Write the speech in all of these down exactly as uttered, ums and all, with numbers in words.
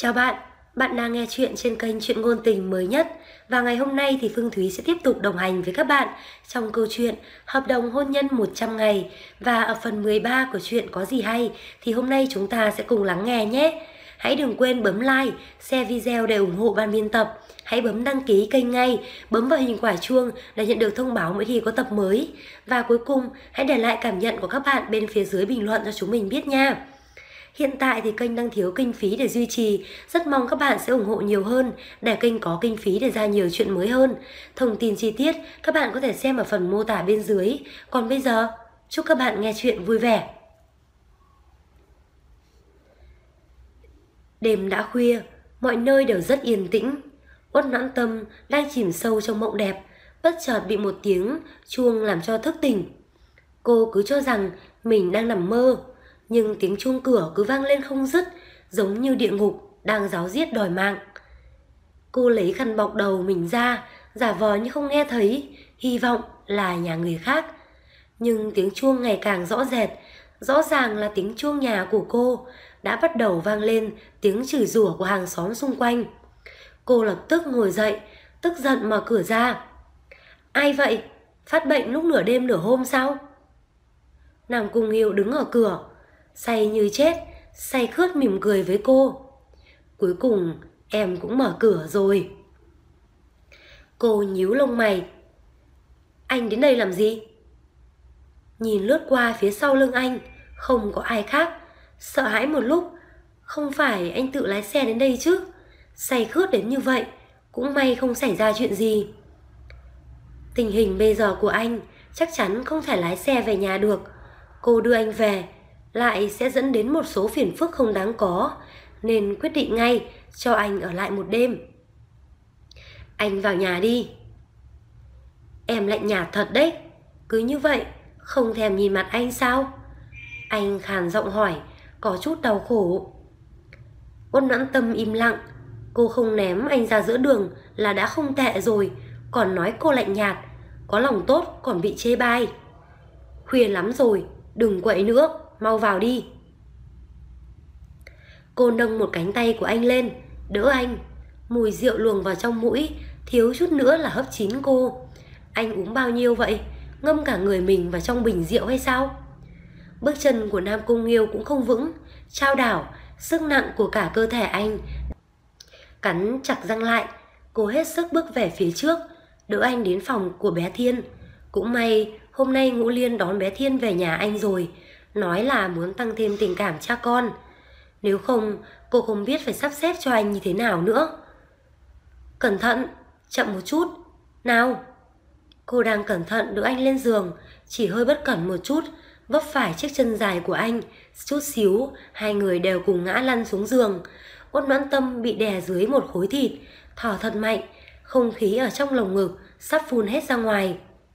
Chào bạn, bạn đang nghe chuyện trên kênh Chuyện Ngôn Tình mới nhất. Và ngày hôm nay thì Phương Thúy sẽ tiếp tục đồng hành với các bạn trong câu chuyện Hợp đồng hôn nhân một trăm ngày. Và ở phần mười ba của chuyện Có gì hay thì hôm nay chúng ta sẽ cùng lắng nghe nhé. Hãy đừng quên bấm like, share video để ủng hộ ban biên tập. Hãy bấm đăng ký kênh ngay, bấm vào hình quả chuông để nhận được thông báo mỗi khi có tập mới. Và cuối cùng, hãy để lại cảm nhận của các bạn bên phía dưới bình luận cho chúng mình biết nha. Hiện tại thì kênh đang thiếu kinh phí để duy trì, rất mong các bạn sẽ ủng hộ nhiều hơn để kênh có kinh phí để ra nhiều chuyện mới hơn. Thông tin chi tiết các bạn có thể xem ở phần mô tả bên dưới. Còn bây giờ, chúc các bạn nghe chuyện vui vẻ. Đêm đã khuya, mọi nơi đều rất yên tĩnh. Uất Noãn Tâm đang chìm sâu trong mộng đẹp, bất chợt bị một tiếng chuông làm cho thức tỉnh. Cô cứ cho rằng mình đang nằm mơ, nhưng tiếng chuông cửa cứ vang lên không dứt, giống như địa ngục đang giáo giết đòi mạng. Cô lấy khăn bọc đầu mình ra, giả vờ như không nghe thấy, hy vọng là nhà người khác. Nhưng tiếng chuông ngày càng rõ rệt, rõ ràng là tiếng chuông nhà của cô. Đã bắt đầu vang lên tiếng chửi rủa của hàng xóm xung quanh. Cô lập tức ngồi dậy, tức giận mở cửa ra. Ai vậy? Phát bệnh lúc nửa đêm nửa hôm sao? Nam Cung Nghiêu đứng ở cửa, say như chết, say khướt mỉm cười với cô. Cuối cùng em cũng mở cửa rồi. Cô nhíu lông mày. Anh đến đây làm gì? Nhìn lướt qua phía sau lưng anh, không có ai khác. Sợ hãi một lúc, không phải anh tự lái xe đến đây chứ? Say khướt đến như vậy, cũng may không xảy ra chuyện gì. Tình hình bây giờ của anh chắc chắn không thể lái xe về nhà được. Cô đưa anh về lại sẽ dẫn đến một số phiền phức không đáng có, nên quyết định ngay cho anh ở lại một đêm. Anh vào nhà đi. Em lạnh nhạt thật đấy. Cứ như vậy không thèm nhìn mặt anh sao? Anh khàn giọng hỏi, có chút đau khổ. Uất Noãn Tâm im lặng. Cô không ném anh ra giữa đường là đã không tệ rồi, còn nói cô lạnh nhạt, có lòng tốt còn bị chê bai. Khuya lắm rồi, đừng quậy nữa, mau vào đi. Cô nâng một cánh tay của anh lên, đỡ anh. Mùi rượu luồng vào trong mũi, thiếu chút nữa là hấp chín cô. Anh uống bao nhiêu vậy? Ngâm cả người mình vào trong bình rượu hay sao? Bước chân của Nam Cung Nghiêu cũng không vững, chao đảo, sức nặng của cả cơ thể anh cắn chặt răng lại. Cô hết sức bước về phía trước, đỡ anh đến phòng của bé Thiên. Cũng may hôm nay Ngũ Liên đón bé Thiên về nhà anh rồi, nói là muốn tăng thêm tình cảm cha con. Nếu không, cô không biết phải sắp xếp cho anh như thế nào nữa. Cẩn thận, chậm một chút. Nào. Cô đang cẩn thận đỡ anh lên giường, chỉ hơi bất cẩn một chút, vấp phải chiếc chân dài của anh, chút xíu, hai người đều cùng ngã lăn xuống giường. Uất Noãn Tâm bị đè dưới một khối thịt, thở thật mạnh, không khí ở trong lồng ngực sắp phun hết ra ngoài.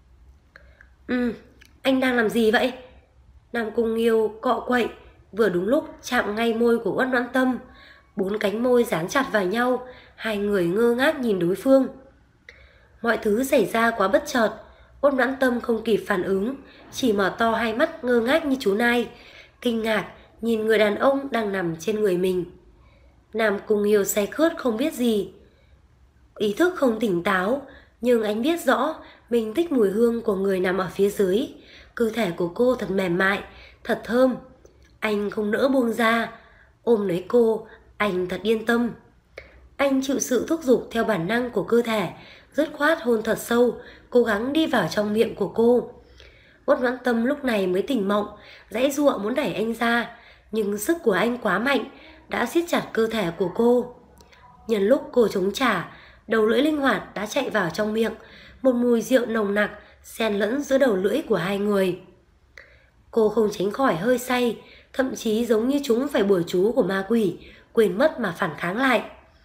Ừ, anh đang làm gì vậy? Nam Cung Nghiêu cọ quậy, vừa đúng lúc chạm ngay môi của Uất Noãn Tâm. Bốn cánh môi dán chặt vào nhau, hai người ngơ ngác nhìn đối phương. Mọi thứ xảy ra quá bất chợt, Uất Noãn Tâm không kịp phản ứng, chỉ mở to hai mắt ngơ ngác như chú nai, kinh ngạc nhìn người đàn ông đang nằm trên người mình. Nam Cung Nghiêu say khướt không biết gì, ý thức không tỉnh táo, nhưng anh biết rõ mình thích mùi hương của người nằm ở phía dưới. Cơ thể của cô thật mềm mại, thật thơm. Anh không nỡ buông ra, ôm lấy cô, anh thật yên tâm. Anh chịu sự thúc giục theo bản năng của cơ thể, dứt khoát hôn thật sâu, cố gắng đi vào trong miệng của cô. Uất Noãn Tâm lúc này mới tỉnh mộng, giãy giụa muốn đẩy anh ra, nhưng sức của anh quá mạnh, đã siết chặt cơ thể của cô. Nhân lúc cô chống trả, đầu lưỡi linh hoạt đã chạy vào trong miệng, một mùi rượu nồng nặc xen lẫn giữa đầu lưỡi của hai người. Cô không tránh khỏi hơi say, thậm chí giống như chúng phải bùa chú của ma quỷ, quên mất mà phản kháng lại.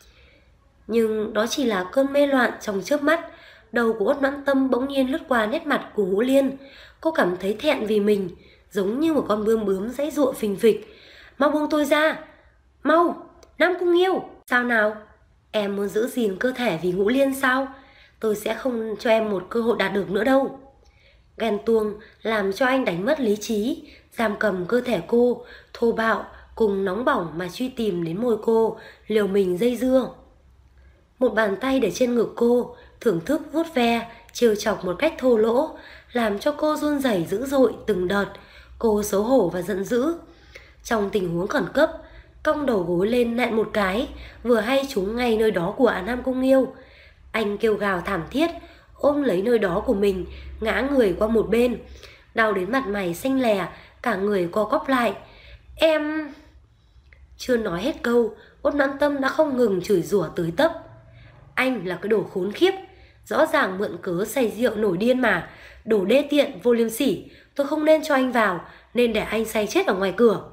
Nhưng đó chỉ là cơn mê loạn trong chớp mắt. Đầu của Uất Noãn Tâm bỗng nhiên lướt qua nét mặt của Ngũ Liên. Cô cảm thấy thẹn vì mình, giống như một con bươm bướm giãy giụa phình phịch. Mau buông tôi ra, mau! Nam Cung Nghiêu, sao nào? Em muốn giữ gìn cơ thể vì Ngũ Liên sao? Tôi sẽ không cho em một cơ hội đạt được nữa đâu. Ghen tuông làm cho anh đánh mất lý trí, giam cầm cơ thể cô, thô bạo cùng nóng bỏng mà truy tìm đến môi cô, liều mình dây dưa. Một bàn tay để trên ngực cô, thưởng thức vuốt ve, trêu chọc một cách thô lỗ, làm cho cô run rẩy dữ dội từng đợt. Cô xấu hổ và giận dữ. Trong tình huống khẩn cấp, cong đầu gối lên nện một cái, vừa hay trúng ngay nơi đó của Nam Cung Nghiêu. Anh kêu gào thảm thiết, ôm lấy nơi đó của mình, ngã người qua một bên, đau đến mặt mày xanh lè, cả người co quắp lại. Em... Chưa nói hết câu, Uất Noãn Tâm đã không ngừng chửi rủa tới tấp. Anh là cái đồ khốn khiếp, rõ ràng mượn cớ say rượu nổi điên mà. Đồ đê tiện, vô liêm sỉ, tôi không nên cho anh vào, nên để anh say chết ở ngoài cửa.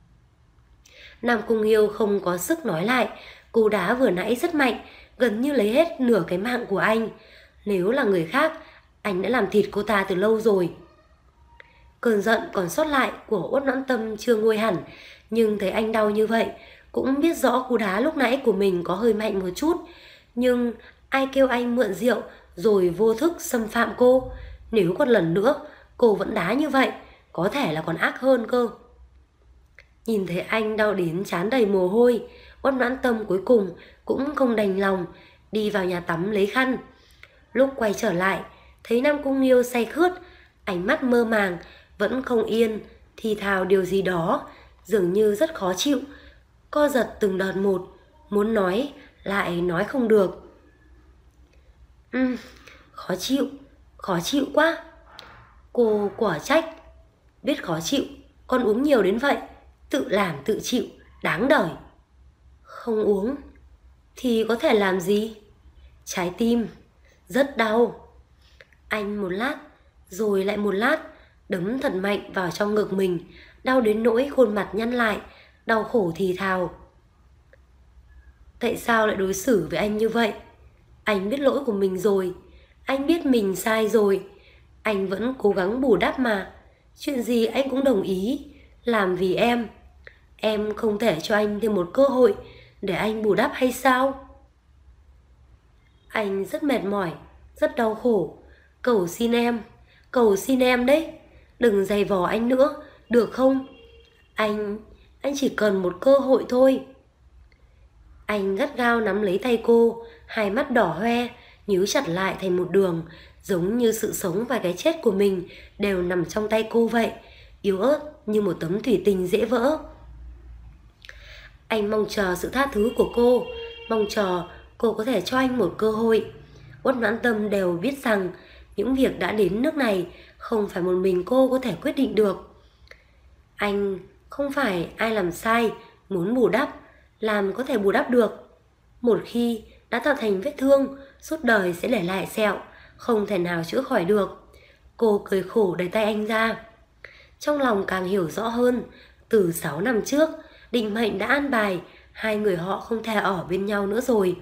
Nam Cung Nghiêu không có sức nói lại, cú đá vừa nãy rất mạnh, gần như lấy hết nửa cái mạng của anh. Nếu là người khác, anh đã làm thịt cô ta từ lâu rồi. Cơn giận còn sót lại của Uất Noãn Tâm chưa nguôi hẳn, nhưng thấy anh đau như vậy, cũng biết rõ cú đá lúc nãy của mình có hơi mạnh một chút. Nhưng ai kêu anh mượn rượu rồi vô thức xâm phạm cô? Nếu còn lần nữa cô vẫn đá như vậy, có thể là còn ác hơn cơ. Nhìn thấy anh đau đến trán đầy mồ hôi, Uất Noãn Tâm cuối cùng cũng không đành lòng, đi vào nhà tắm lấy khăn. Lúc quay trở lại, thấy Nam Cung Nghiêu say khướt, ánh mắt mơ màng, vẫn không yên, thì thào điều gì đó, dường như rất khó chịu, co giật từng đợt một, muốn nói lại nói không được. Ừm, khó chịu, khó chịu quá. Cô quả trách, biết khó chịu, con uống nhiều đến vậy, tự làm tự chịu, đáng đời. Không uống thì có thể làm gì? Trái tim rất đau. Anh một lát, rồi lại một lát, đấm thật mạnh vào trong ngực mình, đau đến nỗi khuôn mặt nhăn lại, đau khổ thì thào. Tại sao lại đối xử với anh như vậy? Anh biết lỗi của mình rồi, anh biết mình sai rồi, anh vẫn cố gắng bù đắp mà. Chuyện gì anh cũng đồng ý, làm vì em. Em không thể cho anh thêm một cơ hội để anh bù đắp hay sao? Anh rất mệt mỏi, rất đau khổ. Cầu xin em, cầu xin em đấy, đừng giày vò anh nữa, được không? Anh, anh chỉ cần một cơ hội thôi. Anh gắt gao nắm lấy tay cô, hai mắt đỏ hoe, nhíu chặt lại thành một đường, giống như sự sống và cái chết của mình đều nằm trong tay cô vậy, yếu ớt như một tấm thủy tinh dễ vỡ. Anh mong chờ sự tha thứ của cô, mong chờ cô có thể cho anh một cơ hội. Uất Noãn Tâm đều biết rằng những việc đã đến nước này không phải một mình cô có thể quyết định được. Anh không phải ai làm sai, muốn bù đắp, làm có thể bù đắp được. Một khi đã tạo thành vết thương, suốt đời sẽ để lại sẹo, không thể nào chữa khỏi được. Cô cười khổ đẩy tay anh ra. Trong lòng càng hiểu rõ hơn, từ sáu năm trước, định mệnh đã an bài, hai người họ không thể ở bên nhau nữa rồi.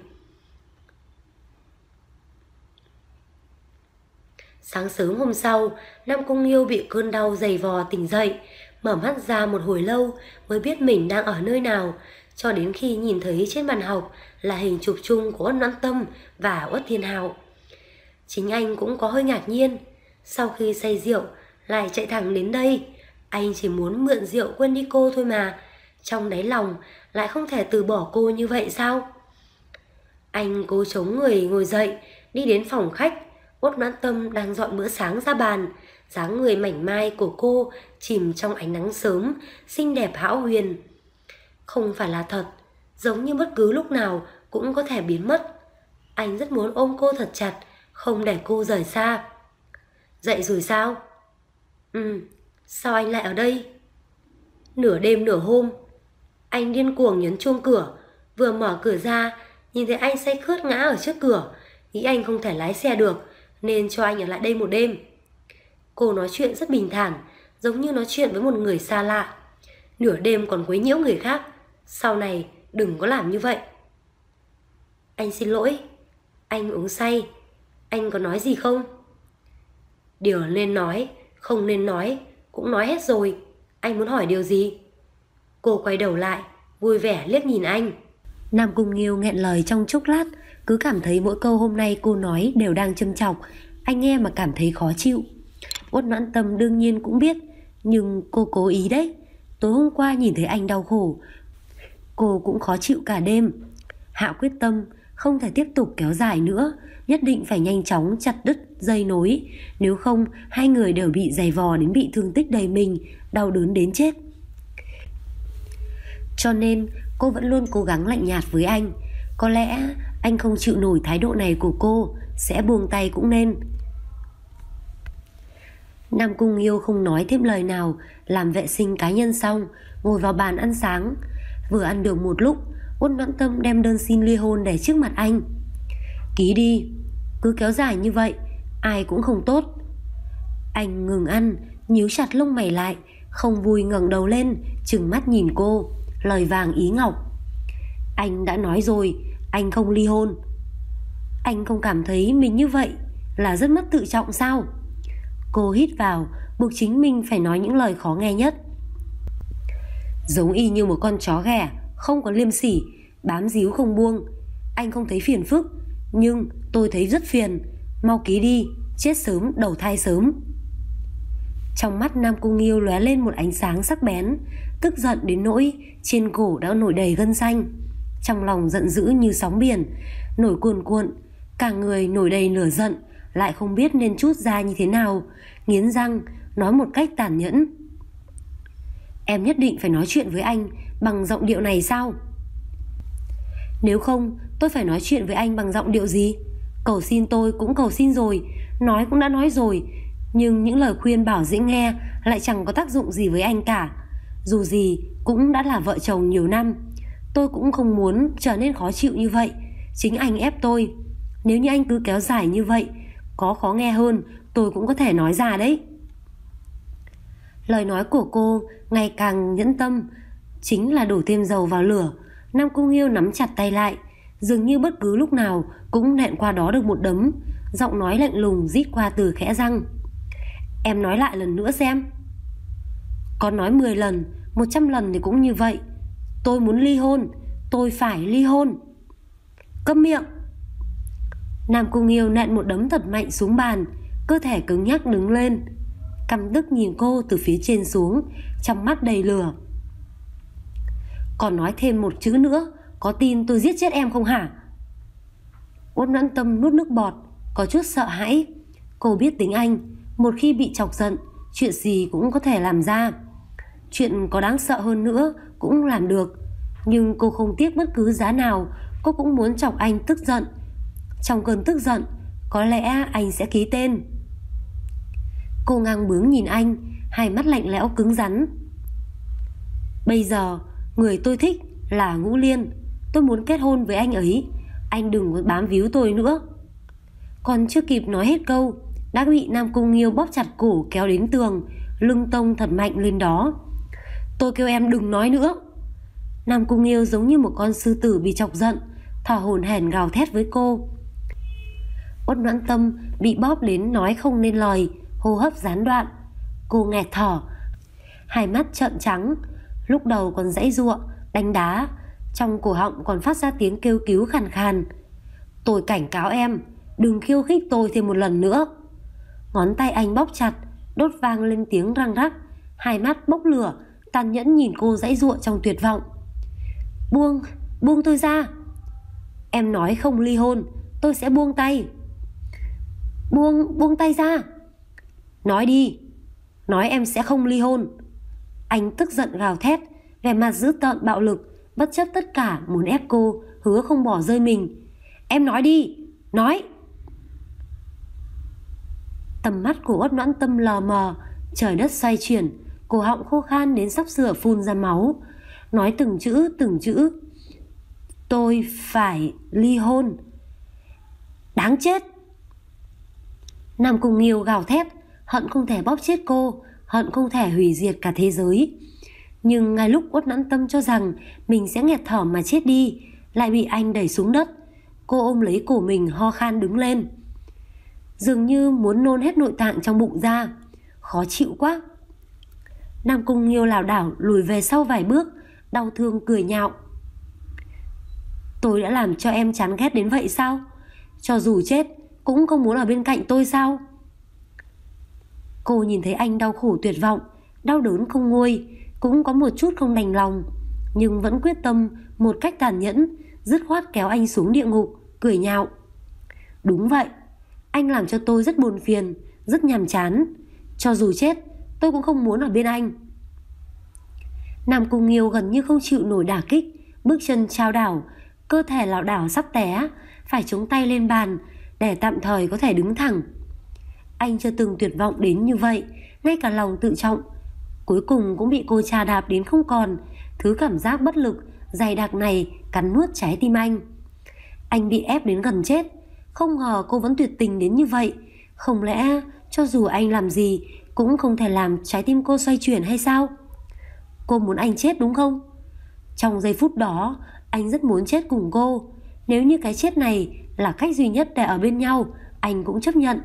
Sáng sớm hôm sau, Nam Cung Nghiêu bị cơn đau giày vò tỉnh dậy, mở mắt ra một hồi lâu mới biết mình đang ở nơi nào, cho đến khi nhìn thấy trên bàn học là hình chụp chung của Uất Noãn Tâm và Uất Thiên Hạo. Chính anh cũng có hơi ngạc nhiên, sau khi say rượu lại chạy thẳng đến đây. Anh chỉ muốn mượn rượu quên đi cô thôi mà, trong đáy lòng lại không thể từ bỏ cô như vậy sao? Anh cố chống người ngồi dậy, đi đến phòng khách. Uất Noãn Tâm đang dọn bữa sáng ra bàn, dáng người mảnh mai của cô chìm trong ánh nắng sớm, xinh đẹp hão huyền. Không phải là thật, giống như bất cứ lúc nào cũng có thể biến mất. Anh rất muốn ôm cô thật chặt, không để cô rời xa. Dậy rồi sao? Ừ, sao anh lại ở đây? Nửa đêm nửa hôm, anh điên cuồng nhấn chuông cửa, vừa mở cửa ra, nhìn thấy anh say khướt ngã ở trước cửa, nghĩ anh không thể lái xe được, nên cho anh ở lại đây một đêm. Cô nói chuyện rất bình thản, giống như nói chuyện với một người xa lạ. Nửa đêm còn quấy nhiễu người khác, sau này đừng có làm như vậy. Anh xin lỗi, anh uống say. Anh có nói gì không? Điều nên nói, không nên nói cũng nói hết rồi. Anh muốn hỏi điều gì? Cô quay đầu lại, vui vẻ liếc nhìn anh. Nam Cung Nghiêu nghẹn lời trong chốc lát, cứ cảm thấy mỗi câu hôm nay cô nói đều đang châm chọc. Anh nghe mà cảm thấy khó chịu. Uất Noãn Tâm đương nhiên cũng biết, nhưng cô cố ý đấy. Tối hôm qua nhìn thấy anh đau khổ, cô cũng khó chịu cả đêm. Hạ quyết tâm không thể tiếp tục kéo dài nữa, nhất định phải nhanh chóng chặt đứt dây nối, nếu không hai người đều bị giày vò đến bị thương tích đầy mình, đau đớn đến chết. Cho nên cô vẫn luôn cố gắng lạnh nhạt với anh. Có lẽ anh không chịu nổi thái độ này của cô, sẽ buông tay cũng nên. Nam Cung Nghiêu không nói thêm lời nào, làm vệ sinh cá nhân xong, ngồi vào bàn ăn sáng. Vừa ăn được một lúc, Uất Noãn Tâm đem đơn xin ly hôn để trước mặt anh. Ký đi, cứ kéo dài như vậy ai cũng không tốt. Anh ngừng ăn, nhíu chặt lông mày lại, không vui ngẩng đầu lên, trừng mắt nhìn cô, lời vàng ý ngọc. Anh đã nói rồi, anh không ly hôn. Anh không cảm thấy mình như vậy là rất mất tự trọng sao? Cô hít vào, buộc chính mình phải nói những lời khó nghe nhất. Giống y như một con chó ghẻ, không có liêm sỉ, bám díu không buông. Anh không thấy phiền phức, nhưng tôi thấy rất phiền. Mau ký đi, chết sớm đầu thai sớm. Trong mắt Nam Cung Nghiêu lóe lên một ánh sáng sắc bén, tức giận đến nỗi trên cổ đã nổi đầy gân xanh. Trong lòng giận dữ như sóng biển, nổi cuồn cuộn, cả người nổi đầy lửa giận, lại không biết nên trút ra như thế nào, nghiến răng nói một cách tàn nhẫn. Em nhất định phải nói chuyện với anh bằng giọng điệu này sao? Nếu không, tôi phải nói chuyện với anh bằng giọng điệu gì? Cầu xin tôi cũng cầu xin rồi, nói cũng đã nói rồi, nhưng những lời khuyên bảo dễ nghe lại chẳng có tác dụng gì với anh cả. Dù gì cũng đã là vợ chồng nhiều năm, tôi cũng không muốn trở nên khó chịu như vậy. Chính anh ép tôi. Nếu như anh cứ kéo dài như vậy, có khó nghe hơn tôi cũng có thể nói ra đấy. Lời nói của cô ngày càng nhẫn tâm, chính là đổ thêm dầu vào lửa. Nam Cung Nghiêu nắm chặt tay lại, dường như bất cứ lúc nào cũng nện qua đó được một đấm. Giọng nói lạnh lùng rít qua từ khẽ răng. Em nói lại lần nữa xem. Có nói mười lần, một trăm lần thì cũng như vậy. Tôi muốn ly hôn, tôi phải ly hôn. Câm miệng. Nam Cung Nghiêu nện một đấm thật mạnh xuống bàn, cơ thể cứng nhắc đứng lên, căm tức nhìn cô từ phía trên xuống, trong mắt đầy lửa. Còn nói thêm một chữ nữa, có tin tôi giết chết em không hả? Uất Noãn Tâm nuốt nước bọt, có chút sợ hãi. Cô biết tính anh, một khi bị chọc giận, chuyện gì cũng có thể làm ra. Chuyện có đáng sợ hơn nữa cũng làm được, nhưng cô không tiếc bất cứ giá nào. Cô cũng muốn chọc anh tức giận. Trong cơn tức giận, có lẽ anh sẽ ký tên. Cô ngang bướng nhìn anh, hai mắt lạnh lẽo cứng rắn. Bây giờ người tôi thích là Ngũ Liên, tôi muốn kết hôn với anh ấy. Anh đừng có bám víu tôi nữa. Còn chưa kịp nói hết câu, đã bị Nam Cung Nghiêu bóp chặt cổ kéo đến tường, lưng tông thật mạnh lên đó. Tôi kêu em đừng nói nữa. Nam Cung Nghiêu giống như một con sư tử bị chọc giận, thở hổn hển gào thét với cô. Uất Noãn Tâm bị bóp đến nói không nên lời, hô hấp gián đoạn. Cô nghẹt thở, hai mắt trợn trắng, lúc đầu còn giãy giụa, đánh đá, trong cổ họng còn phát ra tiếng kêu cứu khàn khàn. Tôi cảnh cáo em, đừng khiêu khích tôi thêm một lần nữa. Ngón tay anh bóp chặt, đốt vang lên tiếng răng rắc, hai mắt bốc lửa, tàn nhẫn nhìn cô giãy giụa trong tuyệt vọng. Buông, buông tôi ra. Em nói không ly hôn, tôi sẽ buông tay. Buông, buông tay ra. Nói đi, nói em sẽ không ly hôn. Anh tức giận gào thét, vẻ mặt dữ tợn bạo lực, bất chấp tất cả muốn ép cô hứa không bỏ rơi mình. Em nói đi, nói. Tầm mắt của Uất Noãn Tâm lờ mờ, trời đất xoay chuyển, cổ họng khô khan đến sắp sửa phun ra máu, nói từng chữ từng chữ. Tôi phải ly hôn. Đáng chết. Nam Cung Nghiêu gào thét, hận không thể bóp chết cô, hận không thể hủy diệt cả thế giới. Nhưng ngay lúc Uất Noãn Tâm cho rằng mình sẽ nghẹt thở mà chết đi, lại bị anh đẩy xuống đất. Cô ôm lấy cổ mình ho khan đứng lên, dường như muốn nôn hết nội tạng trong bụng ra. Khó chịu quá. Nam Cung Nghiêu lảo đảo lùi về sau vài bước, đau thương cười nhạo. Tôi đã làm cho em chán ghét đến vậy sao? Cho dù chết cũng không muốn ở bên cạnh tôi sao? Cô nhìn thấy anh đau khổ tuyệt vọng, đau đớn không nguôi, cũng có một chút không đành lòng, nhưng vẫn quyết tâm một cách tàn nhẫn, dứt khoát kéo anh xuống địa ngục, cười nhạo. Đúng vậy, anh làm cho tôi rất buồn phiền, rất nhàm chán. Cho dù chết, tôi cũng không muốn ở bên anh. Nam Cung Nghiêu gần như không chịu nổi đả kích, bước chân chao đảo, cơ thể lảo đảo sắp té, phải chống tay lên bàn để tạm thời có thể đứng thẳng. Anh chưa từng tuyệt vọng đến như vậy, ngay cả lòng tự trọng cuối cùng cũng bị cô chà đạp đến không còn. Thứ cảm giác bất lực dày đặc này cắn nuốt trái tim anh. Anh bị ép đến gần chết, không ngờ cô vẫn tuyệt tình đến như vậy. Không lẽ cho dù anh làm gì cũng không thể làm trái tim cô xoay chuyển hay sao? Cô muốn anh chết đúng không? Trong giây phút đó, anh rất muốn chết cùng cô. Nếu như cái chết này là cách duy nhất để ở bên nhau, anh cũng chấp nhận.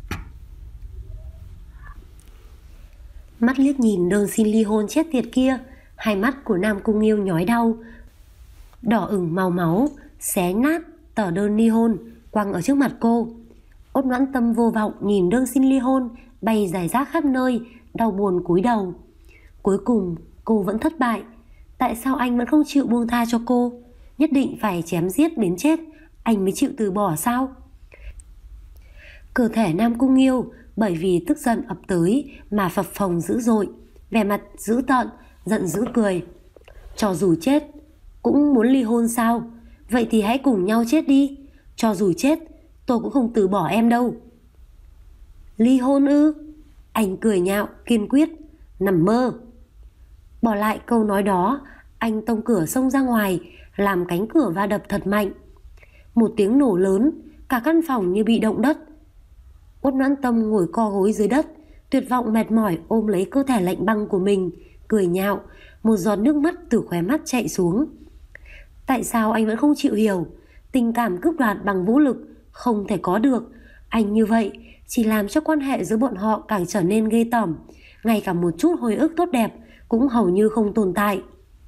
Mắt liếc nhìn đơn xin ly hôn chết tiệt kia, hai mắt của Nam Cung Nghiêu nhói đau, đỏ ửng màu máu, xé nát tờ đơn ly hôn quăng ở trước mặt cô. Ốt Noãn Tâm vô vọng nhìn đơn xin ly hôn bay rải rác khắp nơi, đau buồn cúi đầu. Cuối cùng cô vẫn thất bại. Tại sao anh vẫn không chịu buông tha cho cô? Nhất định phải chém giết đến chết anh mới chịu từ bỏ sao? Cơ thể Nam Cung Nghiêu bởi vì tức giận ập tới mà phập phồng dữ dội, vẻ mặt dữ tợn, giận dữ cười. Cho dù chết cũng muốn ly hôn sao? Vậy thì hãy cùng nhau chết đi. Cho dù chết tôi cũng không từ bỏ em đâu. Ly hôn ư? Anh cười nhạo kiên quyết. Nằm mơ. Bỏ lại câu nói đó, anh tông cửa xông ra ngoài, làm cánh cửa va đập thật mạnh. Một tiếng nổ lớn, cả căn phòng như bị động đất. Uất Noãn Tâm ngồi co gối dưới đất, tuyệt vọng mệt mỏi ôm lấy cơ thể lạnh băng của mình, cười nhạo, một giọt nước mắt từ khóe mắt chạy xuống. Tại sao anh vẫn không chịu hiểu? Tình cảm cướp đoạt bằng vũ lực không thể có được. Anh như vậy chỉ làm cho quan hệ giữa bọn họ càng trở nên ghê tởm, ngay cả một chút hồi ức tốt đẹp cũng hầu như không tồn tại.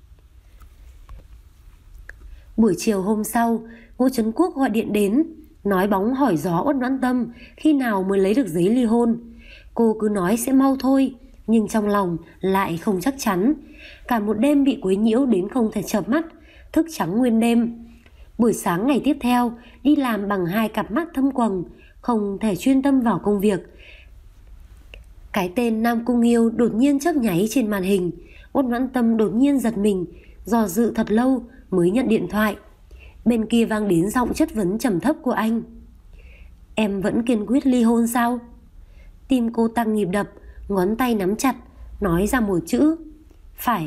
Buổi chiều hôm sau, Ngô Trấn Quốc gọi điện đến, nói bóng hỏi gió Uất Noãn Tâm khi nào mới lấy được giấy ly hôn. Cô cứ nói sẽ mau thôi, nhưng trong lòng lại không chắc chắn. Cả một đêm bị quấy nhiễu đến không thể chợp mắt, thức trắng nguyên đêm. Buổi sáng ngày tiếp theo, đi làm bằng hai cặp mắt thâm quầng, không thể chuyên tâm vào công việc. Cái tên Nam Cung Nghiêu đột nhiên chớp nháy trên màn hình. Uất Noãn Tâm đột nhiên giật mình, dò dự thật lâu mới nhận điện thoại. Bên kia vang đến giọng chất vấn trầm thấp của anh. Em vẫn kiên quyết ly hôn sao? Tim cô tăng nhịp đập, ngón tay nắm chặt, nói ra một chữ: phải.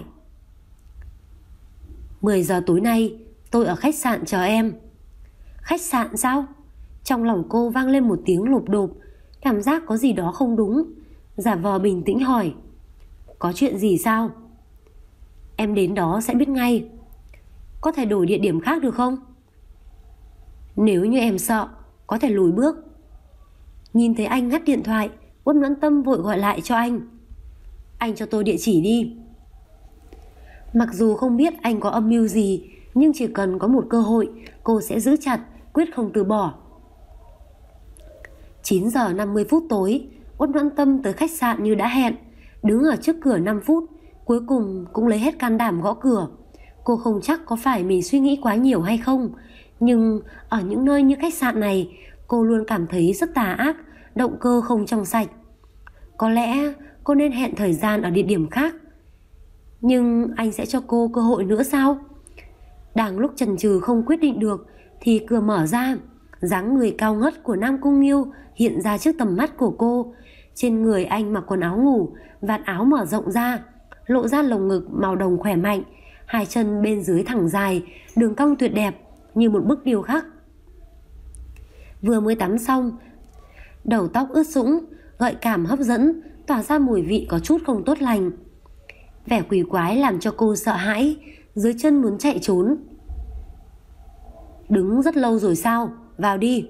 mười giờ tối nay tôi ở khách sạn chờ em. Khách sạn sao? Trong lòng cô vang lên một tiếng lộp độp, cảm giác có gì đó không đúng. Giả vờ bình tĩnh hỏi: có chuyện gì sao? Em đến đó sẽ biết ngay. Có thể đổi địa điểm khác được không? Nếu như em sợ, có thể lùi bước. Nhìn thấy anh ngắt điện thoại, Uất Noãn Tâm vội gọi lại cho anh. Anh cho tôi địa chỉ đi. Mặc dù không biết anh có âm mưu gì, nhưng chỉ cần có một cơ hội, cô sẽ giữ chặt, quyết không từ bỏ. chín giờ năm mươi phút tối, Uất Noãn Tâm tới khách sạn như đã hẹn, đứng ở trước cửa năm phút, cuối cùng cũng lấy hết can đảm gõ cửa. Cô không chắc có phải mình suy nghĩ quá nhiều hay không, nhưng ở những nơi như khách sạn này, cô luôn cảm thấy rất tà ác, động cơ không trong sạch. Có lẽ cô nên hẹn thời gian ở địa điểm khác. Nhưng anh sẽ cho cô cơ hội nữa sao? Đang lúc chần chừ không quyết định được thì cửa mở ra, dáng người cao ngất của Nam Cung Nghiêu hiện ra trước tầm mắt của cô. Trên người anh mặc quần áo ngủ, vạt áo mở rộng ra, lộ ra lồng ngực màu đồng khỏe mạnh, hai chân bên dưới thẳng dài, đường cong tuyệt đẹp như một bức điêu khắc. Vừa mới tắm xong, đầu tóc ướt sũng, gợi cảm hấp dẫn, tỏa ra mùi vị có chút không tốt lành. Vẻ quỷ quái làm cho cô sợ hãi, dưới chân muốn chạy trốn. Đứng rất lâu rồi sao? Vào đi.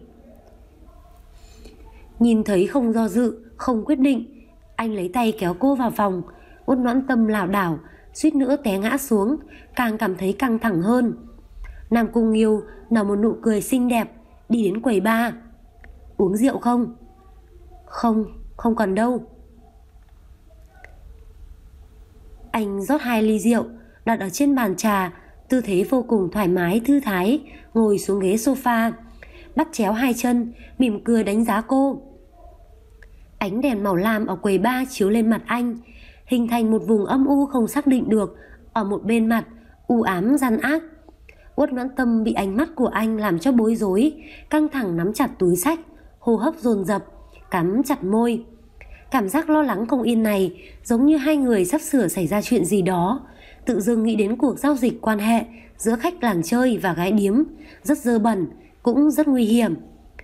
Nhìn thấy không do dự, không quyết định, anh lấy tay kéo cô vào phòng. Uất Noãn Tâm lảo đảo, suýt nữa té ngã xuống, càng cảm thấy căng thẳng hơn. Nam Cung Nghiêu nở một nụ cười xinh đẹp, đi đến quầy bar. Uống rượu không? Không, không cần đâu. Anh rót hai ly rượu, đặt ở trên bàn trà, tư thế vô cùng thoải mái thư thái, ngồi xuống ghế sofa, bắt chéo hai chân, mỉm cười đánh giá cô. Ánh đèn màu lam ở quầy bar chiếu lên mặt anh, hình thành một vùng âm u không xác định được ở một bên mặt, u ám gian ác. Uất Noãn Tâm bị ánh mắt của anh làm cho bối rối, căng thẳng nắm chặt túi xách, hô hấp dồn dập, cắn chặt môi. Cảm giác lo lắng không yên này giống như hai người sắp sửa xảy ra chuyện gì đó. Tự dưng nghĩ đến cuộc giao dịch quan hệ giữa khách làng chơi và gái điếm, rất dơ bẩn, cũng rất nguy hiểm.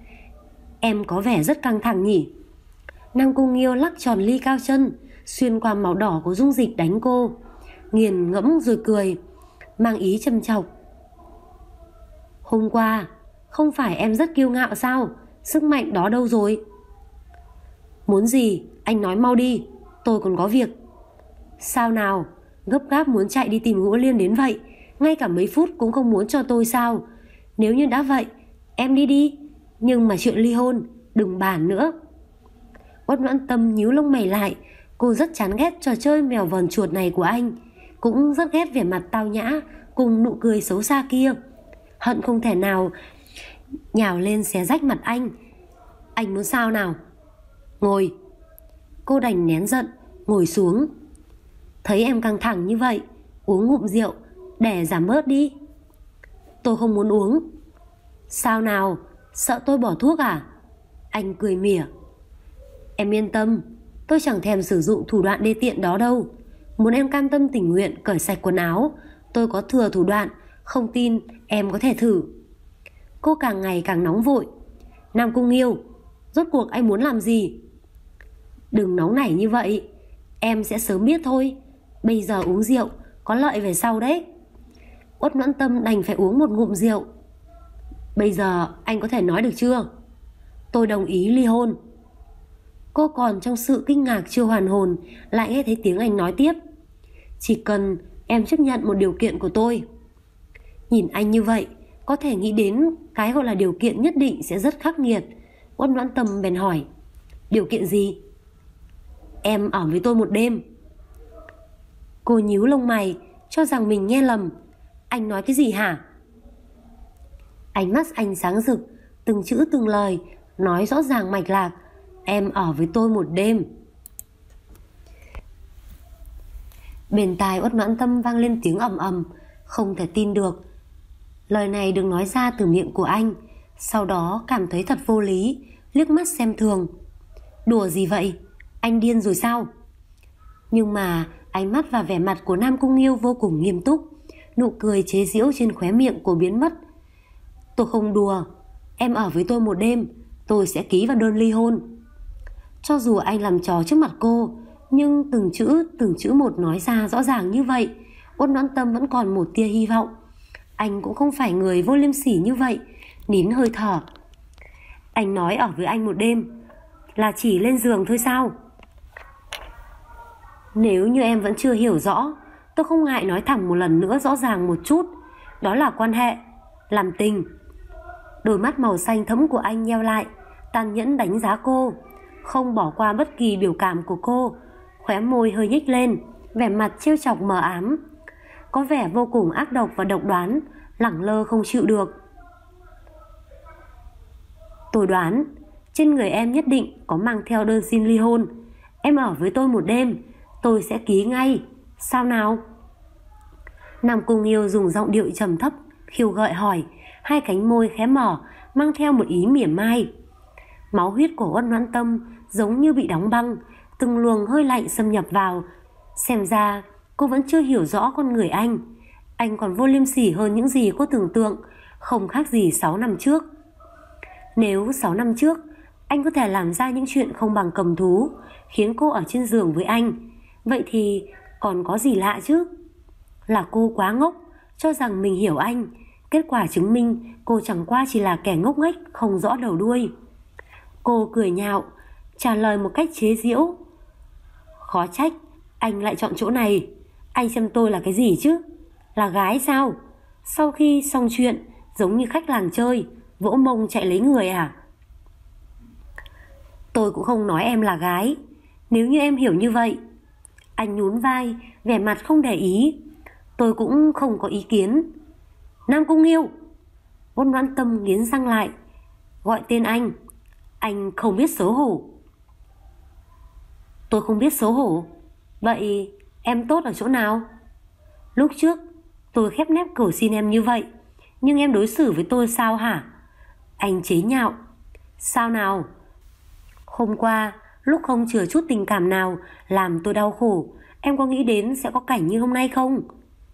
Em có vẻ rất căng thẳng nhỉ? Nam Cung Nghiêu lắc tròn ly cao chân, xuyên qua màu đỏ của dung dịch đánh cô, nghiền ngẫm rồi cười, mang ý châm chọc. Hôm qua, không phải em rất kiêu ngạo sao? Sức mạnh đó đâu rồi? Muốn gì? Anh nói mau đi, tôi còn có việc. Sao nào? Gấp gáp muốn chạy đi tìm Ngũ Liên đến vậy, ngay cả mấy phút cũng không muốn cho tôi sao? Nếu như đã vậy, em đi đi, nhưng mà chuyện ly hôn đừng bàn nữa. Uất Noãn Tâm nhíu lông mày lại, cô rất chán ghét trò chơi mèo vờn chuột này của anh, cũng rất ghét vẻ mặt tao nhã cùng nụ cười xấu xa kia, hận không thể nào nhào lên xé rách mặt anh. Anh muốn sao nào? Ngồi. Cô đành nén giận, ngồi xuống. Thấy em căng thẳng như vậy, uống ngụm rượu để giảm bớt đi. Tôi không muốn uống. Sao nào? Sợ tôi bỏ thuốc à? Anh cười mỉa. Em yên tâm, tôi chẳng thèm sử dụng thủ đoạn đê tiện đó đâu. Muốn em cam tâm tình nguyện cởi sạch quần áo, tôi có thừa thủ đoạn, không tin em có thể thử. Cô càng ngày càng nóng vội. Nam Cung Nghiêu, rốt cuộc anh muốn làm gì? Đừng nóng nảy như vậy, em sẽ sớm biết thôi. Bây giờ uống rượu có lợi về sau đấy. Uất Noãn Tâm đành phải uống một ngụm rượu. Bây giờ anh có thể nói được chưa? Tôi đồng ý ly hôn. Cô còn trong sự kinh ngạc chưa hoàn hồn, lại nghe thấy tiếng anh nói tiếp. Chỉ cần em chấp nhận một điều kiện của tôi. Nhìn anh như vậy, có thể nghĩ đến cái gọi là điều kiện nhất định sẽ rất khắc nghiệt. Uất Noãn Tâm bèn hỏi. Điều kiện gì? Em ở với tôi một đêm. Cô nhíu lông mày, cho rằng mình nghe lầm. Anh nói cái gì hả? Ánh mắt anh sáng rực, từng chữ từng lời nói rõ ràng mạch lạc. Em ở với tôi một đêm. Bên tai Uất Noãn Tâm vang lên tiếng ầm ầm, không thể tin được. Lời này được nói ra từ miệng của anh. Sau đó cảm thấy thật vô lý, liếc mắt xem thường. Đùa gì vậy? Anh điên rồi sao? Nhưng mà ánh mắt và vẻ mặt của Nam Cung Nghiêu vô cùng nghiêm túc, nụ cười chế giễu trên khóe miệng cô biến mất. Tôi không đùa, em ở với tôi một đêm, tôi sẽ ký vào đơn ly hôn. Cho dù anh làm trò trước mặt cô, nhưng từng chữ từng chữ một nói ra rõ ràng như vậy, Uất Noãn Tâm vẫn còn một tia hy vọng. Anh cũng không phải người vô liêm sỉ như vậy. Nín hơi thở. Anh nói ở với anh một đêm là chỉ lên giường thôi sao? Nếu như em vẫn chưa hiểu rõ, tôi không ngại nói thẳng một lần nữa rõ ràng một chút. Đó là quan hệ làm tình. Đôi mắt màu xanh thẫm của anh nheo lại, tàn nhẫn đánh giá cô, không bỏ qua bất kỳ biểu cảm của cô. Khóe môi hơi nhếch lên, vẻ mặt trêu chọc mờ ám, có vẻ vô cùng ác độc và độc đoán, lẳng lơ không chịu được. Tôi đoán trên người em nhất định có mang theo đơn xin ly hôn. Em ở với tôi một đêm, tôi sẽ ký ngay. Sao nào? Nam Cung Nghiêu dùng giọng điệu trầm thấp khiêu gợi hỏi, hai cánh môi khẽ mở, mang theo một ý mỉa mai. Máu huyết của Uất Noãn Tâm giống như bị đóng băng, từng luồng hơi lạnh xâm nhập vào. Xem ra cô vẫn chưa hiểu rõ con người anh. Anh còn vô liêm sỉ hơn những gì cô tưởng tượng, không khác gì sáu năm trước. Nếu sáu năm trước anh có thể làm ra những chuyện không bằng cầm thú, khiến cô ở trên giường với anh, vậy thì còn có gì lạ chứ? Là cô quá ngốc, cho rằng mình hiểu anh. Kết quả chứng minh cô chẳng qua chỉ là kẻ ngốc nghếch không rõ đầu đuôi. Cô cười nhạo, trả lời một cách chế giễu. Khó trách anh lại chọn chỗ này. Anh xem tôi là cái gì chứ? Là gái sao? Sau khi xong chuyện giống như khách làng chơi, vỗ mông chạy lấy người à? Tôi cũng không nói em là gái. Nếu như em hiểu như vậy. Anh nhún vai, vẻ mặt không để ý. Tôi cũng không có ý kiến. Nam Cung Nghiêu. Út Noãn Tâm nghiến răng lại, gọi tên anh. Anh không biết xấu hổ. Tôi không biết xấu hổ. Vậy em tốt ở chỗ nào? Lúc trước tôi khép nép cầu xin em như vậy, nhưng em đối xử với tôi sao hả? Anh chế nhạo. Sao nào? Hôm qua lúc không chừa chút tình cảm nào làm tôi đau khổ, em có nghĩ đến sẽ có cảnh như hôm nay không?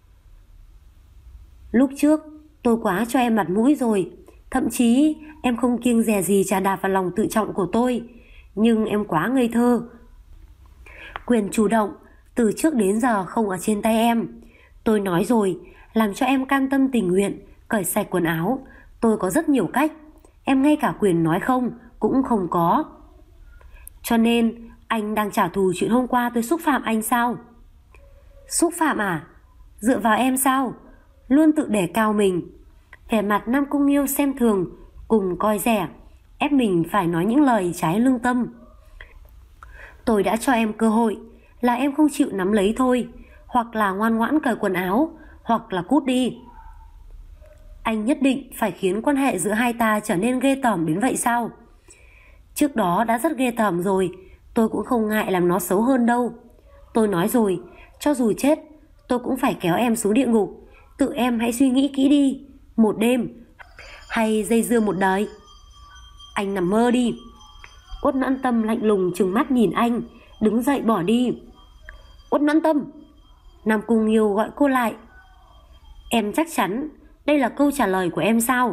Lúc trước tôi quá cho em mặt mũi rồi, thậm chí em không kiêng dè gì chà đạp vào lòng tự trọng của tôi. Nhưng em quá ngây thơ. Quyền chủ động từ trước đến giờ không ở trên tay em. Tôi nói rồi, làm cho em cam tâm tình nguyện cởi sạch quần áo, tôi có rất nhiều cách. Em ngay cả quyền nói không cũng không có. Cho nên anh đang trả thù chuyện hôm qua tôi xúc phạm anh sao? Xúc phạm à? Dựa vào em sao? Luôn tự đề cao mình. Vẻ mặt Nam Cung Nghiêu xem thường cùng coi rẻ, ép mình phải nói những lời trái lương tâm. Tôi đã cho em cơ hội, là em không chịu nắm lấy thôi. Hoặc là ngoan ngoãn cởi quần áo, hoặc là cút đi. Anh nhất định phải khiến quan hệ giữa hai ta trở nên ghê tởm đến vậy sao? Trước đó đã rất ghê tởm rồi, tôi cũng không ngại làm nó xấu hơn đâu. Tôi nói rồi, cho dù chết tôi cũng phải kéo em xuống địa ngục. Tự em hãy suy nghĩ kỹ đi. Một đêm hay dây dưa một đời? Anh nằm mơ đi. Út Noãn Tâm lạnh lùng trừng mắt nhìn anh, đứng dậy bỏ đi. Út Noãn Tâm. Nam Cung Nghiêu gọi cô lại. Em chắc chắn đây là câu trả lời của em sao?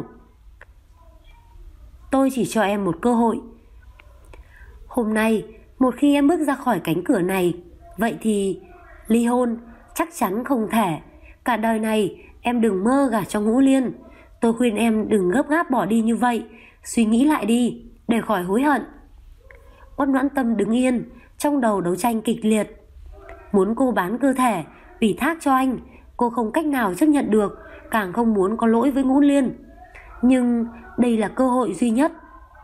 Tôi chỉ cho em một cơ hội. Hôm nay một khi em bước ra khỏi cánh cửa này, vậy thì ly hôn chắc chắn không thể. Cả đời này em đừng mơ gả cho Ngũ Liên. Tôi khuyên em đừng gấp gáp bỏ đi như vậy. Suy nghĩ lại đi để khỏi hối hận. Út Noãn Tâm đứng yên, trong đầu đấu tranh kịch liệt. Muốn cô bán cơ thể ủy thác cho anh, cô không cách nào chấp nhận được, càng không muốn có lỗi với Ngũ Liên. Nhưng đây là cơ hội duy nhất.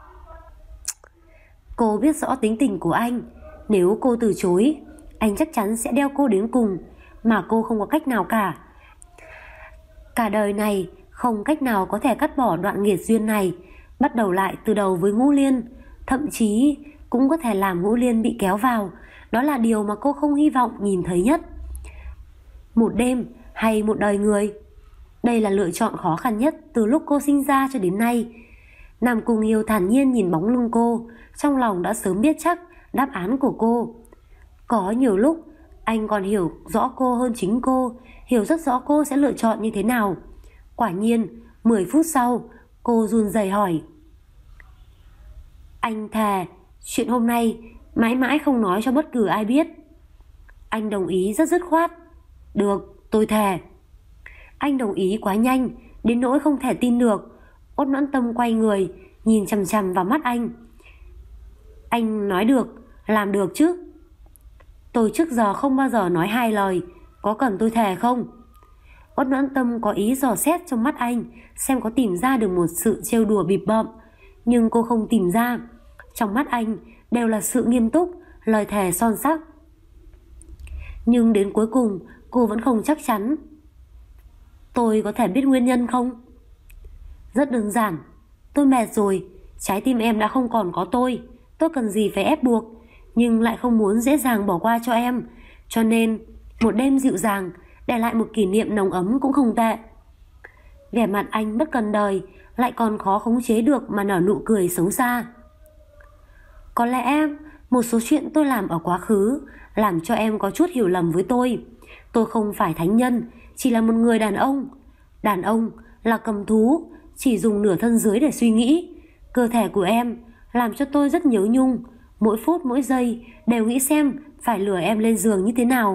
Cô biết rõ tính tình của anh. Nếu cô từ chối, anh chắc chắn sẽ đeo cô đến cùng, mà cô không có cách nào cả. Cả đời này không cách nào có thể cắt bỏ đoạn nghiệt duyên này, bắt đầu lại từ đầu với Ngũ Liên. Thậm chí cũng có thể làm Ngũ Liên bị kéo vào. Đó là điều mà cô không hy vọng nhìn thấy nhất. Một đêm hay một đời người? Đây là lựa chọn khó khăn nhất từ lúc cô sinh ra cho đến nay. Nam Cung Nghiêu thản nhiên nhìn bóng lưng cô, trong lòng đã sớm biết chắc đáp án của cô. Có nhiều lúc anh còn hiểu rõ cô hơn chính cô, hiểu rất rõ cô sẽ lựa chọn như thế nào. Quả nhiên mười phút sau cô run rẩy hỏi. Anh thề chuyện hôm nay mãi mãi không nói cho bất cứ ai biết. Anh đồng ý rất dứt khoát. Được, tôi thề. Anh đồng ý quá nhanh đến nỗi không thể tin được. Út Noãn Tâm quay người nhìn chằm chằm vào mắt anh. Anh nói được, làm được chứ? Tôi trước giờ không bao giờ nói hai lời, có cần tôi thề không? Út Noãn Tâm có ý dò xét trong mắt anh, xem có tìm ra được một sự trêu đùa bịp bợm. Nhưng cô không tìm ra. Trong mắt anh đều là sự nghiêm túc, lời thề son sắc. Nhưng đến cuối cùng cô vẫn không chắc chắn. Tôi có thể biết nguyên nhân không? Rất đơn giản. Tôi mệt rồi, trái tim em đã không còn có tôi. Tôi cần gì phải ép buộc, nhưng lại không muốn dễ dàng bỏ qua cho em. Cho nên một đêm dịu dàng, để lại một kỷ niệm nồng ấm cũng không tệ. Vẻ mặt anh bất cần đời, lại còn khó khống chế được mà nở nụ cười xấu xa. Có lẽ một số chuyện tôi làm ở quá khứ làm cho em có chút hiểu lầm với tôi. Tôi không phải thánh nhân, chỉ là một người đàn ông. Đàn ông là cầm thú, chỉ dùng nửa thân dưới để suy nghĩ. Cơ thể của em làm cho tôi rất nhớ nhung. Mỗi phút mỗi giây đều nghĩ xem phải lừa em lên giường như thế nào.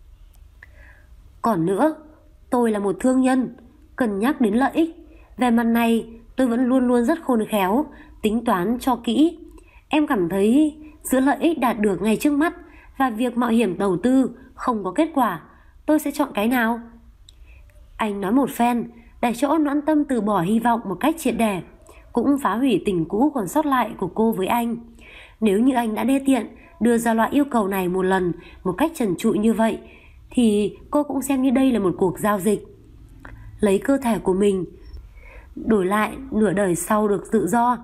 Còn nữa, tôi là một thương nhân, cân nhắc đến lợi ích. Về mặt này tôi vẫn luôn luôn rất khôn khéo, tính toán cho kỹ. Em cảm thấy giữa lợi ích đạt được ngay trước mắt và việc mạo hiểm đầu tư không có kết quả, tôi sẽ chọn cái nào? Anh nói một phen để cho Út Noãn Tâm từ bỏ hy vọng một cách triệt để, cũng phá hủy tình cũ còn sót lại của cô với anh. Nếu như anh đã đê tiện đưa ra loại yêu cầu này một lần một cách trần trụi như vậy, thì cô cũng xem như đây là một cuộc giao dịch. Lấy cơ thể của mình đổi lại nửa đời sau được tự do.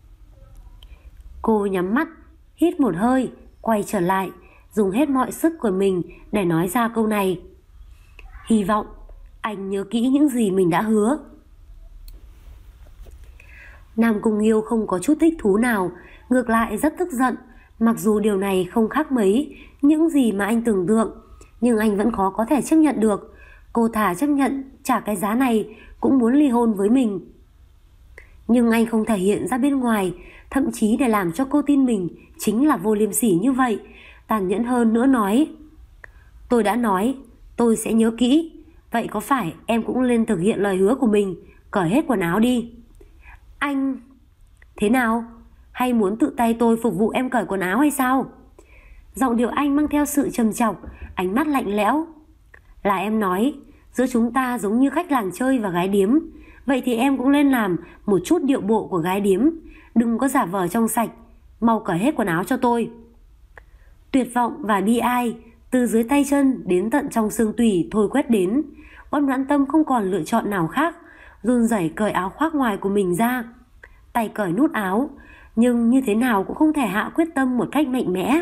Cô nhắm mắt, hít một hơi, quay trở lại, dùng hết mọi sức của mình để nói ra câu này. Hy vọng anh nhớ kỹ những gì mình đã hứa. Nam Cung Nghiêu không có chút thích thú nào, ngược lại rất tức giận. Mặc dù điều này không khác mấy những gì mà anh tưởng tượng, nhưng anh vẫn khó có thể chấp nhận được. Cô thà chấp nhận trả cái giá này cũng muốn ly hôn với mình. Nhưng anh không thể hiện ra bên ngoài, thậm chí để làm cho cô tin mình chính là vô liêm sỉ như vậy. Tàn nhẫn hơn nữa nói: tôi đã nói tôi sẽ nhớ kỹ. Vậy có phải em cũng lên thực hiện lời hứa của mình, cởi hết quần áo đi? Anh... Thế nào? Hay muốn tự tay tôi phục vụ em cởi quần áo hay sao? Giọng điệu anh mang theo sự trầm trọng, ánh mắt lạnh lẽo. Là em nói giữa chúng ta giống như khách làng chơi và gái điếm, vậy thì em cũng lên làm một chút điệu bộ của gái điếm. Đừng có giả vờ trong sạch. Mau cởi hết quần áo cho tôi. Tuyệt vọng và bi ai từ dưới tay chân đến tận trong xương tủy thôi quét đến. Uất Noãn Tâm không còn lựa chọn nào khác, run rẩy cởi áo khoác ngoài của mình ra, tay cởi nút áo, nhưng như thế nào cũng không thể hạ quyết tâm một cách mạnh mẽ.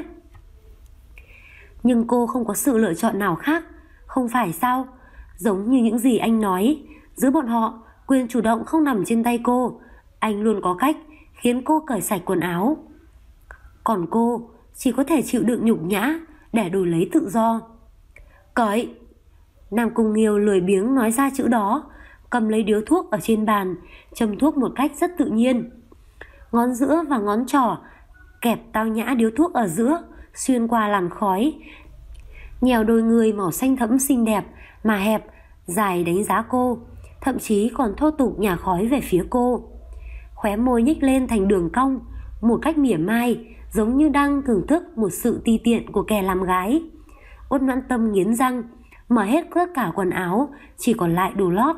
Nhưng cô không có sự lựa chọn nào khác, không phải sao? Giống như những gì anh nói, giữa bọn họ quyền chủ động không nằm trên tay cô. Anh luôn có cách khiến cô cởi sạch quần áo, còn cô chỉ có thể chịu đựng nhục nhã để đổi lấy tự do. Cởi! Nam Cung Nghiêu lười biếng nói ra chữ đó, cầm lấy điếu thuốc ở trên bàn, châm thuốc một cách rất tự nhiên. Ngón giữa và ngón trỏ kẹp tao nhã điếu thuốc ở giữa, xuyên qua làn khói, nhèo đôi người màu xanh thẫm xinh đẹp mà hẹp, dài đánh giá cô, thậm chí còn thô tục nhả khói về phía cô. Khóe môi nhếch lên thành đường cong, một cách mỉa mai, giống như đang thưởng thức một sự ti tiện của kẻ làm gái. Uất Noãn Tâm nghiến răng, mở hết tất cả quần áo, chỉ còn lại đồ lót.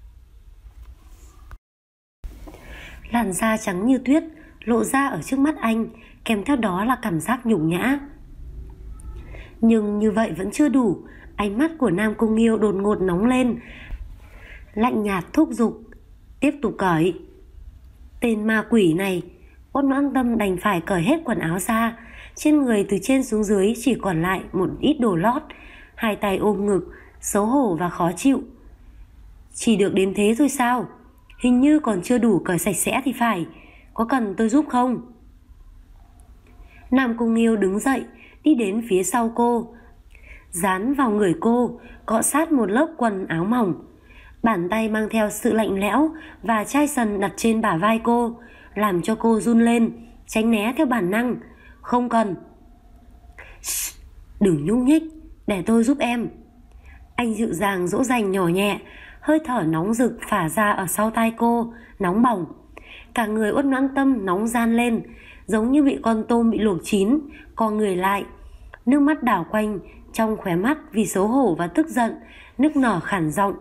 Làn da trắng như tuyết lộ ra ở trước mắt anh, kèm theo đó là cảm giác nhục nhã. Nhưng như vậy vẫn chưa đủ. Ánh mắt của Nam Cung Nghiêu đột ngột nóng lên, lạnh nhạt thúc giục: tiếp tục cởi. Tên ma quỷ này! Uất Noãn Tâm đành phải cởi hết quần áo ra. Trên người từ trên xuống dưới chỉ còn lại một ít đồ lót, hai tay ôm ngực, xấu hổ và khó chịu. Chỉ được đến thế thôi sao? Hình như còn chưa đủ cởi sạch sẽ thì phải. Có cần tôi giúp không? Nam Cung Nghiêu đứng dậy, đi đến phía sau cô, dán vào người cô, cọ sát một lớp quần áo mỏng. Bàn tay mang theo sự lạnh lẽo và chai sần đặt trên bả vai cô, làm cho cô run lên, tránh né theo bản năng. Không cần. Shh, đừng nhúc nhích, để tôi giúp em. Anh dịu dàng dỗ dành nhỏ nhẹ, hơi thở nóng rực phả ra ở sau tai cô, nóng bỏng. Cả người Uất Noãn Tâm nóng ran lên, giống như bị con tôm bị luộc chín, co người lại. Nước mắt đảo quanh trong khóe mắt vì xấu hổ và tức giận, nức nở khản giọng: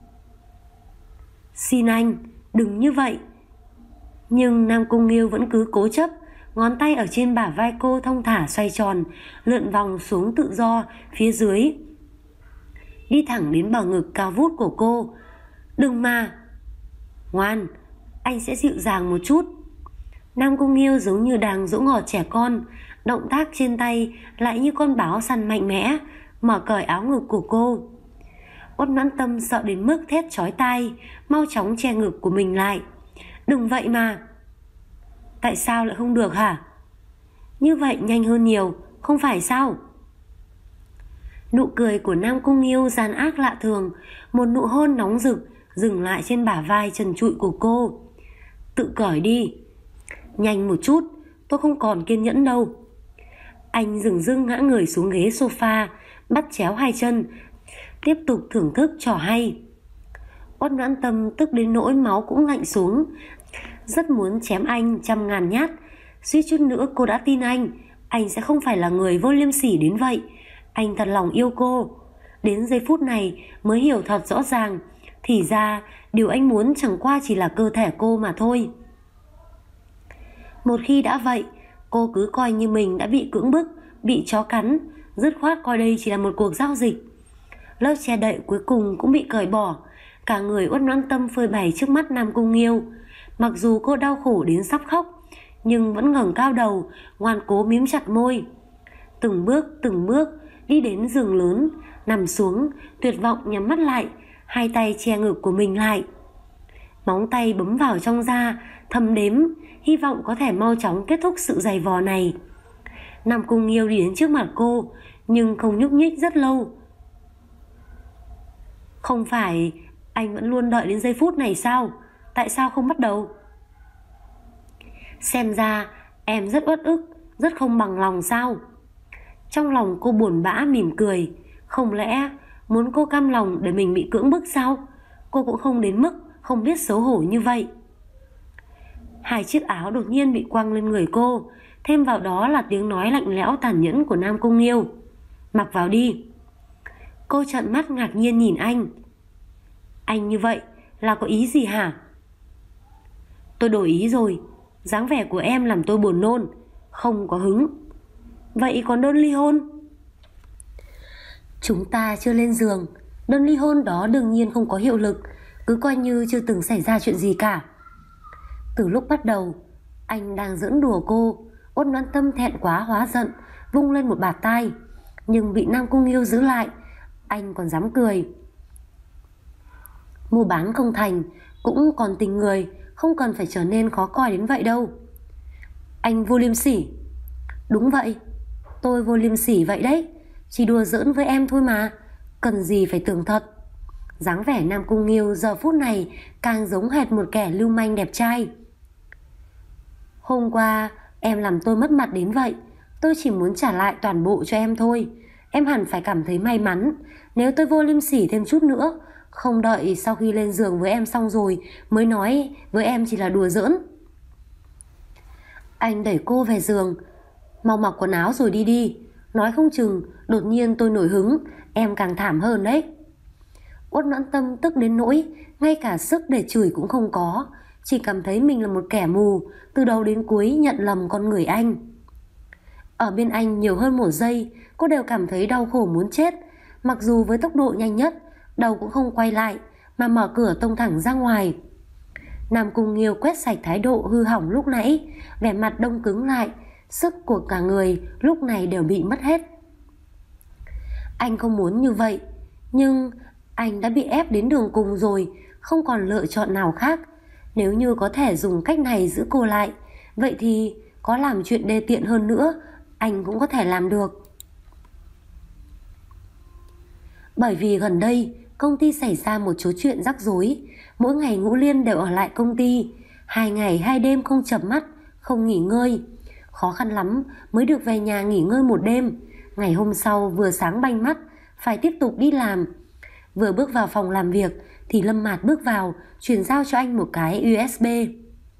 xin anh, đừng như vậy. Nhưng Nam Cung Nghiêu vẫn cứ cố chấp, ngón tay ở trên bả vai cô thong thả xoay tròn, lượn vòng xuống tự do phía dưới, đi thẳng đến bờ ngực cao vút của cô. Đừng mà! Ngoan, anh sẽ dịu dàng một chút. Nam Cung Nghiêu giống như đang dỗ ngọt trẻ con, động tác trên tay lại như con báo săn mạnh mẽ, mở cởi áo ngực của cô. Uất Noãn Tâm sợ đến mức thét chói tai, mau chóng che ngực của mình lại. Đừng vậy mà! Tại sao lại không được hả? Như vậy nhanh hơn nhiều, không phải sao? Nụ cười của Nam Cung Nghiêu gian ác lạ thường, một nụ hôn nóng rực dừng lại trên bả vai trần trụi của cô. Tự cởi đi. Nhanh một chút, tôi không còn kiên nhẫn đâu. Anh dừng dưng ngã người xuống ghế sofa, bắt chéo hai chân, tiếp tục thưởng thức trò hay. Uất Noãn Tâm tức đến nỗi máu cũng lạnh xuống, rất muốn chém anh trăm ngàn nhát. Suýt chút nữa cô đã tin anh, anh sẽ không phải là người vô liêm sỉ đến vậy. Anh thật lòng yêu cô. Đến giây phút này mới hiểu thật rõ ràng, thì ra điều anh muốn chẳng qua chỉ là cơ thể cô mà thôi. Một khi đã vậy, cô Cô cứ coi như mình đã bị cưỡng bức, bị chó cắn, dứt khoát coi đây chỉ là một cuộc giao dịch. Lớp che đậy cuối cùng cũng bị cởi bỏ. Cả người Uất Noãn Tâm phơi bày trước mắt Nam Cung Nghiêu. Mặc dù cô đau khổ đến sắp khóc, nhưng vẫn ngẩng cao đầu, ngoan cố mím chặt môi. Từng bước, từng bước đi đến giường lớn, nằm xuống, tuyệt vọng nhắm mắt lại, hai tay che ngực của mình lại. Móng tay bấm vào trong da, thầm đếm, hy vọng có thể mau chóng kết thúc sự giày vò này. Nam Cung Nghiêu đi đến trước mặt cô, nhưng không nhúc nhích rất lâu. Không phải anh vẫn luôn đợi đến giây phút này sao? Tại sao không bắt đầu? Xem ra em rất uất ức, rất không bằng lòng sao? Trong lòng cô buồn bã mỉm cười. Không lẽ muốn cô cam lòng để mình bị cưỡng bức sao? Cô cũng không đến mức không biết xấu hổ như vậy. Hai chiếc áo đột nhiên bị quăng lên người cô, thêm vào đó là tiếng nói lạnh lẽo tàn nhẫn của Nam Cung Nghiêu. Mặc vào đi. Cô trợn mắt ngạc nhiên nhìn anh. Anh như vậy là có ý gì hả? Tôi đổi ý rồi. Dáng vẻ của em làm tôi buồn nôn, không có hứng. Vậy còn đơn ly hôn? Chúng ta chưa lên giường, đơn ly hôn đó đương nhiên không có hiệu lực. Cứ coi như chưa từng xảy ra chuyện gì cả. Từ lúc bắt đầu anh đang giỡn đùa cô. Uất Noãn Tâm thẹn quá hóa giận, vung lên một bạt tai, nhưng bị Nam Cung Nghiêu giữ lại. Anh còn dám cười. Mua bán không thành, cũng còn tình người, không cần phải trở nên khó coi đến vậy đâu. Anh vô liêm sỉ. Đúng vậy, tôi vô liêm sỉ vậy đấy. Chỉ đùa giỡn với em thôi mà, cần gì phải tưởng thật. Dáng vẻ Nam Cung Nghiêu giờ phút này càng giống hệt một kẻ lưu manh đẹp trai. Hôm qua em làm tôi mất mặt đến vậy, tôi chỉ muốn trả lại toàn bộ cho em thôi. Em hẳn phải cảm thấy may mắn nếu tôi vô liêm sỉ thêm chút nữa, không đợi sau khi lên giường với em xong rồi mới nói với em chỉ là đùa giỡn. Anh đẩy cô về giường. Mau mặc quần áo rồi đi đi. Nói không chừng đột nhiên tôi nổi hứng, em càng thảm hơn đấy. Uất Noãn Tâm tức đến nỗi ngay cả sức để chửi cũng không có, chỉ cảm thấy mình là một kẻ mù, từ đầu đến cuối nhận lầm con người anh. Ở bên anh nhiều hơn một giây, cô đều cảm thấy đau khổ muốn chết. Mặc dù với tốc độ nhanh nhất, đầu cũng không quay lại, mà mở cửa tông thẳng ra ngoài. Nam Cung Nghiêu quét sạch thái độ hư hỏng lúc nãy, vẻ mặt đông cứng lại, sức của cả người lúc này đều bị mất hết. Anh không muốn như vậy, nhưng anh đã bị ép đến đường cùng rồi, không còn lựa chọn nào khác. Nếu như có thể dùng cách này giữ cô lại, vậy thì có làm chuyện đê tiện hơn nữa, anh cũng có thể làm được. Bởi vì gần đây công ty xảy ra một số chuyện rắc rối. Mỗi ngày Ngũ Liên đều ở lại công ty, hai ngày hai đêm không chợp mắt, không nghỉ ngơi. Khó khăn lắm mới được về nhà nghỉ ngơi một đêm. Ngày hôm sau vừa sáng banh mắt, phải tiếp tục đi làm. Vừa bước vào phòng làm việc thì Lâm Mạt bước vào, chuyển giao cho anh một cái u ét bê.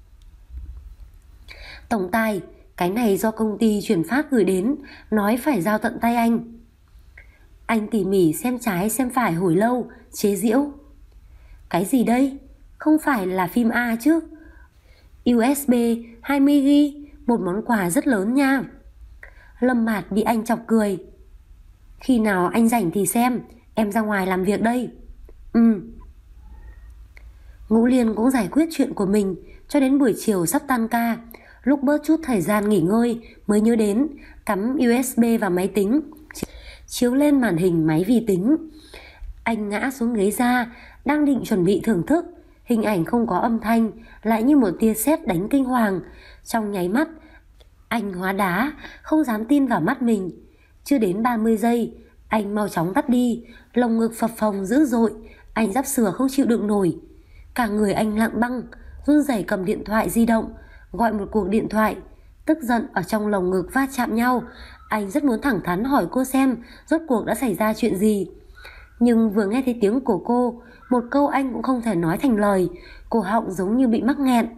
Tổng tài, cái này do công ty chuyển phát gửi đến, nói phải giao tận tay anh. Anh tỉ mỉ xem trái xem phải hồi lâu, chế giễu. Cái gì đây? Không phải là phim A chứ? u ét bê hai mươi gi-ga-bai, một món quà rất lớn nha. Lâm Mạt bị anh chọc cười. Khi nào anh rảnh thì xem, em ra ngoài làm việc đây. Ừ. Ngũ Liên cũng giải quyết chuyện của mình cho đến buổi chiều sắp tan ca. Lúc bớt chút thời gian nghỉ ngơi mới nhớ đến cắm u ét bê vào máy tính, chiếu lên màn hình máy vi tính. Anh ngã xuống ghế ra, đang định chuẩn bị thưởng thức. Hình ảnh không có âm thanh lại như một tia sét đánh kinh hoàng. Trong nháy mắt anh hóa đá, không dám tin vào mắt mình. Chưa đến ba mươi giây, anh mau chóng tắt đi. Lồng ngực phập phồng dữ dội, anh sắp sửa không chịu đựng nổi. Cả người anh lặng băng, run rẩy cầm điện thoại di động, gọi một cuộc điện thoại. Tức giận ở trong lồng ngực va chạm nhau. Anh rất muốn thẳng thắn hỏi cô xem rốt cuộc đã xảy ra chuyện gì. Nhưng vừa nghe thấy tiếng của cô, một câu anh cũng không thể nói thành lời. Cổ họng giống như bị mắc nghẹn.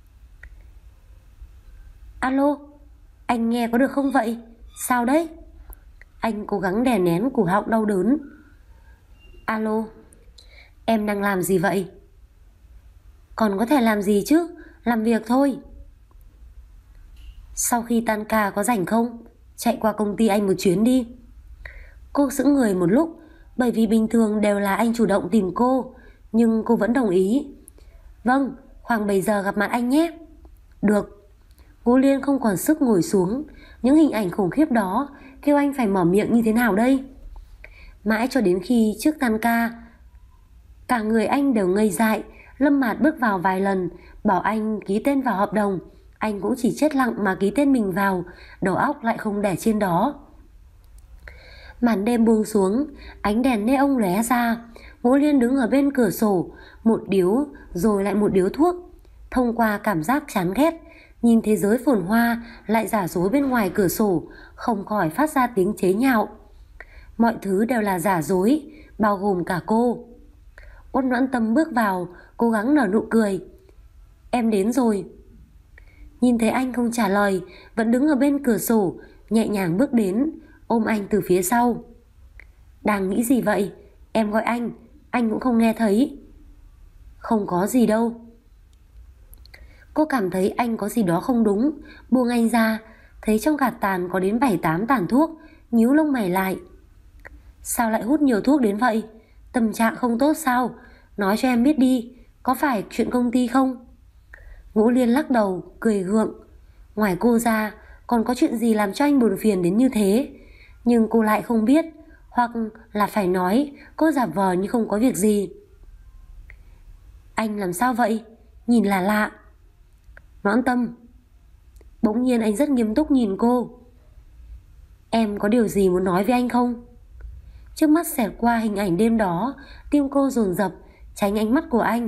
Alo, anh nghe có được không vậy? Sao đấy? Anh cố gắng đè nén cổ họng đau đớn. Alo, em đang làm gì vậy? Còn có thể làm gì chứ? Làm việc thôi. Sau khi tan ca có rảnh không? Chạy qua công ty anh một chuyến đi. Cô sững người một lúc, bởi vì bình thường đều là anh chủ động tìm cô, nhưng cô vẫn đồng ý. Vâng, khoảng bảy giờ gặp mặt anh nhé. Được. Ngô Liên không còn sức ngồi xuống. Những hình ảnh khủng khiếp đó kêu anh phải mở miệng như thế nào đây? Mãi cho đến khi trước tan ca, cả người anh đều ngây dại. Lâm Mạt bước vào vài lần, bảo anh ký tên vào hợp đồng. Anh cũng chỉ chết lặng mà ký tên mình vào, đầu óc lại không để trên đó. Màn đêm buông xuống, ánh đèn neon lóe ra. Ngô Liên đứng ở bên cửa sổ, một điếu rồi lại một điếu thuốc. Thông qua cảm giác chán ghét, nhìn thế giới phồn hoa lại giả dối bên ngoài cửa sổ, không khỏi phát ra tiếng chế nhạo. Mọi thứ đều là giả dối, bao gồm cả cô. Uất Noãn Tâm bước vào, cố gắng nở nụ cười. Em đến rồi. Nhìn thấy anh không trả lời, vẫn đứng ở bên cửa sổ, nhẹ nhàng bước đến, ôm anh từ phía sau. Đang nghĩ gì vậy? Em gọi anh, anh cũng không nghe thấy. Không có gì đâu. Cô cảm thấy anh có gì đó không đúng, buông anh ra, thấy trong gạt tàn có đến bảy tám tàn thuốc, nhíu lông mày lại. Sao lại hút nhiều thuốc đến vậy? Tâm trạng không tốt sao? Nói cho em biết đi, có phải chuyện công ty không? Ngũ Liên lắc đầu, cười gượng. Ngoài cô ra, còn có chuyện gì làm cho anh buồn phiền đến như thế? Nhưng cô lại không biết, hoặc là phải nói, cô giả vờ như không có việc gì. Anh làm sao vậy? Nhìn là lạ. Noãn Tâm. Bỗng nhiên anh rất nghiêm túc nhìn cô. Em có điều gì muốn nói với anh không? Trước mắt xẹt qua hình ảnh đêm đó, tim cô dồn dập, tránh ánh mắt của anh.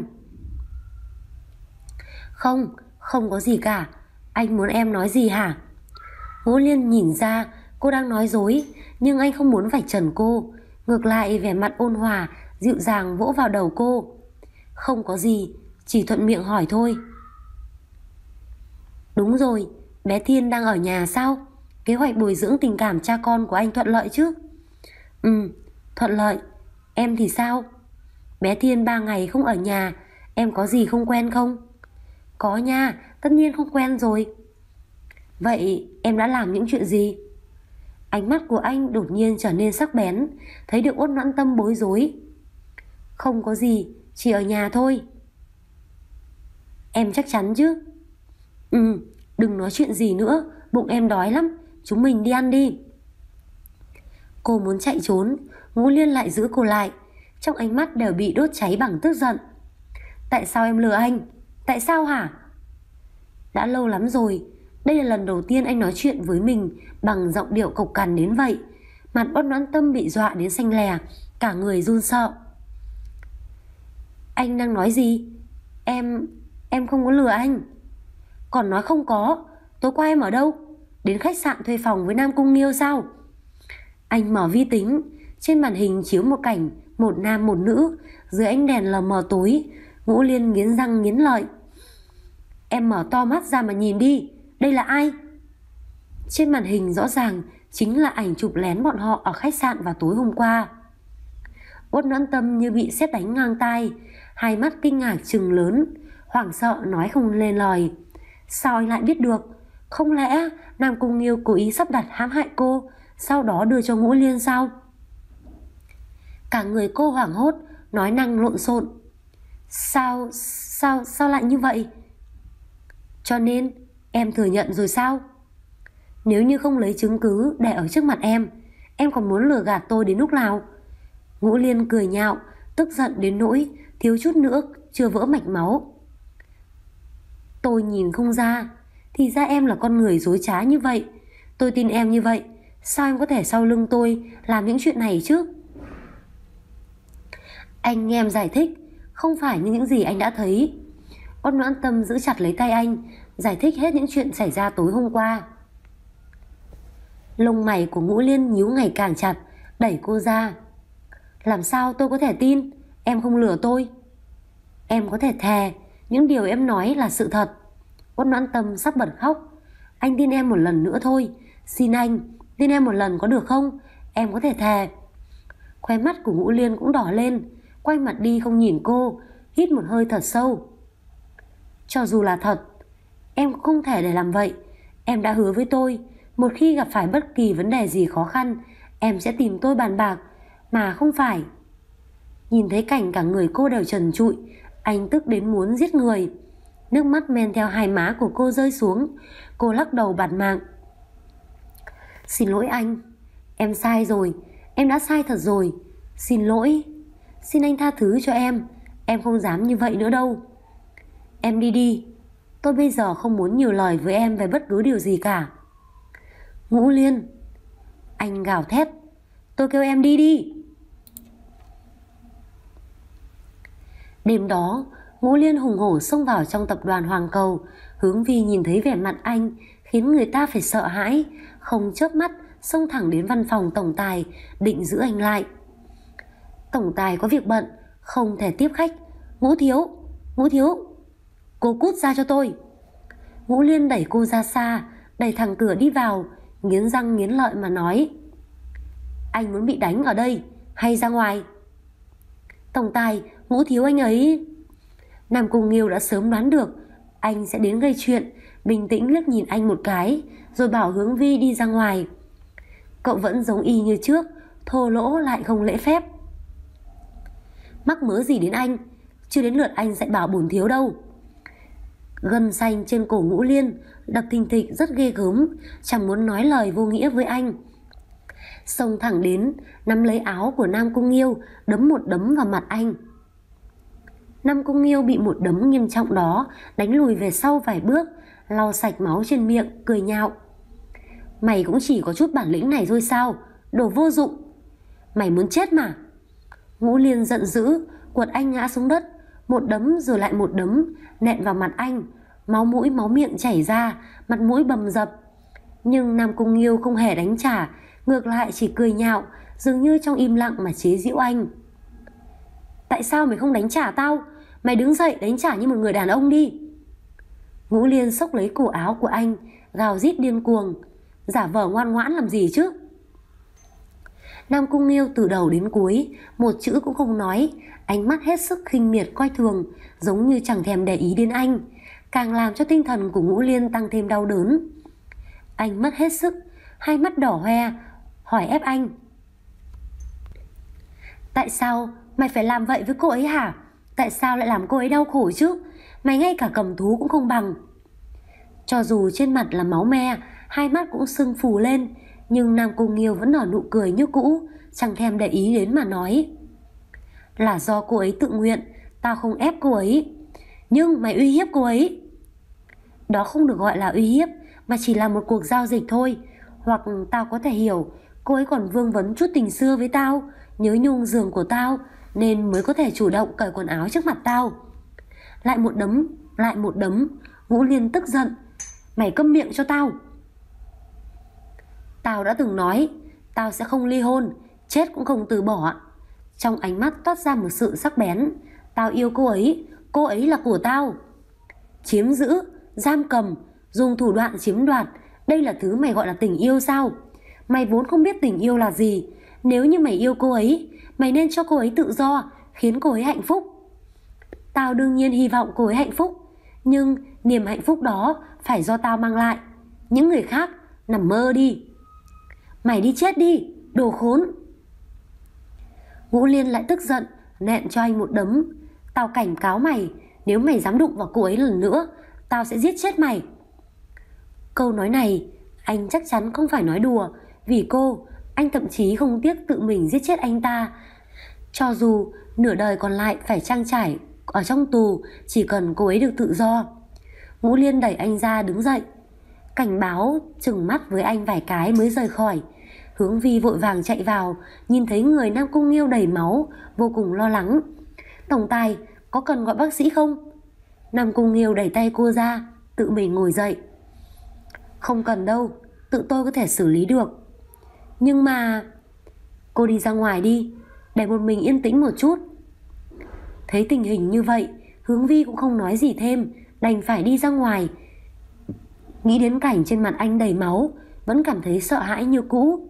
Không, không có gì cả. Anh muốn em nói gì hả? Ngô Liên nhìn ra cô đang nói dối, nhưng anh không muốn vạch trần cô. Ngược lại vẻ mặt ôn hòa, dịu dàng vỗ vào đầu cô. Không có gì, chỉ thuận miệng hỏi thôi. Đúng rồi, bé Thiên đang ở nhà sao? Kế hoạch bồi dưỡng tình cảm cha con của anh thuận lợi chứ? Ừ, thuận lợi. Em thì sao? Bé Thiên ba ngày không ở nhà, em có gì không quen không? Có nha, tất nhiên không quen rồi. Vậy em đã làm những chuyện gì? Ánh mắt của anh đột nhiên trở nên sắc bén, thấy được Uất Noãn Tâm bối rối. Không có gì, chỉ ở nhà thôi. Em chắc chắn chứ? Ừ, đừng nói chuyện gì nữa, bụng em đói lắm, chúng mình đi ăn đi. Cô muốn chạy trốn, Ngũ Liên lại giữ cô lại, trong ánh mắt đều bị đốt cháy bằng tức giận. Tại sao em lừa anh? Tại sao hả? Đã lâu lắm rồi, đây là lần đầu tiên anh nói chuyện với mình bằng giọng điệu cộc cằn đến vậy. Mặt Uất Noãn Tâm bị dọa đến xanh lè, cả người run sợ. Anh đang nói gì? Em... em không có lừa anh. Còn nói không có, tối qua em ở đâu? Đến khách sạn thuê phòng với Nam Cung Nghiêu sao? Anh mở vi tính, trên màn hình chiếu một cảnh một nam một nữ dưới ánh đèn lờ mờ tối. Ngũ Liên nghiến răng nghiến lợi. Em mở to mắt ra mà nhìn đi, đây là ai? Trên màn hình rõ ràng chính là ảnh chụp lén bọn họ ở khách sạn vào tối hôm qua. Uất Noãn Tâm như bị sét đánh ngang tai, hai mắt kinh ngạc trừng lớn, hoảng sợ nói không lên lời. Sao anh lại biết được? Không lẽ Nam Cung Nghiêu cố ý sắp đặt hãm hại cô, sau đó đưa cho Ngũ Liên sao? Cả người cô hoảng hốt, nói năng lộn xộn. Sao, sao, sao lại như vậy? Cho nên, em thừa nhận rồi sao? Nếu như không lấy chứng cứ để ở trước mặt em, em còn muốn lừa gạt tôi đến lúc nào? Ngũ Liên cười nhạo, tức giận đến nỗi thiếu chút nữa chưa vỡ mạch máu. Tôi nhìn không ra, thì ra em là con người dối trá như vậy. Tôi tin em như vậy, sao em có thể sau lưng tôi làm những chuyện này chứ? Anh nghe em giải thích, không phải như những gì anh đã thấy. Uất Noãn Tâm giữ chặt lấy tay anh, giải thích hết những chuyện xảy ra tối hôm qua. Lông mày của Ngũ Liên nhíu ngày càng chặt, đẩy cô ra. Làm sao tôi có thể tin? Em không lừa tôi. Em có thể thề những điều em nói là sự thật. Uất Noãn Tâm sắp bật khóc. Anh tin em một lần nữa thôi, xin anh, tin em một lần có được không? Em có thể thề. Khóe mắt của Ngũ Liên cũng đỏ lên, quay mặt đi không nhìn cô, hít một hơi thật sâu. Cho dù là thật, em cũng không thể để làm vậy. Em đã hứa với tôi, một khi gặp phải bất kỳ vấn đề gì khó khăn, em sẽ tìm tôi bàn bạc, mà không phải. Nhìn thấy cảnh cả người cô đều trần trụi, anh tức đến muốn giết người. Nước mắt men theo hai má của cô rơi xuống. Cô lắc đầu bạt mạng. Xin lỗi anh, em sai rồi, em đã sai thật rồi. Xin lỗi, xin anh tha thứ cho em, em không dám như vậy nữa đâu. Em đi đi, tôi bây giờ không muốn nhiều lời với em về bất cứ điều gì cả. Ngũ Liên, anh gào thét, tôi kêu em đi đi. Đêm đó, Ngũ Liên hùng hổ xông vào trong tập đoàn Hoàng Cầu. Hướng Vi nhìn thấy vẻ mặt anh khiến người ta phải sợ hãi, không chớp mắt xông thẳng đến văn phòng tổng tài, định giữ anh lại. Tổng tài có việc bận, không thể tiếp khách. Ngũ thiếu, Ngũ thiếu, cô cút ra cho tôi. Ngũ Liên đẩy cô ra xa, đẩy thẳng cửa đi vào, nghiến răng nghiến lợi mà nói, anh muốn bị đánh ở đây hay ra ngoài? Tổng tài, Ngũ thiếu anh ấy. Nam Cung Nghiêu đã sớm đoán được anh sẽ đến gây chuyện, bình tĩnh liếc nhìn anh một cái, rồi bảo Hướng Vi đi ra ngoài. Cậu vẫn giống y như trước, thô lỗ lại không lễ phép. Mắc mớ gì đến anh, chưa đến lượt anh dạy bảo bổn thiếu đâu. Gân xanh trên cổ Ngũ Liên đập thình thịch rất ghê gớm, chẳng muốn nói lời vô nghĩa với anh. Xông thẳng đến, nắm lấy áo của Nam Cung Nghiêu, đấm một đấm vào mặt anh. Nam Cung Nghiêu bị một đấm nghiêm trọng đó đánh lùi về sau vài bước, lau sạch máu trên miệng, cười nhạo. Mày cũng chỉ có chút bản lĩnh này thôi sao, đồ vô dụng. Mày muốn chết mà. Ngũ Liên giận dữ, quật anh ngã xuống đất, một đấm rồi lại một đấm, nện vào mặt anh, máu mũi máu miệng chảy ra, mặt mũi bầm dập. Nhưng Nam Cung Nghiêu không hề đánh trả, ngược lại chỉ cười nhạo, dường như trong im lặng mà chế giễu anh. Tại sao mày không đánh trả tao? Mày đứng dậy đánh trả như một người đàn ông đi. Ngũ Liên xốc lấy cổ áo của anh, gào rít điên cuồng. Giả vờ ngoan ngoãn làm gì chứ? Nam Cung Nghiêu từ đầu đến cuối một chữ cũng không nói, ánh mắt hết sức khinh miệt coi thường, giống như chẳng thèm để ý đến anh, càng làm cho tinh thần của Ngũ Liên tăng thêm đau đớn. Anh mất hết sức, hai mắt đỏ hoe, hỏi ép anh. Tại sao mày phải làm vậy với cô ấy hả? Tại sao lại làm cô ấy đau khổ chứ? Mày ngay cả cầm thú cũng không bằng. Cho dù trên mặt là máu me, hai mắt cũng sưng phù lên, nhưng Nam Cung Nghiêu vẫn nở nụ cười như cũ, chẳng thèm để ý đến mà nói. Là do cô ấy tự nguyện, tao không ép cô ấy. Nhưng mày uy hiếp cô ấy. Đó không được gọi là uy hiếp, mà chỉ là một cuộc giao dịch thôi. Hoặc tao có thể hiểu, cô ấy còn vương vấn chút tình xưa với tao, nhớ nhung giường của tao, nên mới có thể chủ động cởi quần áo trước mặt tao. Lại một đấm, lại một đấm. Ngũ Liên tức giận. Mày câm miệng cho tao. Tao đã từng nói, tao sẽ không ly hôn, chết cũng không từ bỏ. Trong ánh mắt toát ra một sự sắc bén. Tao yêu cô ấy, cô ấy là của tao. Chiếm giữ, giam cầm, dùng thủ đoạn chiếm đoạt, đây là thứ mày gọi là tình yêu sao? Mày vốn không biết tình yêu là gì. Nếu như mày yêu cô ấy, mày nên cho cô ấy tự do, khiến cô ấy hạnh phúc. Tao đương nhiên hy vọng cô ấy hạnh phúc, nhưng niềm hạnh phúc đó phải do tao mang lại. Những người khác nằm mơ đi. Mày đi chết đi, đồ khốn. Ngũ Liên lại tức giận, nện cho anh một đấm. Tao cảnh cáo mày, nếu mày dám đụng vào cô ấy lần nữa, tao sẽ giết chết mày. Câu nói này anh chắc chắn không phải nói đùa. Vì cô, anh thậm chí không tiếc tự mình giết chết anh ta, cho dù nửa đời còn lại phải trang trải ở trong tù, chỉ cần cô ấy được tự do. Ngũ Liên đẩy anh ra đứng dậy, cảnh báo trừng mắt với anh vài cái mới rời khỏi. Hướng Vi vội vàng chạy vào, nhìn thấy người Nam Cung Nghiêu đầy máu, vô cùng lo lắng. Tổng tài, có cần gọi bác sĩ không? Nam Cung Nghiêu đẩy tay cô ra, tự mình ngồi dậy. Không cần đâu, tự tôi có thể xử lý được. Nhưng mà... Cô đi ra ngoài đi, để một mình yên tĩnh một chút. Thấy tình hình như vậy, Hướng Vi cũng không nói gì thêm, đành phải đi ra ngoài. Nghĩ đến cảnh trên mặt anh đầy máu, vẫn cảm thấy sợ hãi như cũ.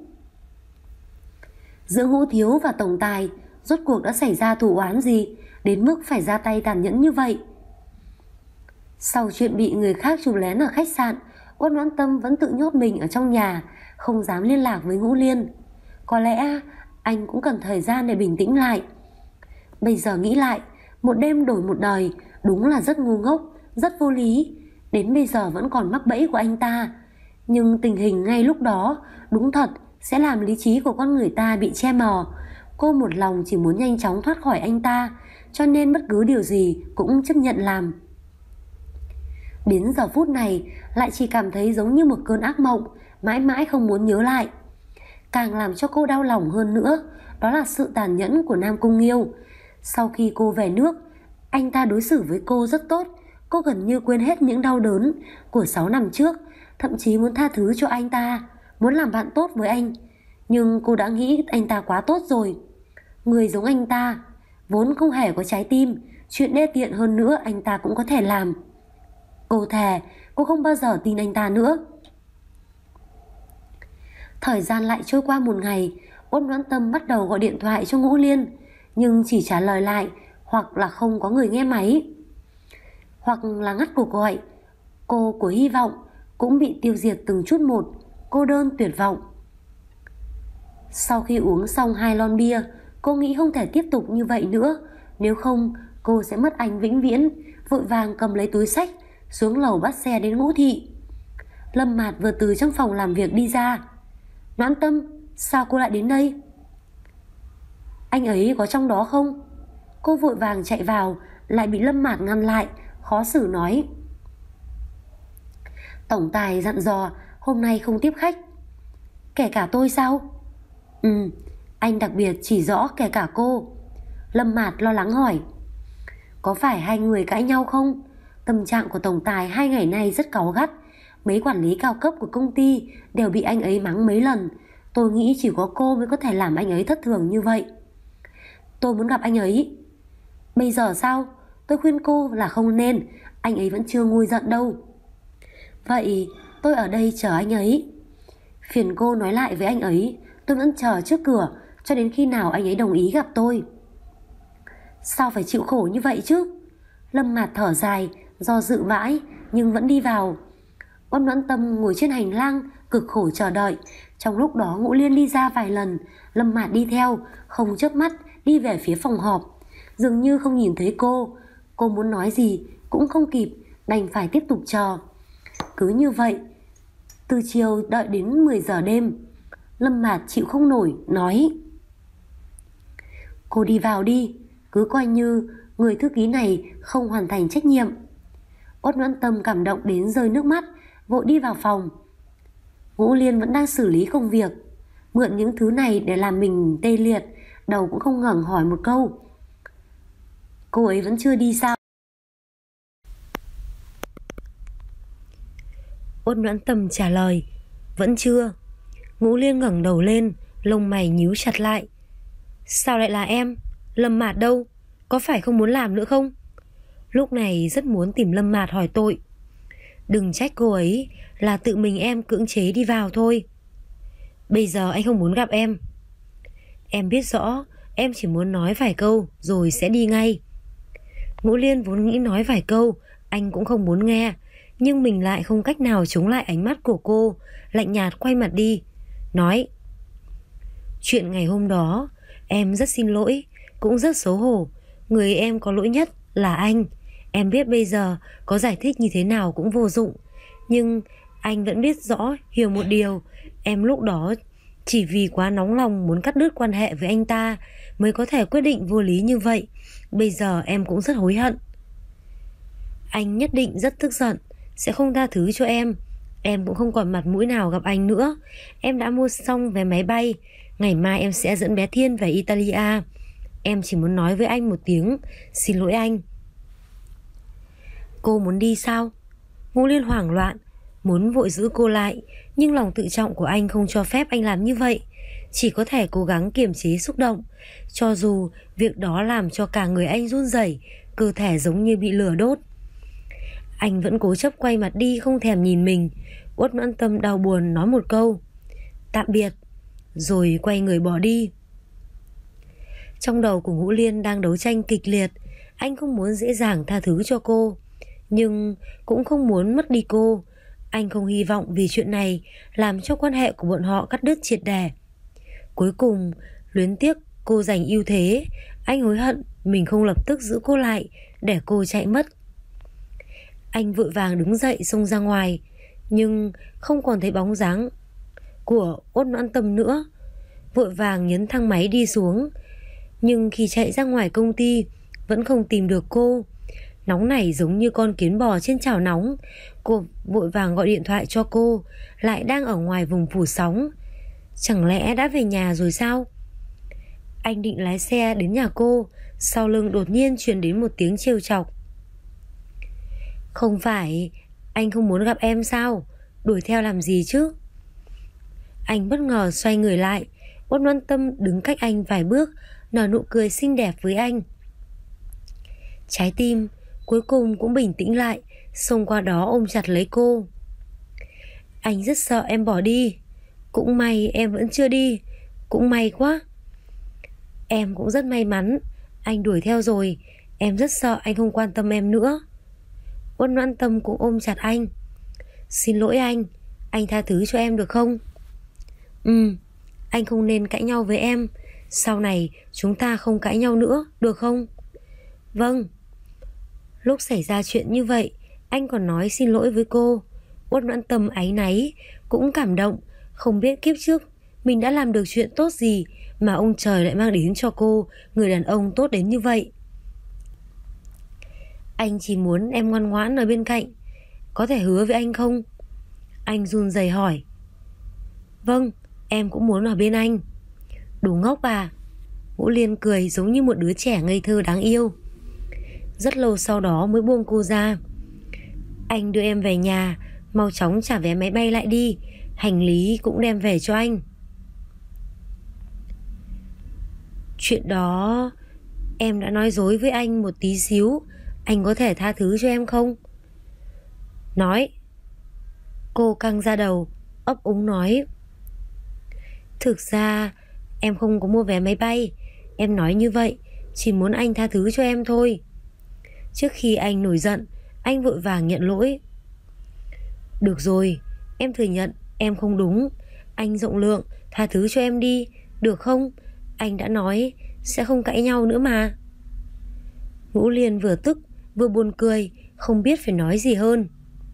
Giữa Ngũ thiếu và tổng tài, rốt cuộc đã xảy ra thù oán gì đến mức phải ra tay tàn nhẫn như vậy? Sau chuyện bị người khác chụp lén ở khách sạn, Uất Noãn Tâm vẫn tự nhốt mình ở trong nhà, không dám liên lạc với Ngũ Liên. Có lẽ anh cũng cần thời gian để bình tĩnh lại. Bây giờ nghĩ lại, một đêm đổi một đời đúng là rất ngu ngốc, rất vô lý. Đến bây giờ vẫn còn mắc bẫy của anh ta. Nhưng tình hình ngay lúc đó đúng thật sẽ làm lý trí của con người ta bị che mờ. Cô một lòng chỉ muốn nhanh chóng thoát khỏi anh ta, cho nên bất cứ điều gì cũng chấp nhận làm. Đến giờ phút này lại chỉ cảm thấy giống như một cơn ác mộng, mãi mãi không muốn nhớ lại. Càng làm cho cô đau lòng hơn nữa, đó là sự tàn nhẫn của Nam Cung Nghiêu. Sau khi cô về nước, anh ta đối xử với cô rất tốt. Cô gần như quên hết những đau đớn của sáu năm trước, thậm chí muốn tha thứ cho anh ta, muốn làm bạn tốt với anh. Nhưng cô đã nghĩ anh ta quá tốt rồi. Người giống anh ta vốn không hề có trái tim, chuyện đê tiện hơn nữa anh ta cũng có thể làm. Cô thề cô không bao giờ tin anh ta nữa. Thời gian lại trôi qua một ngày. Uất Noãn Tâm bắt đầu gọi điện thoại cho Ngũ Liên, nhưng chỉ trả lời lại hoặc là không có người nghe máy, hoặc là ngắt cuộc gọi. Cô của hy vọng cũng bị tiêu diệt từng chút một, cô đơn tuyệt vọng. Sau khi uống xong hai lon bia, cô nghĩ không thể tiếp tục như vậy nữa, nếu không cô sẽ mất anh vĩnh viễn. Vội vàng cầm lấy túi xách xuống lầu bắt xe đến Ngũ Thị. Lâm Mạt vừa từ trong phòng làm việc đi ra. Noãn Tâm, sao cô lại đến đây? Anh ấy có trong đó không? Cô vội vàng chạy vào, lại bị Lâm Mạt ngăn lại, khó xử nói. Tổng tài dặn dò hôm nay không tiếp khách. Kể cả tôi sao? Ừ, anh đặc biệt chỉ rõ kể cả cô. Lâm Mạt lo lắng hỏi. Có phải hai người cãi nhau không? Tâm trạng của tổng tài hai ngày nay rất cáu gắt. Mấy quản lý cao cấp của công ty đều bị anh ấy mắng mấy lần. Tôi nghĩ chỉ có cô mới có thể làm anh ấy thất thường như vậy. Tôi muốn gặp anh ấy. Bây giờ sao? Tôi khuyên cô là không nên, anh ấy vẫn chưa nguôi giận đâu. Vậy tôi ở đây chờ anh ấy. Phiền cô nói lại với anh ấy, tôi vẫn chờ trước cửa cho đến khi nào anh ấy đồng ý gặp tôi. Sao phải chịu khổ như vậy chứ? Lâm Mạt thở dài, do dự mãi nhưng vẫn đi vào. Uất Noãn Tâm ngồi trên hành lang cực khổ chờ đợi. Trong lúc đó Ngũ Liên đi ra vài lần, Lâm Mạt đi theo, không chớp mắt đi về phía phòng họp. Dường như không nhìn thấy cô. Cô muốn nói gì cũng không kịp, đành phải tiếp tục chờ. Cứ như vậy, từ chiều đợi đến mười giờ đêm. Lâm Mạt chịu không nổi, nói. Cô đi vào đi, cứ coi như người thư ký này không hoàn thành trách nhiệm. Uất Noãn Tâm cảm động đến rơi nước mắt, vội đi vào phòng. Ngũ Liên vẫn đang xử lý công việc, mượn những thứ này để làm mình tê liệt, đầu cũng không ngẩng hỏi một câu. Cô ấy vẫn chưa đi sao? Uất Noãn Tâm trả lời, vẫn chưa. Ngũ Liên ngẩng đầu lên, lông mày nhíu chặt lại. Sao lại là em? Lâm Mạt đâu? Có phải không muốn làm nữa không? Lúc này rất muốn tìm Lâm Mạt hỏi tội. Đừng trách cô ấy, là tự mình em cưỡng chế đi vào thôi. Bây giờ anh không muốn gặp em. Em biết rõ, em chỉ muốn nói vài câu rồi sẽ đi ngay. Ngũ Liên vốn nghĩ nói vài câu anh cũng không muốn nghe, nhưng mình lại không cách nào chống lại ánh mắt của cô, lạnh nhạt quay mặt đi, nói. Chuyện ngày hôm đó, em rất xin lỗi, cũng rất xấu hổ. Người em có lỗi nhất là anh. Em biết bây giờ có giải thích như thế nào cũng vô dụng, nhưng anh vẫn biết rõ, hiểu một điều. Em lúc đó chỉ vì quá nóng lòng muốn cắt đứt quan hệ với anh ta mới có thể quyết định vô lý như vậy. Bây giờ em cũng rất hối hận. Anh nhất định rất tức giận, sẽ không tha thứ cho em. Em cũng không còn mặt mũi nào gặp anh nữa. Em đã mua xong vé máy bay, ngày mai em sẽ dẫn bé Thiên về Italia. Em chỉ muốn nói với anh một tiếng xin lỗi anh. Cô muốn đi sao? Ngũ Liên hoảng loạn, muốn vội giữ cô lại, nhưng lòng tự trọng của anh không cho phép anh làm như vậy. Chỉ có thể cố gắng kiềm chế xúc động, cho dù việc đó làm cho cả người anh run rẩy, cơ thể giống như bị lửa đốt. Anh vẫn cố chấp quay mặt đi, không thèm nhìn mình. Uất Noãn Tâm đau buồn nói một câu tạm biệt, rồi quay người bỏ đi. Trong đầu của Ngũ Liên đang đấu tranh kịch liệt. Anh không muốn dễ dàng tha thứ cho cô, nhưng cũng không muốn mất đi cô. Anh không hy vọng vì chuyện này làm cho quan hệ của bọn họ cắt đứt triệt để. Cuối cùng, luyến tiếc cô giành ưu thế, anh hối hận mình không lập tức giữ cô lại để cô chạy mất. Anh vội vàng đứng dậy xông ra ngoài, nhưng không còn thấy bóng dáng của Út Noãn Tâm nữa. Vội vàng nhấn thang máy đi xuống, nhưng khi chạy ra ngoài công ty vẫn không tìm được cô. Nóng này giống như con kiến bò trên chảo nóng. Cô vội vàng gọi điện thoại cho cô, lại đang ở ngoài vùng phủ sóng. Chẳng lẽ đã về nhà rồi sao? Anh định lái xe đến nhà cô, sau lưng đột nhiên truyền đến một tiếng trêu chọc. Không phải anh không muốn gặp em sao? Đuổi theo làm gì chứ? Anh bất ngờ xoay người lại. Út Noãn Tâm đứng cách anh vài bước, nở nụ cười xinh đẹp với anh. Trái tim cuối cùng cũng bình tĩnh lại, xông qua đó ôm chặt lấy cô. Anh rất sợ em bỏ đi. Cũng may em vẫn chưa đi. Cũng may quá. Em cũng rất may mắn. Anh đuổi theo rồi. Em rất sợ anh không quan tâm em nữa. Út Noãn Tâm cũng ôm chặt anh. Xin lỗi anh. Anh tha thứ cho em được không? Ừ. Anh không nên cãi nhau với em. Sau này chúng ta không cãi nhau nữa, được không? Vâng. Lúc xảy ra chuyện như vậy, anh còn nói xin lỗi với cô. Út Noãn Tâm áy náy, cũng cảm động. Không biết kiếp trước mình đã làm được chuyện tốt gì mà ông trời lại mang đến cho cô người đàn ông tốt đến như vậy. Anh chỉ muốn em ngoan ngoãn ở bên cạnh. Có thể hứa với anh không? Anh run rẩy hỏi. Vâng, em cũng muốn ở bên anh. Đủ ngốc à? Ngũ Liên cười giống như một đứa trẻ ngây thơ đáng yêu. Rất lâu sau đó mới buông cô ra. Anh đưa em về nhà, mau chóng trả vé máy bay lại đi. Hành lý cũng đem về cho anh. Chuyện đó em đã nói dối với anh một tí xíu. Anh có thể tha thứ cho em không? Nói. Cô căng ra đầu, ấp úng nói. Thực ra em không có mua vé máy bay. Em nói như vậy chỉ muốn anh tha thứ cho em thôi. Trước khi anh nổi giận, anh vội vàng nhận lỗi. Được rồi, em thừa nhận em không đúng. Anh rộng lượng, tha thứ cho em đi, được không? Anh đã nói sẽ không cãi nhau nữa mà. Ngũ Liên vừa tức vừa buồn cười, không biết phải nói gì hơn.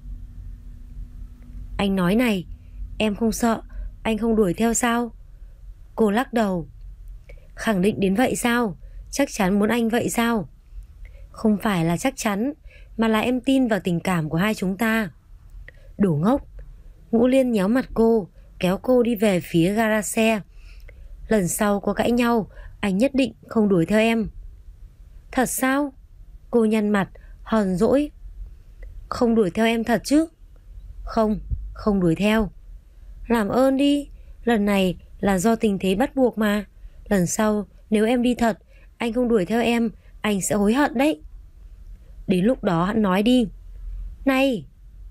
Anh nói này, em không sợ anh không đuổi theo sao? Cô lắc đầu. Khẳng định đến vậy sao? Chắc chắn muốn anh vậy sao? Không phải là chắc chắn, mà là em tin vào tình cảm của hai chúng ta. Đồ ngốc. Ngũ Liên nhéo mặt cô, kéo cô đi về phía gara xe. Lần sau có cãi nhau, anh nhất định không đuổi theo em. Thật sao? Cô nhăn mặt, hờn dỗi. Không đuổi theo em thật chứ? Không, không đuổi theo. Làm ơn đi, lần này là do tình thế bắt buộc mà. Lần sau nếu em đi thật, anh không đuổi theo em, anh sẽ hối hận đấy. Đến lúc đó hắn nói đi. Này.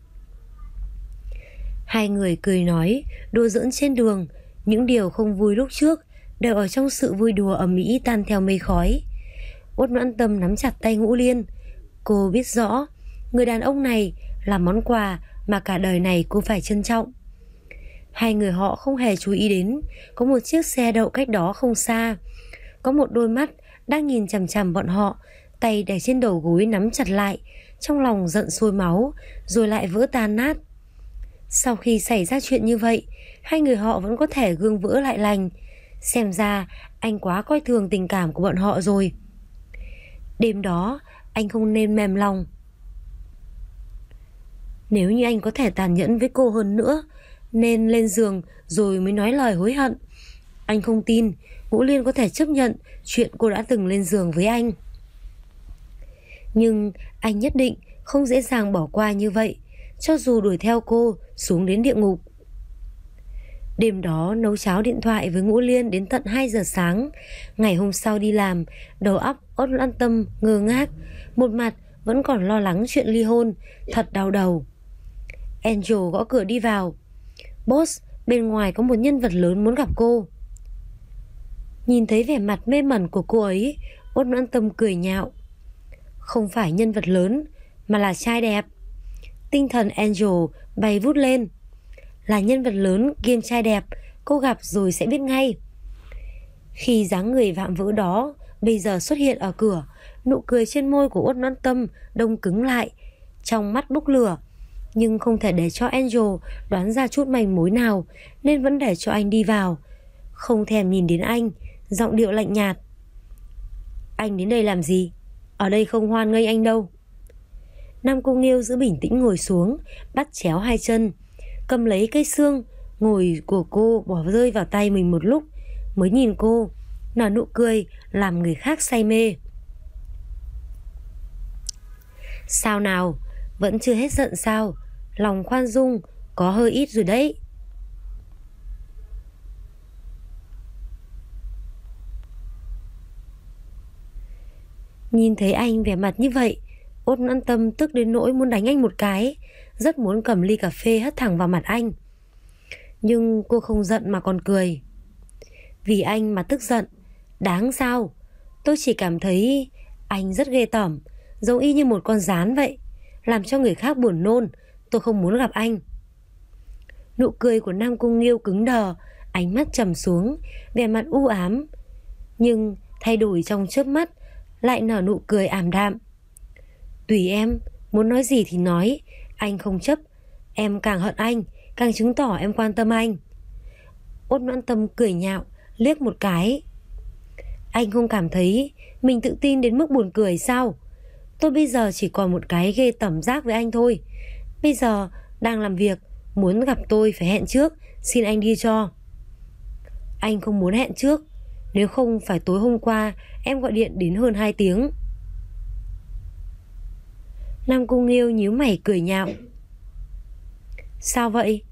Hai người cười nói, đùa giỡn trên đường. Những điều không vui lúc trước đều ở trong sự vui đùa ầm ĩ tan theo mây khói. Út Noãn Tâm nắm chặt tay Ngũ Liên. Cô biết rõ người đàn ông này là món quà mà cả đời này cô phải trân trọng. Hai người họ không hề chú ý đến có một chiếc xe đậu cách đó không xa. Có một đôi mắt đang nhìn chằm chằm bọn họ, tay để trên đầu gối nắm chặt lại, trong lòng giận sôi máu, rồi lại vỡ tan nát. Sau khi xảy ra chuyện như vậy, hai người họ vẫn có thể gương vỡ lại lành. Xem ra anh quá coi thường tình cảm của bọn họ rồi. Đêm đó anh không nên mềm lòng. Nếu như anh có thể tàn nhẫn với cô hơn nữa, nên lên giường rồi mới nói lời hối hận. Anh không tin Ngũ Liên có thể chấp nhận chuyện cô đã từng lên giường với anh. Nhưng anh nhất định không dễ dàng bỏ qua như vậy, cho dù đuổi theo cô xuống đến địa ngục. Đêm đó nấu cháo điện thoại với Ngũ Liên đến tận hai giờ sáng. Ngày hôm sau đi làm, đầu óc Út Noãn Tâm ngơ ngác, một mặt vẫn còn lo lắng chuyện ly hôn, thật đau đầu. Angel gõ cửa đi vào. Boss, bên ngoài có một nhân vật lớn muốn gặp cô. Nhìn thấy vẻ mặt mê mẩn của cô ấy, Út Noãn Tâm cười nhạo. Không phải nhân vật lớn, mà là trai đẹp. Tinh thần Angel bay vút lên. Là nhân vật lớn kiêm trai đẹp, cô gặp rồi sẽ biết ngay. Khi dáng người vạm vỡ đó bây giờ xuất hiện ở cửa, nụ cười trên môi của Uất Noãn Tâm đông cứng lại, trong mắt bốc lửa. Nhưng không thể để cho Angel đoán ra chút manh mối nào, nên vẫn để cho anh đi vào. Không thèm nhìn đến anh, giọng điệu lạnh nhạt. Anh đến đây làm gì? Ở đây không hoan nghênh anh đâu. Nam Cung Nghiêu giữ bình tĩnh ngồi xuống, bắt chéo hai chân, cầm lấy cây xương ngồi của cô bỏ rơi vào tay mình một lúc, mới nhìn cô, nở nụ cười làm người khác say mê. Sao nào, vẫn chưa hết giận sao? Lòng khoan dung có hơi ít rồi đấy. Nhìn thấy anh vẻ mặt như vậy, Uất Noãn Tâm tức đến nỗi muốn đánh anh một cái, rất muốn cầm ly cà phê hất thẳng vào mặt anh. Nhưng cô không giận mà còn cười. Vì anh mà tức giận, đáng sao? Tôi chỉ cảm thấy anh rất ghê tởm, giống y như một con gián vậy, làm cho người khác buồn nôn. Tôi không muốn gặp anh. Nụ cười của Nam Cung Nghiêu cứng đờ, ánh mắt trầm xuống, vẻ mặt u ám, nhưng thay đổi trong chớp mắt, lại nở nụ cười ảm đạm. Tùy em, muốn nói gì thì nói, anh không chấp. Em càng hận anh, càng chứng tỏ em quan tâm anh. Uất Noãn Tâm cười nhạo, liếc một cái. Anh không cảm thấy mình tự tin đến mức buồn cười sao? Tôi bây giờ chỉ còn một cái ghê tởm giác với anh thôi. Bây giờ đang làm việc, muốn gặp tôi phải hẹn trước, xin anh đi cho. Anh không muốn hẹn trước, nếu không phải tối hôm qua em gọi điện đến hơn hai tiếng. Nam Cung Nghiêu nhíu mày cười nhạo. Sao vậy?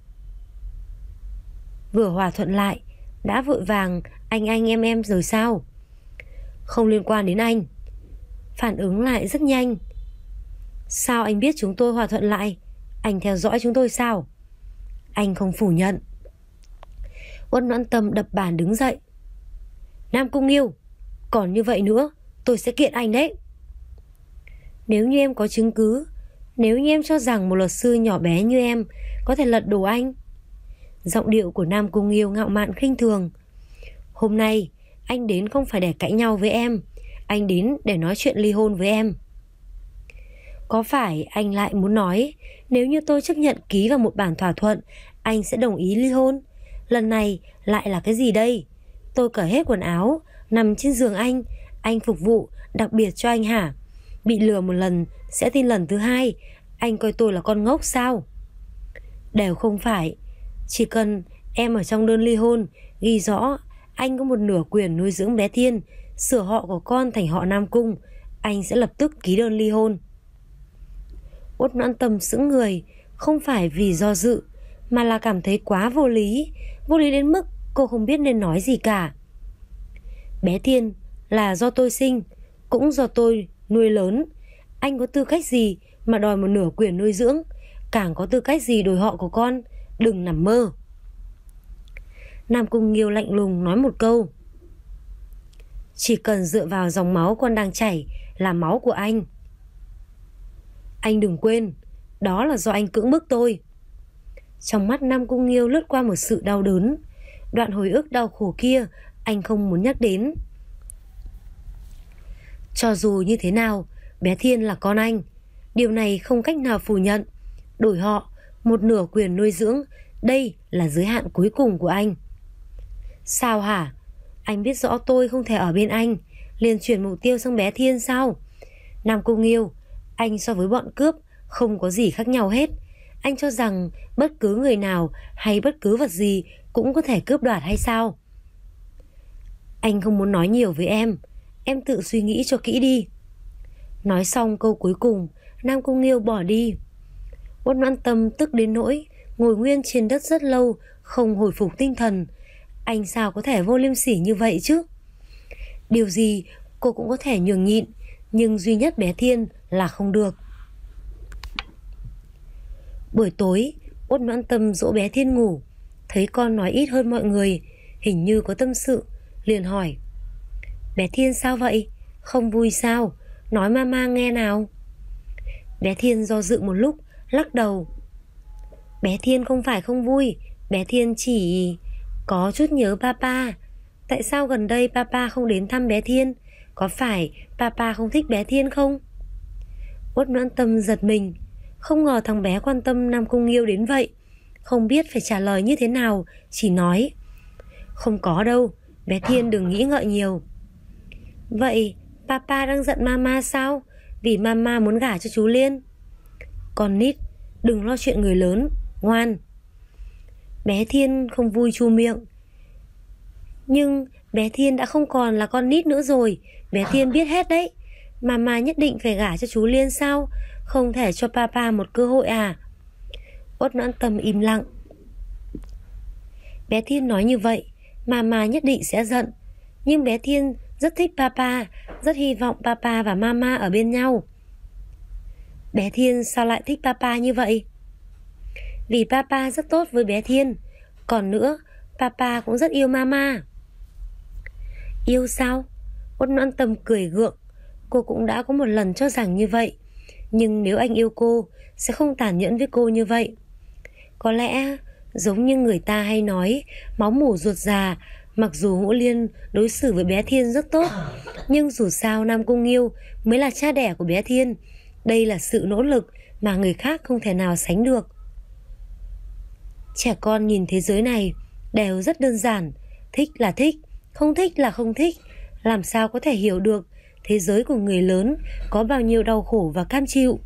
Vừa hòa thuận lại, đã vội vàng anh anh em em rồi sao? Không liên quan đến anh. Phản ứng lại rất nhanh. Sao anh biết chúng tôi hòa thuận lại? Anh theo dõi chúng tôi sao? Anh không phủ nhận. Uất Noãn Tâm đập bàn đứng dậy. Nam Cung Nghiêu, còn như vậy nữa tôi sẽ kiện anh đấy. Nếu như em có chứng cứ, nếu như em cho rằng một luật sư nhỏ bé như em có thể lật đổ anh. Giọng điệu của Nam Cung Nghiêu ngạo mạn khinh thường. Hôm nay anh đến không phải để cãi nhau với em, anh đến để nói chuyện ly hôn với em. Có phải anh lại muốn nói nếu như tôi chấp nhận ký vào một bản thỏa thuận, anh sẽ đồng ý ly hôn? Lần này lại là cái gì đây? Tôi cởi hết quần áo, nằm trên giường anh, anh phục vụ đặc biệt cho anh hả? Bị lừa một lần sẽ tin lần thứ hai, anh coi tôi là con ngốc sao? Đều không phải. Chỉ cần em ở trong đơn ly hôn ghi rõ anh có một nửa quyền nuôi dưỡng bé Thiên, sửa họ của con thành họ Nam Cung, anh sẽ lập tức ký đơn ly hôn. Uất Noãn Tâm sững người, không phải vì do dự, mà là cảm thấy quá vô lý, vô lý đến mức cô không biết nên nói gì cả. Bé Thiên là do tôi sinh, cũng do tôi nuôi lớn. Anh có tư cách gì mà đòi một nửa quyền nuôi dưỡng, càng có tư cách gì đổi họ của con, đừng nằm mơ. Nam Cung Nghiêu lạnh lùng nói một câu. Chỉ cần dựa vào dòng máu con đang chảy là máu của anh. Anh đừng quên, đó là do anh cưỡng bức tôi. Trong mắt Nam Cung Nghiêu lướt qua một sự đau đớn. Đoạn hồi ức đau khổ kia anh không muốn nhắc đến. Cho dù như thế nào, bé Thiên là con anh, điều này không cách nào phủ nhận. Đổi họ, một nửa quyền nuôi dưỡng, đây là giới hạn cuối cùng của anh. Sao hả? Anh biết rõ tôi không thể ở bên anh, liền chuyển mục tiêu sang bé Thiên sao? Nam Cung Nghiêu, anh so với bọn cướp không có gì khác nhau hết. Anh cho rằng bất cứ người nào hay bất cứ vật gì cũng có thể cướp đoạt hay sao? Anh không muốn nói nhiều với em, em tự suy nghĩ cho kỹ đi. Nói xong câu cuối cùng, Nam Cung Nghiêu bỏ đi. Uất Noãn Tâm tức đến nỗi ngồi nguyên trên đất rất lâu, không hồi phục tinh thần. Anh sao có thể vô liêm sỉ như vậy chứ? Điều gì cô cũng có thể nhường nhịn, nhưng duy nhất bé Thiên là không được. Buổi tối, Uất Noãn Tâm dỗ bé Thiên ngủ, thấy con nói ít hơn mọi người, hình như có tâm sự, liền hỏi. Bé Thiên sao vậy? Không vui sao? Nói mama nghe nào. Bé Thiên do dự một lúc, lắc đầu. Bé Thiên không phải không vui, bé Thiên chỉ có chút nhớ papa. Tại sao gần đây papa không đến thăm bé Thiên? Có phải papa không thích bé Thiên không? Uất Noãn Tâm giật mình, không ngờ thằng bé quan tâm Nam Cung Nghiêu đến vậy. Không biết phải trả lời như thế nào, chỉ nói: Không có đâu, bé Thiên đừng nghĩ ngợi nhiều. Vậy papa đang giận mama sao? Vì mama muốn gả cho chú Liên. Con nít, đừng lo chuyện người lớn, ngoan. Bé Thiên không vui chu miệng. Nhưng bé Thiên đã không còn là con nít nữa rồi, bé Thiên biết hết đấy. Mama nhất định phải gả cho chú Liên sao? Không thể cho papa một cơ hội à? Uất Noãn Tâm im lặng. Bé Thiên nói như vậy, mama nhất định sẽ giận. Nhưng bé Thiên rất thích papa, rất hy vọng papa và mama ở bên nhau. Bé Thiên sao lại thích papa như vậy? Vì papa rất tốt với bé Thiên. Còn nữa, papa cũng rất yêu mama. Yêu sao? Uất Noãn Tâm cười gượng. Cô cũng đã có một lần cho rằng như vậy. Nhưng nếu anh yêu cô, sẽ không tàn nhẫn với cô như vậy. Có lẽ giống như người ta hay nói, máu mủ ruột già. Mặc dù Ngũ Liên đối xử với bé Thiên rất tốt, nhưng dù sao Nam Cung Nghiêu mới là cha đẻ của bé Thiên. Đây là sự nỗ lực mà người khác không thể nào sánh được. Trẻ con nhìn thế giới này đều rất đơn giản. Thích là thích, không thích là không thích. Làm sao có thể hiểu được thế giới của người lớn có bao nhiêu đau khổ và cam chịu.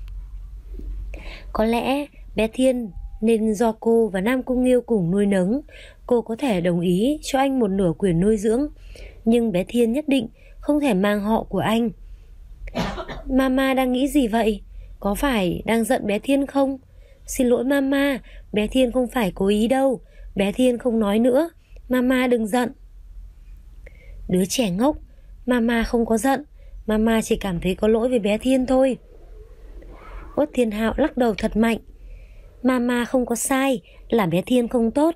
Có lẽ bé Thiên nên do cô và Nam Cung Nghiêu cùng nuôi nấng. Cô có thể đồng ý cho anh một nửa quyền nuôi dưỡng, nhưng bé Thiên nhất định không thể mang họ của anh. Mama đang nghĩ gì vậy? Có phải đang giận bé Thiên không? Xin lỗi mama, bé Thiên không phải cố ý đâu. Bé Thiên không nói nữa, mama đừng giận. Đứa trẻ ngốc, mama không có giận. Mama chỉ cảm thấy có lỗi với bé Thiên thôi. Uất Thiên Hạo lắc đầu thật mạnh. Mama không có sai, là bé Thiên không tốt.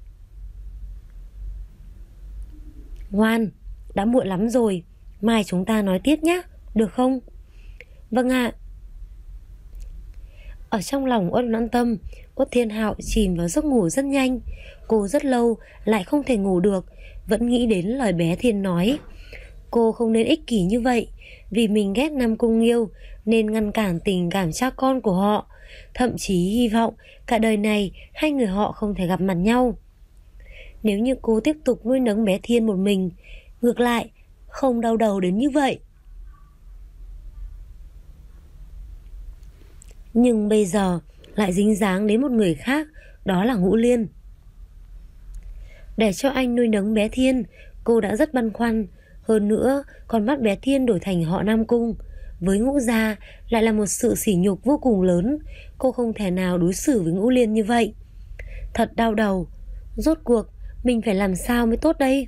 Ngoan, đã muộn lắm rồi, mai chúng ta nói tiếp nhé, được không? Vâng ạ. Ở trong lòng Uất Noãn Tâm, Uất Thiên Hạo chìm vào giấc ngủ rất nhanh. Cô rất lâu lại không thể ngủ được, vẫn nghĩ đến lời bé Thiên nói. Cô không nên ích kỷ như vậy. Vì mình ghét Nam Cung Nghiêu nên ngăn cản tình cảm cha con của họ, thậm chí hy vọng cả đời này hai người họ không thể gặp mặt nhau. Nếu như cô tiếp tục nuôi nấng bé Thiên một mình, ngược lại không đau đầu đến như vậy. Nhưng bây giờ lại dính dáng đến một người khác, đó là Ngũ Liên. Để cho anh nuôi nấng bé Thiên, cô đã rất băn khoăn. Hơn nữa còn bắt bé Thiên đổi thành họ Nam Cung. Với Ngũ gia lại là một sự sỉ nhục vô cùng lớn. Cô không thể nào đối xử với Ngũ Liên như vậy. Thật đau đầu. Rốt cuộc mình phải làm sao mới tốt đây?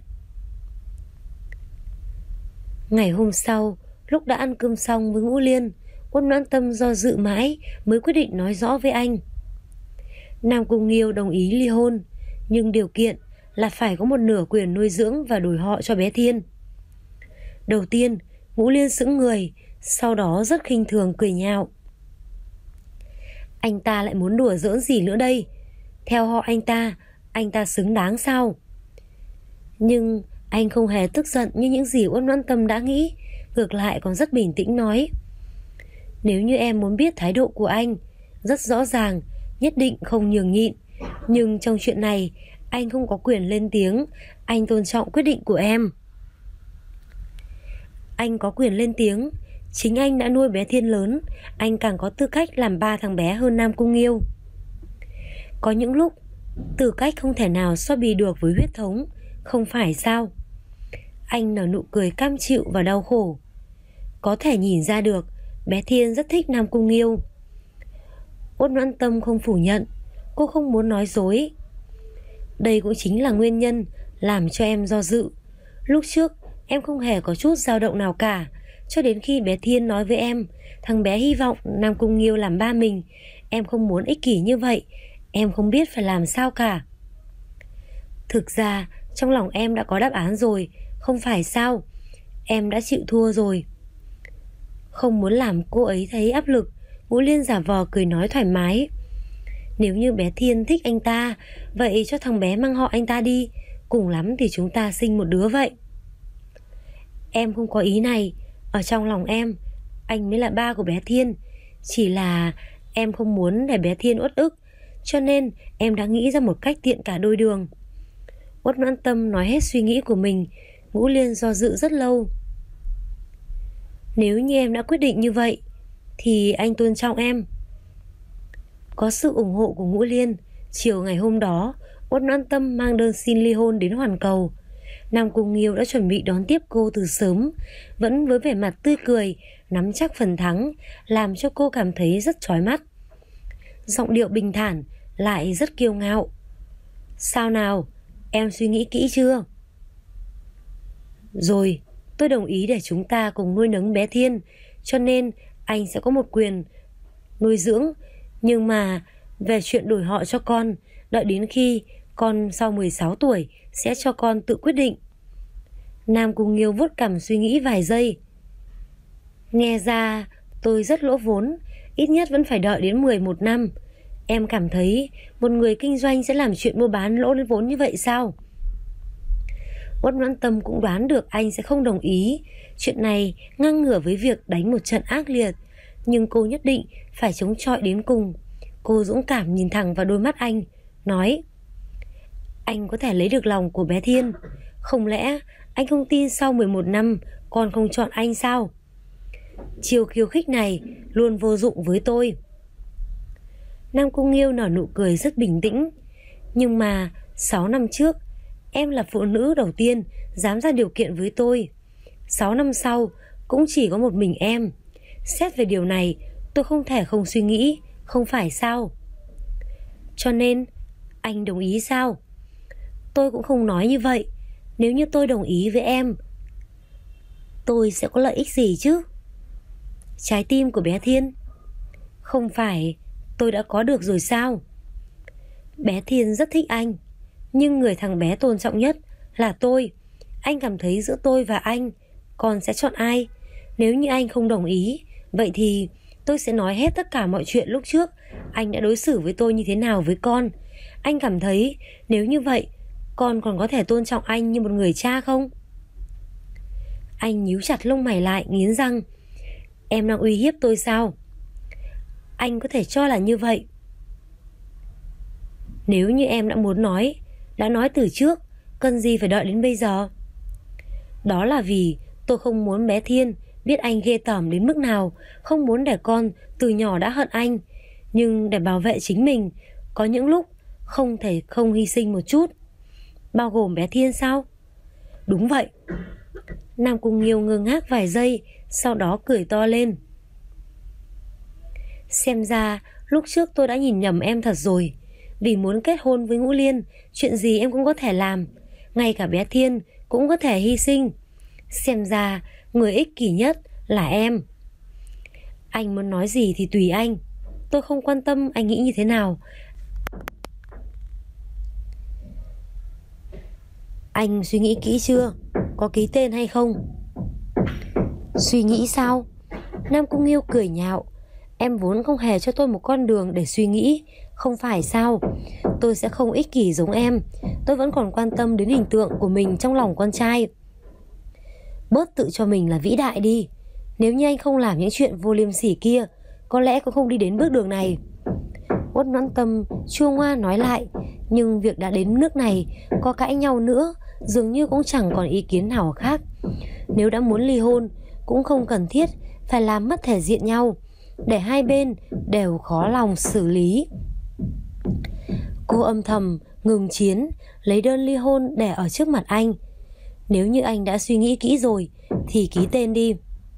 Ngày hôm sau, lúc đã ăn cơm xong với Ngũ Liên, Uất Noãn Tâm do dự mãi mới quyết định nói rõ với anh. Nam Cung Nghiêu đồng ý ly hôn, nhưng điều kiện là phải có một nửa quyền nuôi dưỡng và đổi họ cho bé Thiên. Đầu tiên, Ngũ Liên sững người, sau đó rất khinh thường cười nhạo. Anh ta lại muốn đùa giỡn gì nữa đây? Theo họ anh ta, anh ta xứng đáng sao? Nhưng anh không hề tức giận như những gì Uất Noãn Tâm đã nghĩ, ngược lại còn rất bình tĩnh nói. Nếu như em muốn biết thái độ của anh, rất rõ ràng, nhất định không nhường nhịn. Nhưng trong chuyện này, anh không có quyền lên tiếng, anh tôn trọng quyết định của em. Anh có quyền lên tiếng, chính anh đã nuôi bé Thiên lớn, anh càng có tư cách làm ba thằng bé hơn Nam Cung Nghiêu. Có những lúc, tư cách không thể nào so bì được với huyết thống, không phải sao? Anh nở nụ cười cam chịu và đau khổ. Có thể nhìn ra được, bé Thiên rất thích Nam Cung Nghiêu. Uất Noãn Tâm không phủ nhận, cô không muốn nói dối. Đây cũng chính là nguyên nhân làm cho em do dự. Lúc trước em không hề có chút dao động nào cả, cho đến khi bé Thiên nói với em thằng bé hy vọng Nam Cung Nghiêu làm ba mình. Em không muốn ích kỷ như vậy, em không biết phải làm sao cả. Thực ra trong lòng em đã có đáp án rồi, không phải sao? Em đã chịu thua rồi. Không muốn làm cô ấy thấy áp lực, Ngũ Liên giả vờ cười nói thoải mái. Nếu như bé Thiên thích anh ta, vậy cho thằng bé mang họ anh ta đi. Cùng lắm thì chúng ta sinh một đứa vậy. Em không có ý này. Ở trong lòng em, anh mới là ba của bé Thiên. Chỉ là em không muốn để bé Thiên uất ức, cho nên em đã nghĩ ra một cách tiện cả đôi đường. Uất Noãn Tâm nói hết suy nghĩ của mình. Ngũ Liên do dự rất lâu. Nếu như em đã quyết định như vậy thì anh tôn trọng em. Có sự ủng hộ của Ngũ Liên, chiều ngày hôm đó, Uất Noãn Tâm mang đơn xin ly hôn đến Hoàn Cầu. Nam Cung Nghiêu đã chuẩn bị đón tiếp cô từ sớm, vẫn với vẻ mặt tươi cười, nắm chắc phần thắng, làm cho cô cảm thấy rất chói mắt. Giọng điệu bình thản, lại rất kiêu ngạo. Sao nào, em suy nghĩ kỹ chưa? Rồi, tôi đồng ý để chúng ta cùng nuôi nấng bé Thiên, cho nên anh sẽ có một quyền nuôi dưỡng. Nhưng mà về chuyện đổi họ cho con, đợi đến khi con sau mười sáu tuổi sẽ cho con tự quyết định. Nam Cung Nghiêu vuốt cằm suy nghĩ vài giây. Nghe ra tôi rất lỗ vốn, ít nhất vẫn phải đợi đến mười một năm. Em cảm thấy một người kinh doanh sẽ làm chuyện mua bán lỗ đến vốn như vậy sao? Uất Noãn Tâm cũng đoán được anh sẽ không đồng ý. Chuyện này ngang ngửa với việc đánh một trận ác liệt, nhưng cô nhất định phải chống chọi đến cùng. Cô dũng cảm nhìn thẳng vào đôi mắt anh, nói: Anh có thể lấy được lòng của bé Thiên. Không lẽ anh không tin sau mười một năm con không chọn anh sao? Chiêu khiêu khích này luôn vô dụng với tôi. Nam Cung Nghiêu nở nụ cười rất bình tĩnh. Nhưng mà sáu năm trước, em là phụ nữ đầu tiên dám ra điều kiện với tôi. Sáu năm sau cũng chỉ có một mình em. Xét về điều này, tôi không thể không suy nghĩ, không phải sao? Cho nên anh đồng ý sao? Tôi cũng không nói như vậy. Nếu như tôi đồng ý với em, tôi sẽ có lợi ích gì chứ? Trái tim của bé Thiên. Không phải tôi đã có được rồi sao? Bé Thiên rất thích anh, nhưng người thằng bé tôn trọng nhất là tôi. Anh cảm thấy giữa tôi và anh, con sẽ chọn ai? Nếu như anh không đồng ý, vậy thì tôi sẽ nói hết tất cả mọi chuyện lúc trước anh đã đối xử với tôi như thế nào với con. Anh cảm thấy nếu như vậy, con còn có thể tôn trọng anh như một người cha không? Anh nhíu chặt lông mày lại, nghiến răng. Em đang uy hiếp tôi sao? Anh có thể cho là như vậy. Nếu như em đã muốn nói, đã nói từ trước, cần gì phải đợi đến bây giờ? Đó là vì tôi không muốn bé Thiên biết anh ghê tởm đến mức nào, không muốn để con từ nhỏ đã hận anh. Nhưng để bảo vệ chính mình, có những lúc không thể không hy sinh một chút. Bao gồm bé Thiên sao? Đúng vậy. Nam Cung Nghiêu ngơ ngác vài giây, sau đó cười to lên. Xem ra lúc trước tôi đã nhìn nhầm em thật rồi. Vì muốn kết hôn với Ngũ Liên, chuyện gì em cũng có thể làm, ngay cả bé Thiên cũng có thể hy sinh. Xem ra người ích kỷ nhất là em. Anh muốn nói gì thì tùy anh, tôi không quan tâm anh nghĩ như thế nào. Anh suy nghĩ kỹ chưa? Có ký tên hay không? Suy nghĩ sao? Nam Cung Nghiêu cười nhạo. Em vốn không hề cho tôi một con đường để suy nghĩ, không phải sao? Tôi sẽ không ích kỷ giống em. Tôi vẫn còn quan tâm đến hình tượng của mình trong lòng con trai. Bớt tự cho mình là vĩ đại đi. Nếu như anh không làm những chuyện vô liêm sỉ kia, có lẽ cũng không đi đến bước đường này. Uất Noãn Tâm chua ngoa nói lại. Nhưng việc đã đến nước này, có cãi nhau nữa dường như cũng chẳng còn ý kiến nào khác. Nếu đã muốn ly hôn, cũng không cần thiết phải làm mất thể diện nhau, để hai bên đều khó lòng xử lý. Cô âm thầm ngừng chiến, lấy đơn ly hôn để ở trước mặt anh. Nếu như anh đã suy nghĩ kỹ rồi thì ký tên đi.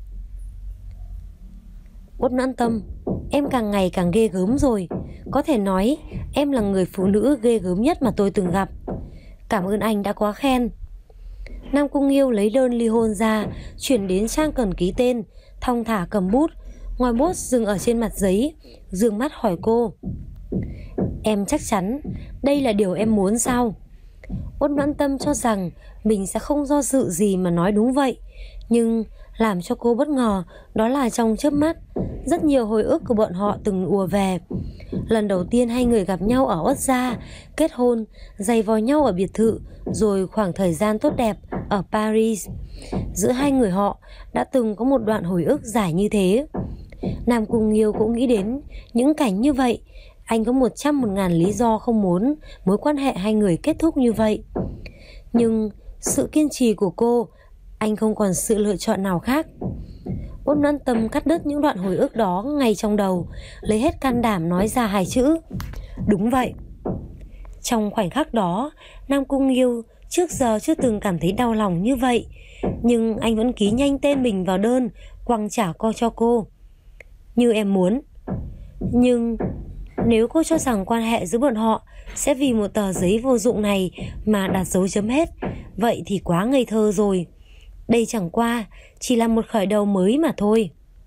Uất Noãn Tâm, em càng ngày càng ghê gớm rồi. Có thể nói em là người phụ nữ ghê gớm nhất mà tôi từng gặp. Cảm ơn anh đã quá khen. Nam Cung Nghiêu lấy đơn ly hôn ra, chuyển đến trang cần ký tên, thong thả cầm bút. Ngòi bút dừng ở trên mặt giấy, dương mắt hỏi cô. Em chắc chắn đây là điều em muốn sao? Uất Noãn Tâm cho rằng mình sẽ không do dự gì mà nói đúng vậy, nhưng làm cho cô bất ngờ đó là trong chớp mắt, rất nhiều hồi ức của bọn họ từng ùa về. Lần đầu tiên hai người gặp nhau ở Ốt Gia, kết hôn, giày vò nhau ở biệt thự, rồi khoảng thời gian tốt đẹp ở Paris. Giữa hai người họ đã từng có một đoạn hồi ức dài như thế. Nam Cung Nghiêu cũng nghĩ đến những cảnh như vậy. Anh có một trăm một ngàn lý do không muốn mối quan hệ hai người kết thúc như vậy. Nhưng sự kiên trì của cô, anh không còn sự lựa chọn nào khác. Út Noãn Tâm cắt đứt những đoạn hồi ức đó ngay trong đầu, lấy hết can đảm nói ra hai chữ: đúng vậy. Trong khoảnh khắc đó, Nam Cung Nghiêu trước giờ chưa từng cảm thấy đau lòng như vậy, nhưng anh vẫn ký nhanh tên mình vào đơn, quăng trả co cho cô. Như em muốn. Nhưng nếu cô cho rằng quan hệ giữa bọn họ sẽ vì một tờ giấy vô dụng này mà đặt dấu chấm hết, vậy thì quá ngây thơ rồi. Đây chẳng qua chỉ là một khởi đầu mới mà thôi.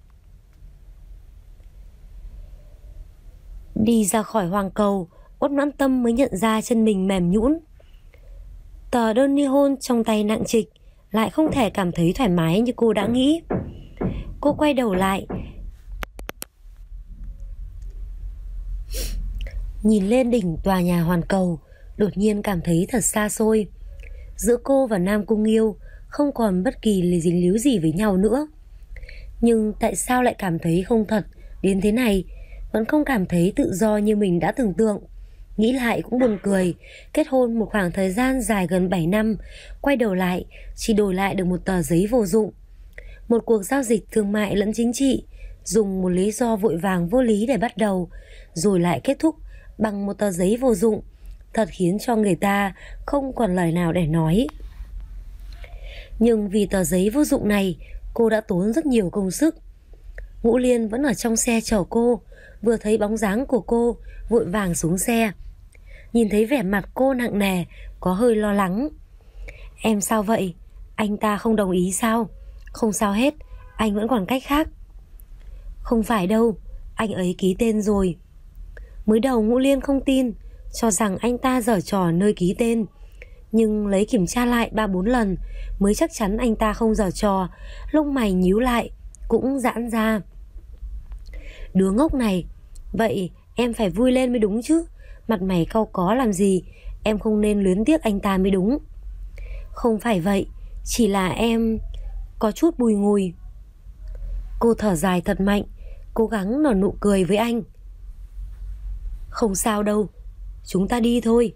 Đi ra khỏi hoàng cầu, Uất Noãn Tâm mới nhận ra chân mình mềm nhũn. Tờ đơn ly hôn trong tay nặng trịch, lại không thể cảm thấy thoải mái như cô đã nghĩ. Cô quay đầu lại, nhìn lên đỉnh tòa nhà hoàn cầu, đột nhiên cảm thấy thật xa xôi. Giữa cô và Nam Cung Nghiêu không còn bất kỳ dính líu gì với nhau nữa. Nhưng tại sao lại cảm thấy không thật đến thế này, vẫn không cảm thấy tự do như mình đã tưởng tượng. Nghĩ lại cũng buồn cười, kết hôn một khoảng thời gian dài gần bảy năm, quay đầu lại chỉ đổi lại được một tờ giấy vô dụng. Một cuộc giao dịch thương mại lẫn chính trị, dùng một lý do vội vàng vô lý để bắt đầu, rồi lại kết thúc bằng một tờ giấy vô dụng, thật khiến cho người ta không còn lời nào để nói. Nhưng vì tờ giấy vô dụng này, cô đã tốn rất nhiều công sức. Ngũ Liên vẫn ở trong xe chở cô, vừa thấy bóng dáng của cô, vội vàng xuống xe. Nhìn thấy vẻ mặt cô nặng nề, có hơi lo lắng. Em sao vậy? Anh ta không đồng ý sao? Không sao hết, anh vẫn còn cách khác. Không phải đâu, anh ấy ký tên rồi. Mới đầu Ngũ Liên không tin, cho rằng anh ta giở trò nơi ký tên. Nhưng lấy kiểm tra lại ba bốn lần mới chắc chắn anh ta không giở trò. Lông mày nhíu lại, cũng giãn ra. Đứa ngốc này. Vậy em phải vui lên mới đúng chứ. Mặt mày cau có làm gì? Em không nên luyến tiếc anh ta mới đúng. Không phải vậy, chỉ là em có chút bùi ngùi. Cô thở dài thật mạnh, cố gắng nở nụ cười với anh. Không sao đâu, chúng ta đi thôi.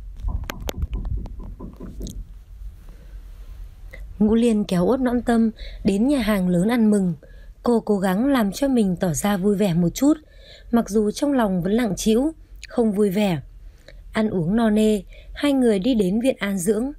Ngũ Liên kéo Uất Noãn Tâm đến nhà hàng lớn ăn mừng. Cô cố gắng làm cho mình tỏ ra vui vẻ một chút, mặc dù trong lòng vẫn lặng trĩu, không vui vẻ. Ăn uống no nê, hai người đi đến viện an dưỡng,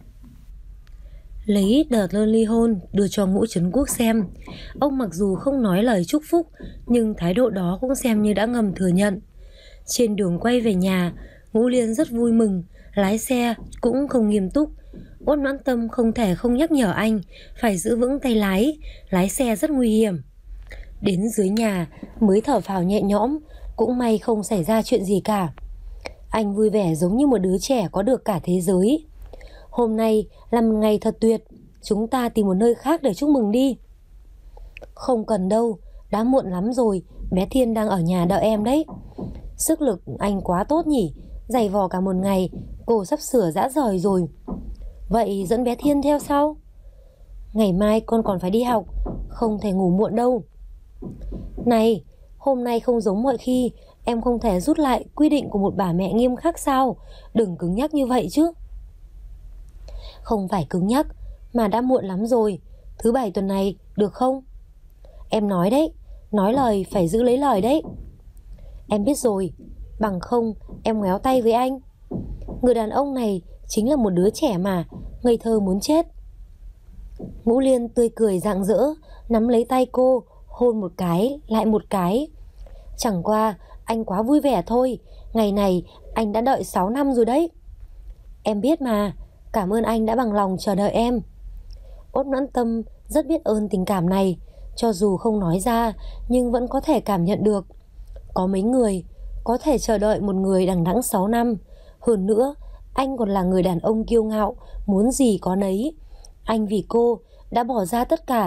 lấy tờ đơn ly hôn đưa cho Ngũ Trấn Quốc xem. Ông mặc dù không nói lời chúc phúc, nhưng thái độ đó cũng xem như đã ngầm thừa nhận. Trên đường quay về nhà, Ngũ Liên rất vui mừng, lái xe cũng không nghiêm túc. Uất Noãn Tâm không thể không nhắc nhở anh phải giữ vững tay lái, lái xe rất nguy hiểm. Đến dưới nhà mới thở phào nhẹ nhõm, cũng may không xảy ra chuyện gì cả. Anh vui vẻ giống như một đứa trẻ có được cả thế giới. Hôm nay là một ngày thật tuyệt, chúng ta tìm một nơi khác để chúc mừng đi. Không cần đâu, đã muộn lắm rồi, bé Thiên đang ở nhà đợi em đấy. Sức lực anh quá tốt nhỉ, giày vò cả một ngày, cô sắp sửa rã rời rồi. Vậy dẫn bé Thiên theo sau. Ngày mai con còn phải đi học, không thể ngủ muộn đâu. Này, hôm nay không giống mọi khi, em không thể rút lại quy định của một bà mẹ nghiêm khắc sao? Đừng cứng nhắc như vậy chứ. Không phải cứng nhắc, mà đã muộn lắm rồi. Thứ bảy tuần này, được không? Em nói đấy, nói lời phải giữ lấy lời đấy. Em biết rồi, bằng không em ngoéo tay với anh. Người đàn ông này chính là một đứa trẻ mà, ngây thơ muốn chết. Ngũ Liên tươi cười rạng rỡ, nắm lấy tay cô, hôn một cái, lại một cái. Chẳng qua, anh quá vui vẻ thôi, ngày này anh đã đợi sáu năm rồi đấy. Em biết mà, cảm ơn anh đã bằng lòng chờ đợi em. Uất Noãn Tâm rất biết ơn tình cảm này, cho dù không nói ra, nhưng vẫn có thể cảm nhận được. Có mấy người có thể chờ đợi một người đằng đẵng sáu năm. Hơn nữa, anh còn là người đàn ông kiêu ngạo, muốn gì có nấy. Anh vì cô đã bỏ ra tất cả,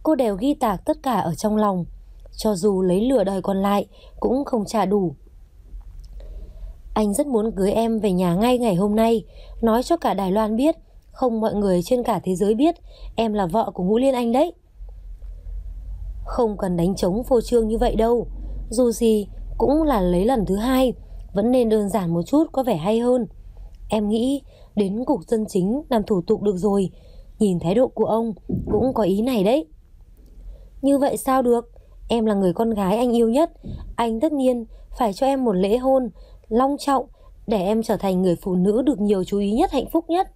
cô đều ghi tạc tất cả ở trong lòng. Cho dù lấy lửa đời còn lại cũng không trả đủ. Anh rất muốn cưới em về nhà ngay ngày hôm nay, nói cho cả Đài Loan biết, không mọi người trên cả thế giới biết em là vợ của Ngũ Liên Anh đấy. Không cần đánh trống phô trương như vậy đâu. Dù gì cũng là lấy lần thứ hai, vẫn nên đơn giản một chút có vẻ hay hơn. Em nghĩ đến cục dân chính làm thủ tục được rồi. Nhìn thái độ của ông cũng có ý này đấy. Như vậy sao được? Em là người con gái anh yêu nhất. Anh tất nhiên phải cho em một lễ hôn long trọng, để em trở thành người phụ nữ được nhiều chú ý nhất, hạnh phúc nhất.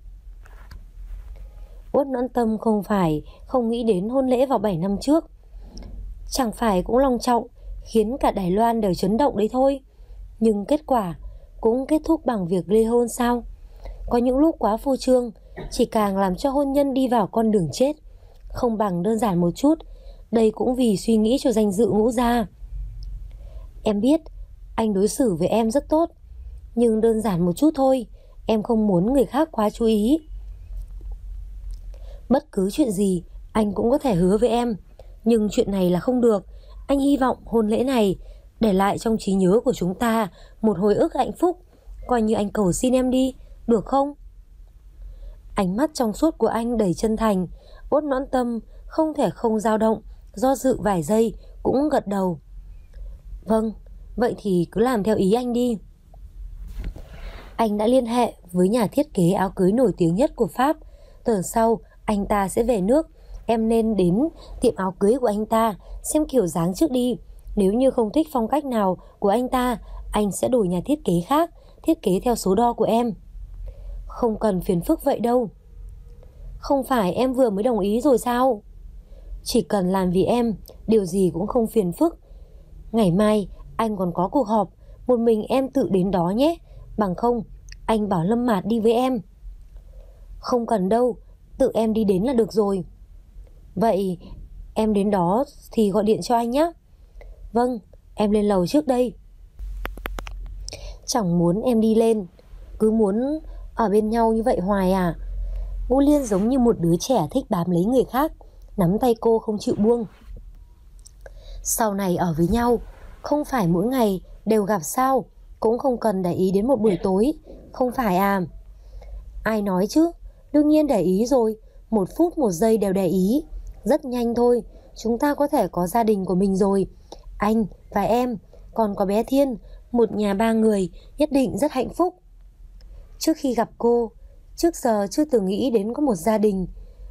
Uất Noãn Tâm không phải không nghĩ đến hôn lễ vào bảy năm trước. Chẳng phải cũng long trọng, khiến cả Đài Loan đều chấn động đấy thôi. Nhưng kết quả cũng kết thúc bằng việc ly hôn sao? Có những lúc quá phô trương, chỉ càng làm cho hôn nhân đi vào con đường chết. Không bằng đơn giản một chút. Đây cũng vì suy nghĩ cho danh dự Ngũ gia. Em biết anh đối xử với em rất tốt, nhưng đơn giản một chút thôi. Em không muốn người khác quá chú ý. Bất cứ chuyện gì anh cũng có thể hứa với em, nhưng chuyện này là không được. Anh hy vọng hôn lễ này để lại trong trí nhớ của chúng ta một hồi ức hạnh phúc. Coi như anh cầu xin em đi, được không? Ánh mắt trong suốt của anh đầy chân thành. Uất Noãn Tâm không thể không dao động, do dự vài giây cũng gật đầu. Vâng, vậy thì cứ làm theo ý anh đi. Anh đã liên hệ với nhà thiết kế áo cưới nổi tiếng nhất của Pháp. Tuần sau anh ta sẽ về nước. Em nên đến tiệm áo cưới của anh ta xem kiểu dáng trước đi. Nếu như không thích phong cách nào của anh ta, anh sẽ đổi nhà thiết kế khác, thiết kế theo số đo của em. Không cần phiền phức vậy đâu. Không phải em vừa mới đồng ý rồi sao? Chỉ cần làm vì em, điều gì cũng không phiền phức. Ngày mai anh còn có cuộc họp, một mình em tự đến đó nhé. Bằng không anh bảo Lâm Mạt đi với em. Không cần đâu, tự em đi đến là được rồi. Vậy em đến đó thì gọi điện cho anh nhé. Vâng, em lên lầu trước đây. Chẳng muốn em đi lên, cứ muốn ở bên nhau như vậy hoài à? Ngũ Liên giống như một đứa trẻ thích bám lấy người khác, nắm tay cô không chịu buông. Sau này ở với nhau, không phải mỗi ngày đều gặp sao? Cũng không cần để ý đến một buổi tối, không phải à? Ai nói chứ? Đương nhiên để ý rồi. Một phút một giây đều để ý. Rất nhanh thôi, chúng ta có thể có gia đình của mình rồi. Anh và em, còn có bé Thiên, một nhà ba người, nhất định rất hạnh phúc. Trước khi gặp cô, trước giờ chưa từng nghĩ đến có một gia đình.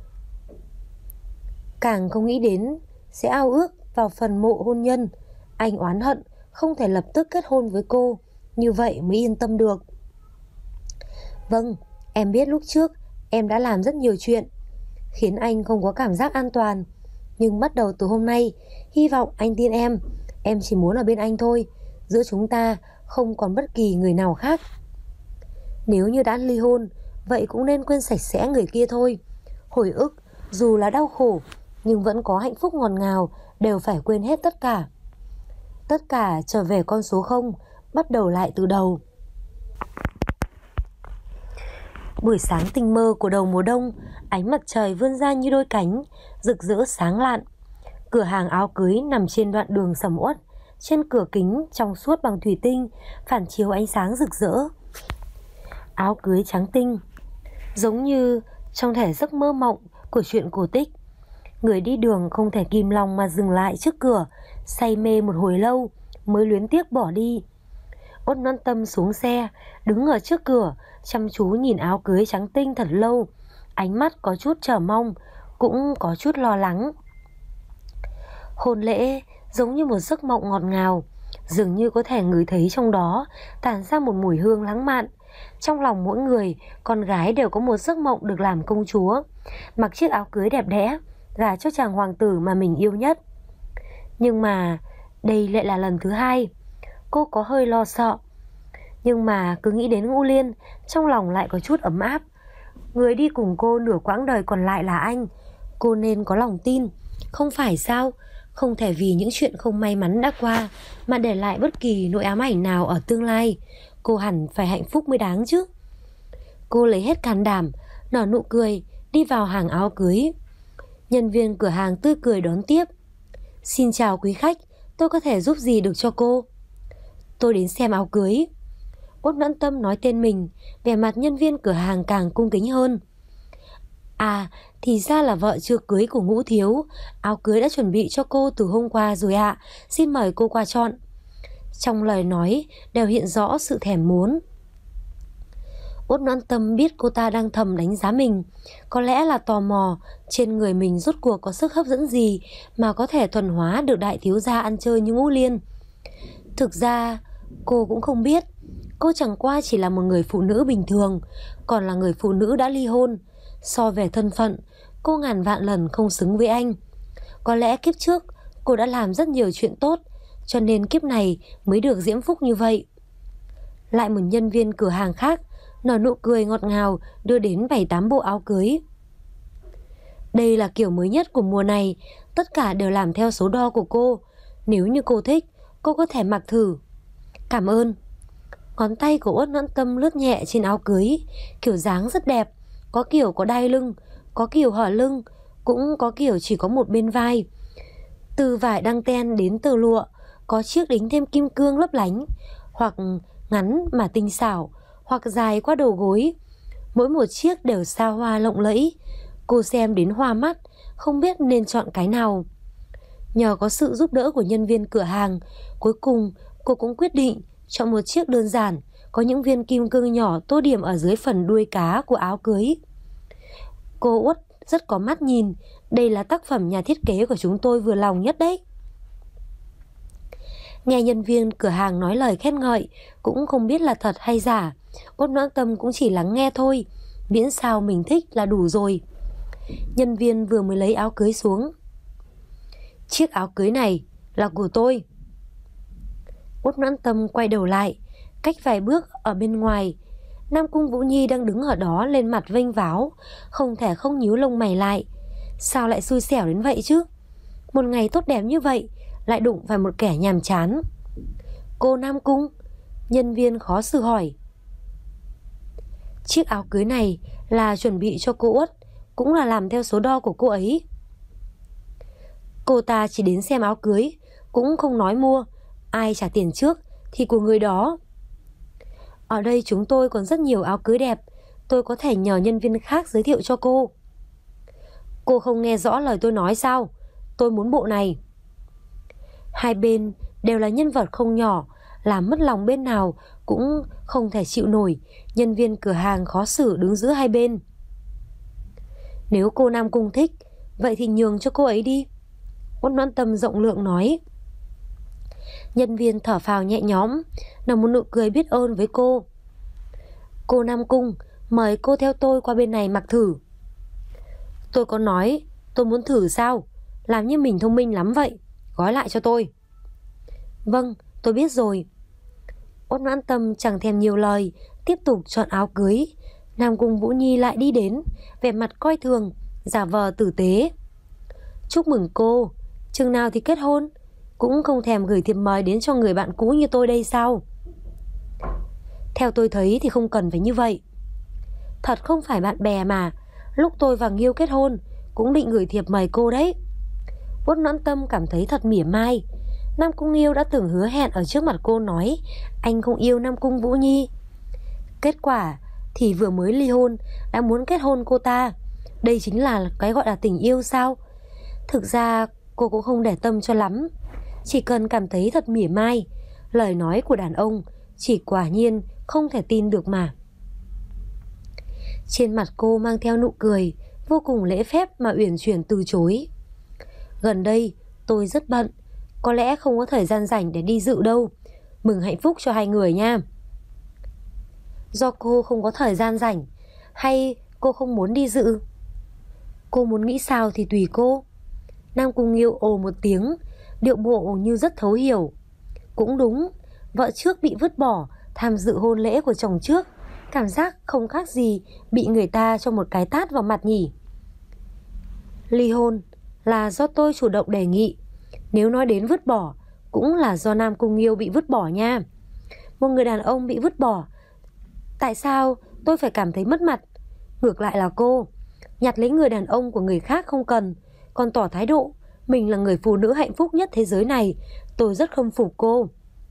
Càng không nghĩ đến sẽ ao ước vào phần mộ hôn nhân. Anh oán hận không thể lập tức kết hôn với cô, như vậy mới yên tâm được. Vâng, em biết lúc trước em đã làm rất nhiều chuyện, khiến anh không có cảm giác an toàn. Nhưng bắt đầu từ hôm nay, hy vọng anh tin em. Em chỉ muốn ở bên anh thôi. Giữa chúng ta không còn bất kỳ người nào khác. Nếu như đã ly hôn, vậy cũng nên quên sạch sẽ người kia thôi. Hồi ức, dù là đau khổ, nhưng vẫn có hạnh phúc ngọt ngào, đều phải quên hết tất cả. Tất cả trở về con số không, bắt đầu lại từ đầu. Buổi sáng tinh mơ của đầu mùa đông, ánh mặt trời vươn ra như đôi cánh, rực rỡ sáng lạn. Cửa hàng áo cưới nằm trên đoạn đường sầm uất, trên cửa kính trong suốt bằng thủy tinh, phản chiếu ánh sáng rực rỡ. Áo cưới trắng tinh, giống như trong thể giấc mơ mộng của chuyện cổ tích. Người đi đường không thể kìm lòng mà dừng lại trước cửa, say mê một hồi lâu mới luyến tiếc bỏ đi. Uất Noãn Tâm xuống xe, đứng ở trước cửa, chăm chú nhìn áo cưới trắng tinh thật lâu. Ánh mắt có chút chờ mong, cũng có chút lo lắng. Hôn lễ giống như một giấc mộng ngọt ngào, dường như có thể ngửi thấy trong đó tản ra một mùi hương lãng mạn. Trong lòng mỗi người, con gái đều có một giấc mộng được làm công chúa, mặc chiếc áo cưới đẹp đẽ, gả cho chàng hoàng tử mà mình yêu nhất. Nhưng mà đây lại là lần thứ hai. Cô có hơi lo sợ, nhưng mà cứ nghĩ đến Ngũ Liên, trong lòng lại có chút ấm áp. Người đi cùng cô nửa quãng đời còn lại là anh. Cô nên có lòng tin, không phải sao? Không thể vì những chuyện không may mắn đã qua mà để lại bất kỳ nỗi ám ảnh nào ở tương lai. Cô hẳn phải hạnh phúc mới đáng chứ. Cô lấy hết can đảm, nở nụ cười, đi vào hàng áo cưới. Nhân viên cửa hàng tươi cười đón tiếp. Xin chào quý khách, tôi có thể giúp gì được cho cô? Tôi đến xem áo cưới. Uất Noãn Tâm nói tên mình, vẻ mặt nhân viên cửa hàng càng cung kính hơn. À, thì ra là vợ chưa cưới của Ngũ thiếu. Áo cưới đã chuẩn bị cho cô từ hôm qua rồi ạ. À. Xin mời cô qua chọn. Trong lời nói đều hiện rõ sự thèm muốn. Uất Noãn Tâm biết cô ta đang thầm đánh giá mình. Có lẽ là tò mò trên người mình rốt cuộc có sức hấp dẫn gì mà có thể thuần hóa được đại thiếu gia ăn chơi như Ngũ Liên. Thực ra cô cũng không biết. Cô chẳng qua chỉ là một người phụ nữ bình thường, còn là người phụ nữ đã ly hôn. So về thân phận, cô ngàn vạn lần không xứng với anh. Có lẽ kiếp trước cô đã làm rất nhiều chuyện tốt, cho nên kiếp này mới được diễm phúc như vậy. Lại một nhân viên cửa hàng khác nở nụ cười ngọt ngào đưa đến bảy tám bộ áo cưới. Đây là kiểu mới nhất của mùa này, tất cả đều làm theo số đo của cô. Nếu như cô thích, cô có thể mặc thử. Cảm ơn. Ngón tay của Uất Noãn Tâm lướt nhẹ trên áo cưới, kiểu dáng rất đẹp. Có kiểu có đai lưng, có kiểu hở lưng, cũng có kiểu chỉ có một bên vai. Từ vải đăng ten đến tơ lụa, có chiếc đính thêm kim cương lấp lánh, hoặc ngắn mà tinh xảo, hoặc dài qua đầu gối. Mỗi một chiếc đều xa hoa lộng lẫy. Cô xem đến hoa mắt, không biết nên chọn cái nào. Nhờ có sự giúp đỡ của nhân viên cửa hàng, cuối cùng cô cũng quyết định chọn một chiếc đơn giản, có những viên kim cương nhỏ tô điểm ở dưới phần đuôi cá của áo cưới. Cô Uất rất có mắt nhìn, đây là tác phẩm nhà thiết kế của chúng tôi vừa lòng nhất đấy. Nghe nhân viên cửa hàng nói lời khen ngợi, cũng không biết là thật hay giả. Uất Noãn Tâm cũng chỉ lắng nghe thôi, miễn sao mình thích là đủ rồi. Nhân viên vừa mới lấy áo cưới xuống. Chiếc áo cưới này là của tôi. Uất Noãn Tâm quay đầu lại, cách vài bước ở bên ngoài, Nam Cung Vũ Nhi đang đứng ở đó lên mặt vênh váo, không thể không nhíu lông mày lại. Sao lại xui xẻo đến vậy chứ? Một ngày tốt đẹp như vậy lại đụng phải một kẻ nhàm chán. Cô Nam Cung, nhân viên khó xử hỏi. Chiếc áo cưới này là chuẩn bị cho cô Uất, cũng là làm theo số đo của cô ấy. Cô ta chỉ đến xem áo cưới, cũng không nói mua. Ai trả tiền trước thì của người đó. Ở đây chúng tôi còn rất nhiều áo cưới đẹp, tôi có thể nhờ nhân viên khác giới thiệu cho cô. Cô không nghe rõ lời tôi nói sao? Tôi muốn bộ này. Hai bên đều là nhân vật không nhỏ, làm mất lòng bên nào cũng không thể chịu nổi. Nhân viên cửa hàng khó xử đứng giữa hai bên. Nếu cô Nam Cung thích, vậy thì nhường cho cô ấy đi. Uất Noãn Tâm rộng lượng nói. Nhân viên thở phào nhẹ nhõm, nở một nụ cười biết ơn với cô. Cô Nam Cung, mời cô theo tôi qua bên này mặc thử. Tôi có nói tôi muốn thử sao? Làm như mình thông minh lắm vậy. Gói lại cho tôi. Vâng, tôi biết rồi. Uất Noãn Tâm chẳng thèm nhiều lời, tiếp tục chọn áo cưới. Nam Cung Vũ Nhi lại đi đến, vẻ mặt coi thường, giả vờ tử tế. Chúc mừng cô, chừng nào thì kết hôn? Cũng không thèm gửi thiệp mời đến cho người bạn cũ như tôi đây sao? Theo tôi thấy thì không cần phải như vậy. Thật không phải bạn bè mà. Lúc tôi và Nghiêu kết hôn cũng định gửi thiệp mời cô đấy. Uất Noãn Tâm cảm thấy thật mỉa mai. Nam Cung Nghiêu đã từng hứa hẹn ở trước mặt cô nói anh không yêu Nam Cung Vũ Nhi. Kết quả thì vừa mới ly hôn đã muốn kết hôn cô ta. Đây chính là cái gọi là tình yêu sao? Thực ra cô cũng không để tâm cho lắm, chỉ cần cảm thấy thật mỉa mai. Lời nói của đàn ông chỉ quả nhiên không thể tin được mà. Trên mặt cô mang theo nụ cười, vô cùng lễ phép mà uyển chuyển từ chối. Gần đây tôi rất bận, có lẽ không có thời gian rảnh để đi dự đâu. Mừng hạnh phúc cho hai người nha. Do cô không có thời gian rảnh, hay cô không muốn đi dự? Cô muốn nghĩ sao thì tùy cô. Nam Cung Nghiêu ồ một tiếng, điệu bộ như rất thấu hiểu. Cũng đúng, vợ trước bị vứt bỏ, tham dự hôn lễ của chồng trước, cảm giác không khác gì bị người ta cho một cái tát vào mặt nhỉ. Ly hôn là do tôi chủ động đề nghị. Nếu nói đến vứt bỏ, cũng là do Nam Cung Nghiêu bị vứt bỏ nha. Một người đàn ông bị vứt bỏ, tại sao tôi phải cảm thấy mất mặt? Ngược lại là cô nhặt lấy người đàn ông của người khác không cần, còn tỏ thái độ mình là người phụ nữ hạnh phúc nhất thế giới này. Tôi rất khâm phục cô.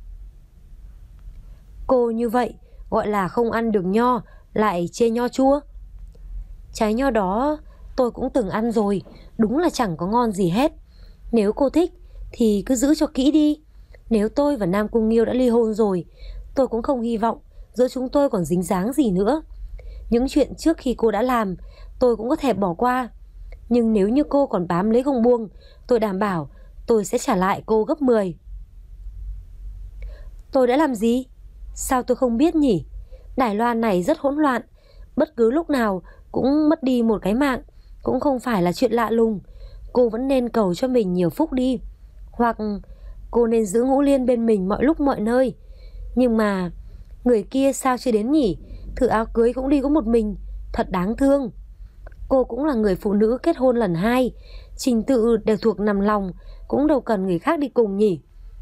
Cô như vậy gọi là không ăn được nho lại chê nho chua. Trái nho đó tôi cũng từng ăn rồi, đúng là chẳng có ngon gì hết. Nếu cô thích thì cứ giữ cho kỹ đi. Nếu tôi và Nam Cung Nghiêu đã ly hôn rồi, tôi cũng không hy vọng giữa chúng tôi còn dính dáng gì nữa. Những chuyện trước khi cô đã làm tôi cũng có thể bỏ qua, nhưng nếu như cô còn bám lấy không buông, tôi đảm bảo tôi sẽ trả lại cô gấp mười. Tôi đã làm gì? Sao tôi không biết nhỉ? Đài Loan này rất hỗn loạn, bất cứ lúc nào cũng mất đi một cái mạng cũng không phải là chuyện lạ lùng. Cô vẫn nên cầu cho mình nhiều phúc đi. Hoặc cô nên giữ Ngũ Liên bên mình mọi lúc mọi nơi. Nhưng mà người kia sao chưa đến nhỉ? Thử áo cưới cũng đi có một mình, thật đáng thương. Cô cũng là người phụ nữ kết hôn lần hai, trình tự đều thuộc nằm lòng, cũng đâu cần người khác đi cùng nhỉ.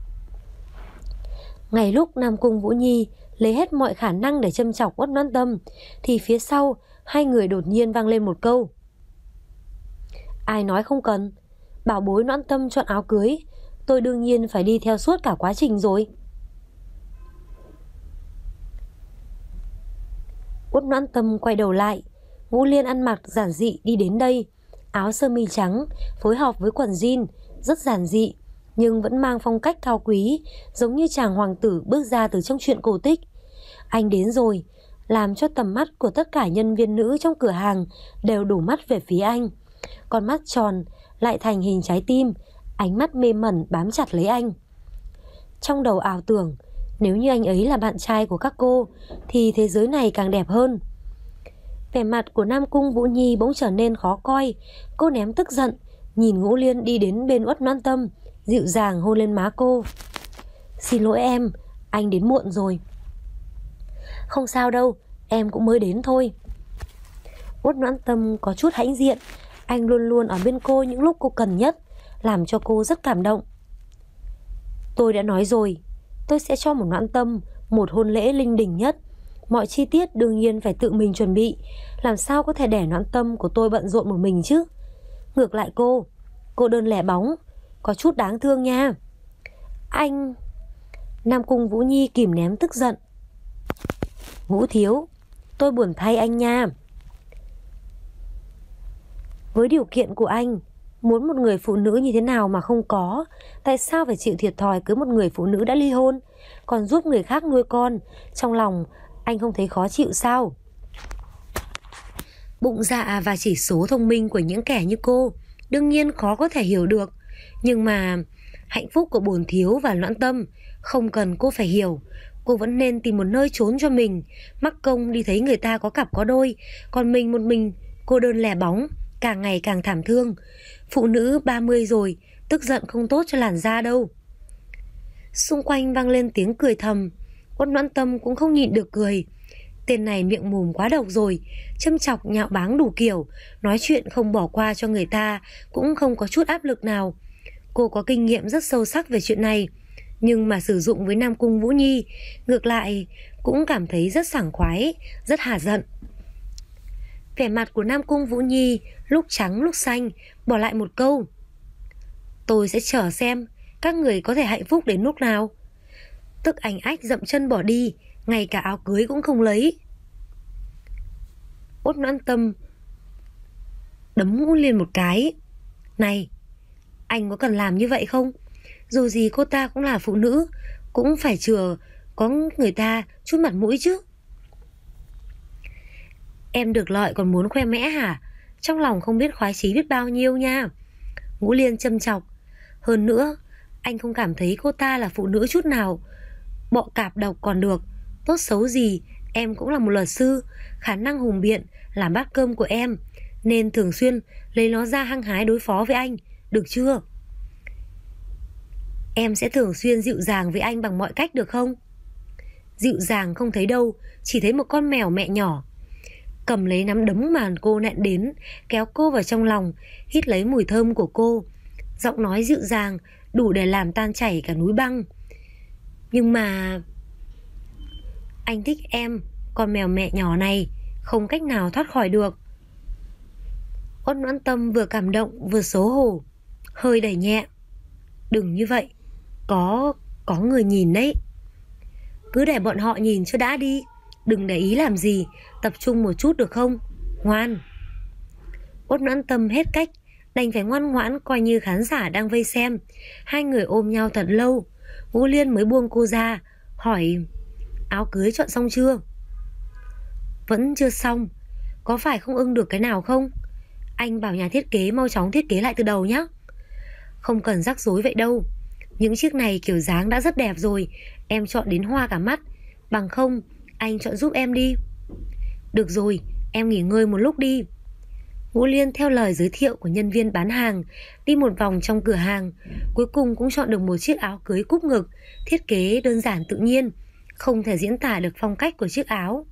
Ngay lúc Nam Cung Vũ Nhi lấy hết mọi khả năng để châm chọc Uất Noãn Tâm, thì phía sau hai người đột nhiên vang lên một câu. Ai nói không cần? Bảo bối Noãn Tâm chọn áo cưới, tôi đương nhiên phải đi theo suốt cả quá trình rồi. Uất Noãn Tâm quay đầu lại, Ngũ Liên ăn mặc giản dị đi đến đây, áo sơ mi trắng phối hợp với quần jean, rất giản dị nhưng vẫn mang phong cách cao quý, giống như chàng hoàng tử bước ra từ trong truyện cổ tích. Anh đến rồi, làm cho tầm mắt của tất cả nhân viên nữ trong cửa hàng đều đổ mắt về phía anh. Con mắt tròn lại thành hình trái tim, ánh mắt mê mẩn bám chặt lấy anh. Trong đầu ảo tưởng, nếu như anh ấy là bạn trai của các cô thì thế giới này càng đẹp hơn. Vẻ mặt của Nam Cung Vũ Nhi bỗng trở nên khó coi. Cô ném tức giận, nhìn Ngũ Liên đi đến bên Uất Noãn Tâm, dịu dàng hôn lên má cô. Xin lỗi em, anh đến muộn rồi. Không sao đâu, em cũng mới đến thôi. Uất Noãn Tâm có chút hãnh diện. Anh luôn luôn ở bên cô những lúc cô cần nhất, làm cho cô rất cảm động. Tôi đã nói rồi, tôi sẽ cho một Noãn Tâm một hôn lễ linh đình nhất. Mọi chi tiết đương nhiên phải tự mình chuẩn bị, làm sao có thể để Noãn Tâm của tôi bận rộn một mình chứ. Ngược lại cô, cô đơn lẻ bóng, có chút đáng thương nha. Anh... Nam Cung Vũ Nhi kìm nén tức giận. Vũ thiếu, tôi buồn thay anh nha. Với điều kiện của anh, muốn một người phụ nữ như thế nào mà không có? Tại sao phải chịu thiệt thòi cưới một người phụ nữ đã ly hôn, còn giúp người khác nuôi con? Trong lòng anh không thấy khó chịu sao? Bụng dạ và chỉ số thông minh của những kẻ như cô đương nhiên khó có thể hiểu được. Nhưng mà hạnh phúc của bổn thiếu và Noãn Tâm không cần cô phải hiểu. Cô vẫn nên tìm một nơi trốn cho mình, mắc công đi thấy người ta có cặp có đôi, còn mình một mình cô đơn lẻ bóng, càng ngày càng thảm thương. Phụ nữ ba mươi rồi, tức giận không tốt cho làn da đâu. Xung quanh vang lên tiếng cười thầm. Uất Noãn Tâm cũng không nhịn được cười. Tên này miệng mồm quá độc rồi, châm chọc nhạo báng đủ kiểu, nói chuyện không bỏ qua cho người ta, cũng không có chút áp lực nào. Cô có kinh nghiệm rất sâu sắc về chuyện này, nhưng mà sử dụng với Nam Cung Vũ Nhi, ngược lại cũng cảm thấy rất sảng khoái, rất hả giận. Vẻ mặt của Nam Cung Vũ Nhi lúc trắng lúc xanh, bỏ lại một câu. Tôi sẽ chờ xem các người có thể hạnh phúc đến lúc nào. Tức ảnh ách dậm chân bỏ đi, ngay cả áo cưới cũng không lấy. Uất Noãn Tâm đấm Ngũ Liên một cái. Này, anh có cần làm như vậy không? Dù gì cô ta cũng là phụ nữ, cũng phải chừa có người ta chút mặt mũi chứ. Em được lợi còn muốn khoe mẽ hả? Trong lòng không biết khoái chí biết bao nhiêu nha. Ngũ Liên châm chọc. Hơn nữa, anh không cảm thấy cô ta là phụ nữ chút nào. Bọ cạp độc còn được, tốt xấu gì em cũng là một luật sư, khả năng hùng biện làm bát cơm của em, nên thường xuyên lấy nó ra hăng hái đối phó với anh, được chưa? Em sẽ thường xuyên dịu dàng với anh bằng mọi cách được không? Dịu dàng không thấy đâu, chỉ thấy một con mèo mẹ nhỏ. Cầm lấy nắm đấm mà cô nện đến, kéo cô vào trong lòng, hít lấy mùi thơm của cô. Giọng nói dịu dàng đủ để làm tan chảy cả núi băng. Nhưng mà anh thích em, con mèo mẹ nhỏ này không cách nào thoát khỏi được. Uất Noãn Tâm vừa cảm động vừa xấu hổ, hơi đẩy nhẹ. Đừng như vậy, có có người nhìn đấy. Cứ để bọn họ nhìn cho đã đi, đừng để ý làm gì, tập trung một chút được không? Ngoan. Uất Noãn Tâm hết cách, đành phải ngoan ngoãn coi như khán giả đang vây xem. Hai người ôm nhau thật lâu, Ngũ Liên mới buông cô ra, hỏi: áo cưới chọn xong chưa? Vẫn chưa xong. Có phải không ưng được cái nào không? Anh bảo nhà thiết kế mau chóng thiết kế lại từ đầu nhé. Không cần rắc rối vậy đâu. Những chiếc này kiểu dáng đã rất đẹp rồi, em chọn đến hoa cả mắt. Bằng không, anh chọn giúp em đi. Được rồi, em nghỉ ngơi một lúc đi. Ngũ Liên theo lời giới thiệu của nhân viên bán hàng, đi một vòng trong cửa hàng, cuối cùng cũng chọn được một chiếc áo cưới cúp ngực, thiết kế đơn giản tự nhiên, không thể diễn tả được phong cách của chiếc áo.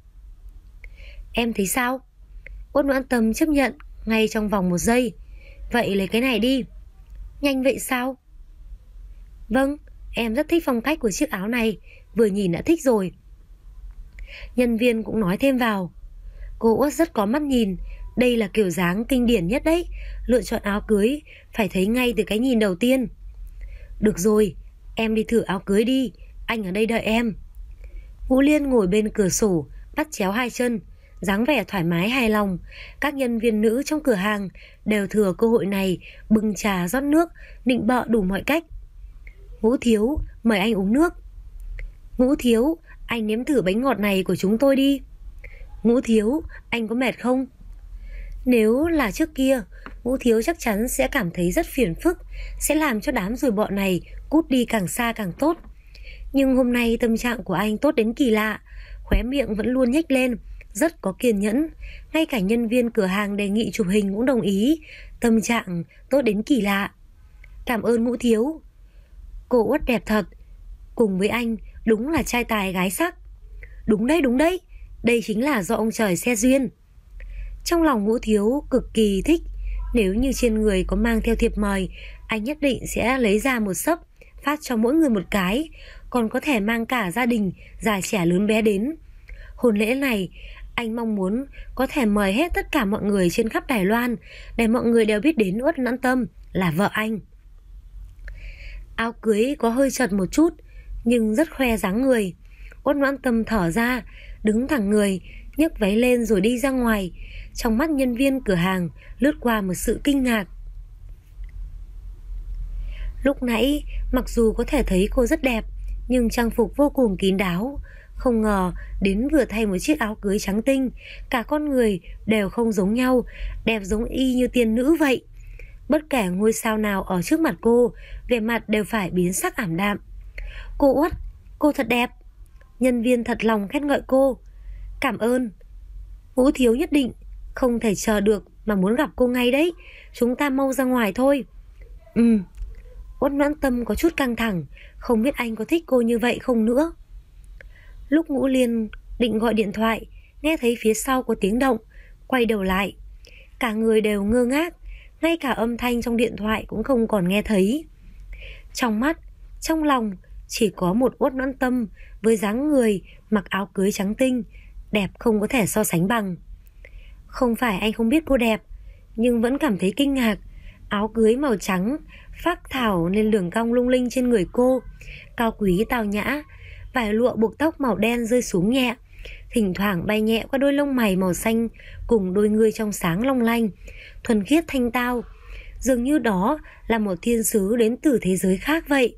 Em thấy sao? Uất Noãn Tâm chấp nhận ngay trong vòng một giây. Vậy lấy cái này đi. Nhanh vậy sao? Vâng, em rất thích phong cách của chiếc áo này, vừa nhìn đã thích rồi. Nhân viên cũng nói thêm vào. Cô Uất rất có mắt nhìn, đây là kiểu dáng kinh điển nhất đấy, lựa chọn áo cưới phải thấy ngay từ cái nhìn đầu tiên. Được rồi, em đi thử áo cưới đi, anh ở đây đợi em. Ngũ Liên ngồi bên cửa sổ, bắt chéo hai chân, dáng vẻ thoải mái hài lòng. Các nhân viên nữ trong cửa hàng đều thừa cơ hội này bưng trà rót nước, nịnh bợ đủ mọi cách. Ngũ thiếu, mời anh uống nước. Ngũ thiếu, anh nếm thử bánh ngọt này của chúng tôi đi. Ngũ thiếu, anh có mệt không? Nếu là trước kia, Ngũ thiếu chắc chắn sẽ cảm thấy rất phiền phức, sẽ làm cho đám ruồi bọ này cút đi càng xa càng tốt. Nhưng hôm nay tâm trạng của anh tốt đến kỳ lạ, khóe miệng vẫn luôn nhếch lên, rất có kiên nhẫn. Ngay cả nhân viên cửa hàng đề nghị chụp hình cũng đồng ý, tâm trạng tốt đến kỳ lạ. Cảm ơn Ngũ thiếu. Cô Uất đẹp thật, cùng với anh đúng là trai tài gái sắc. Đúng đấy, đúng đấy, đây chính là do ông trời xe duyên. Trong lòng Ngũ thiếu cực kỳ thích, nếu như trên người có mang theo thiệp mời, anh nhất định sẽ lấy ra một xấp, phát cho mỗi người một cái, còn có thể mang cả gia đình, già trẻ lớn bé đến. Hôn lễ này, anh mong muốn có thể mời hết tất cả mọi người trên khắp Đài Loan, để mọi người đều biết đến Uất Noãn Tâm là vợ anh. Áo cưới có hơi chật một chút, nhưng rất khoe dáng người. Uất Noãn Tâm thở ra, đứng thẳng người, nhấc váy lên rồi đi ra ngoài. Trong mắt nhân viên cửa hàng lướt qua một sự kinh ngạc. Lúc nãy, mặc dù có thể thấy cô rất đẹp, nhưng trang phục vô cùng kín đáo. Không ngờ đến vừa thay một chiếc áo cưới trắng tinh, cả con người đều không giống nhau, đẹp giống y như tiên nữ vậy. Bất kể ngôi sao nào ở trước mặt cô, vẻ mặt đều phải biến sắc ảm đạm. Cô Uất, cô thật đẹp. Nhân viên thật lòng khen ngợi cô. Cảm ơn. Ngũ thiếu nhất định không thể chờ được mà muốn gặp cô ngay đấy. Chúng ta mau ra ngoài thôi. Ừ. Uất Noãn Tâm có chút căng thẳng, không biết anh có thích cô như vậy không nữa. Lúc Ngũ Liên định gọi điện thoại, nghe thấy phía sau có tiếng động, quay đầu lại. Cả người đều ngơ ngác, ngay cả âm thanh trong điện thoại cũng không còn nghe thấy. Trong mắt, trong lòng chỉ có một Uất Noãn Tâm với dáng người mặc áo cưới trắng tinh, đẹp không có thể so sánh bằng. Không phải anh không biết cô đẹp, nhưng vẫn cảm thấy kinh ngạc. Áo cưới màu trắng phác thảo lên đường cong lung linh trên người cô, cao quý tào nhã. Vải lụa buộc tóc màu đen rơi xuống nhẹ, thỉnh thoảng bay nhẹ qua đôi lông mày màu xanh cùng đôi ngươi trong sáng long lanh, thuần khiết thanh tao, dường như đó là một thiên sứ đến từ thế giới khác vậy.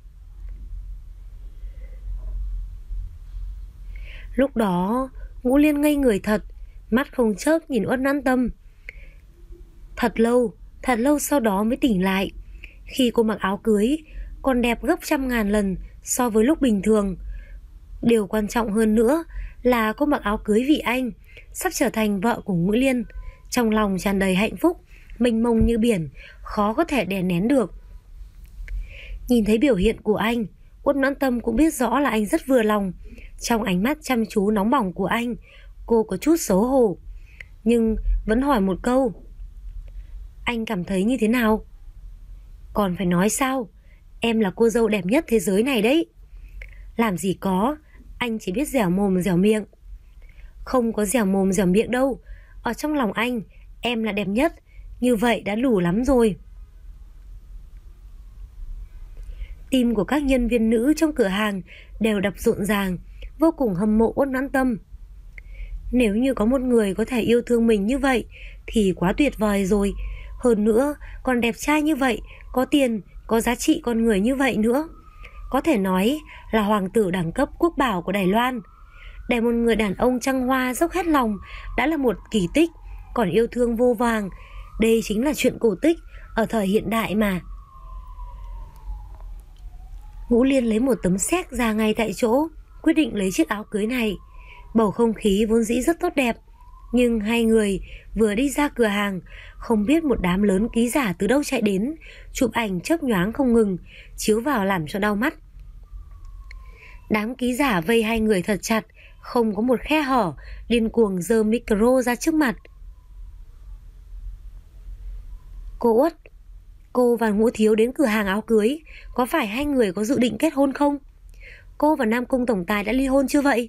Lúc đó Ngũ Liên ngây người thật, mắt không chớp nhìn Uất Noãn Tâm. Thật lâu, thật lâu sau đó mới tỉnh lại. Khi cô mặc áo cưới còn đẹp gấp trăm ngàn lần so với lúc bình thường. Điều quan trọng hơn nữa là cô mặc áo cưới vì anh, sắp trở thành vợ của Ngũ Liên. Trong lòng tràn đầy hạnh phúc, mênh mông như biển, khó có thể đè nén được. Nhìn thấy biểu hiện của anh, Uất Noãn Tâm cũng biết rõ là anh rất vừa lòng. Trong ánh mắt chăm chú nóng bỏng của anh, cô có chút xấu hổ, nhưng vẫn hỏi một câu. Anh cảm thấy như thế nào? Còn phải nói sao? Em là cô dâu đẹp nhất thế giới này đấy. Làm gì có, anh chỉ biết dẻo mồm dẻo miệng. Không có dẻo mồm dẻo miệng đâu. Ở trong lòng anh, em là đẹp nhất, Như vậy đã đủ lắm rồi. Tim của các nhân viên nữ trong cửa hàng đều đập rộn ràng, vô cùng hâm mộ Uất Noãn Tâm. Nếu như có một người có thể yêu thương mình như vậy thì quá tuyệt vời rồi. Hơn nữa còn đẹp trai như vậy, có tiền, có giá trị con người như vậy nữa. Có thể nói là hoàng tử đẳng cấp quốc bảo của Đài Loan. Để một người đàn ông trăng hoa dốc hết lòng đã là một kỳ tích, còn yêu thương vô vàng, đây chính là chuyện cổ tích ở thời hiện đại mà. Ngũ Liên lấy một tấm séc ra ngay tại chỗ, quyết định lấy chiếc áo cưới này. Bầu không khí vốn dĩ rất tốt đẹp, nhưng hai người vừa đi ra cửa hàng, không biết một đám lớn ký giả từ đâu chạy đến, chụp ảnh chớp nhoáng không ngừng, chiếu vào làm cho đau mắt. Đám ký giả vây hai người thật chặt, không có một khe hở, điên cuồng giơ micro ra trước mặt. Cô Uất, cô và Ngũ Thiếu đến cửa hàng áo cưới, có phải hai người có dự định kết hôn không? Cô và Nam Cung tổng tài đã ly hôn chưa vậy?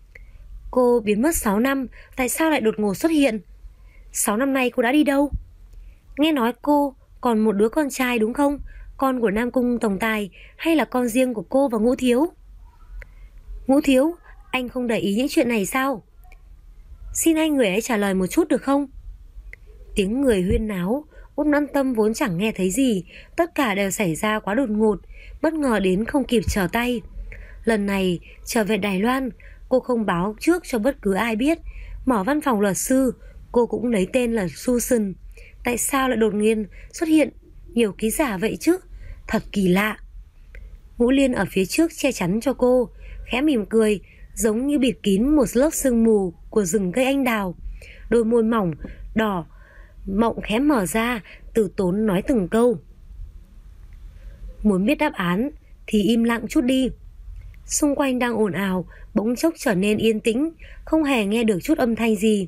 Cô biến mất sáu năm, tại sao lại đột ngột xuất hiện? sáu năm nay cô đã đi đâu? Nghe nói cô còn một đứa con trai đúng không? Con của Nam Cung tổng tài hay là con riêng của cô và Ngũ Thiếu? Ngũ Thiếu, anh không để ý những chuyện này sao? Xin hai người ấy trả lời một chút được không? Tiếng người huyên náo, Uất Noãn Tâm vốn chẳng nghe thấy gì, tất cả đều xảy ra quá đột ngột, bất ngờ đến không kịp trở tay. Lần này trở về Đài Loan, cô không báo trước cho bất cứ ai biết, mở văn phòng luật sư, cô cũng lấy tên là Susan. Tại sao lại đột nhiên xuất hiện nhiều ký giả vậy chứ? Thật kỳ lạ. Ngũ Liên ở phía trước che chắn cho cô, khẽ mỉm cười, giống như bịt kín một lớp sương mù của rừng cây anh đào. Đôi môi mỏng, đỏ, mọng khẽ mở ra, từ tốn nói từng câu. Muốn biết đáp án thì im lặng chút đi. Xung quanh đang ồn ào, bỗng chốc trở nên yên tĩnh, không hề nghe được chút âm thanh gì.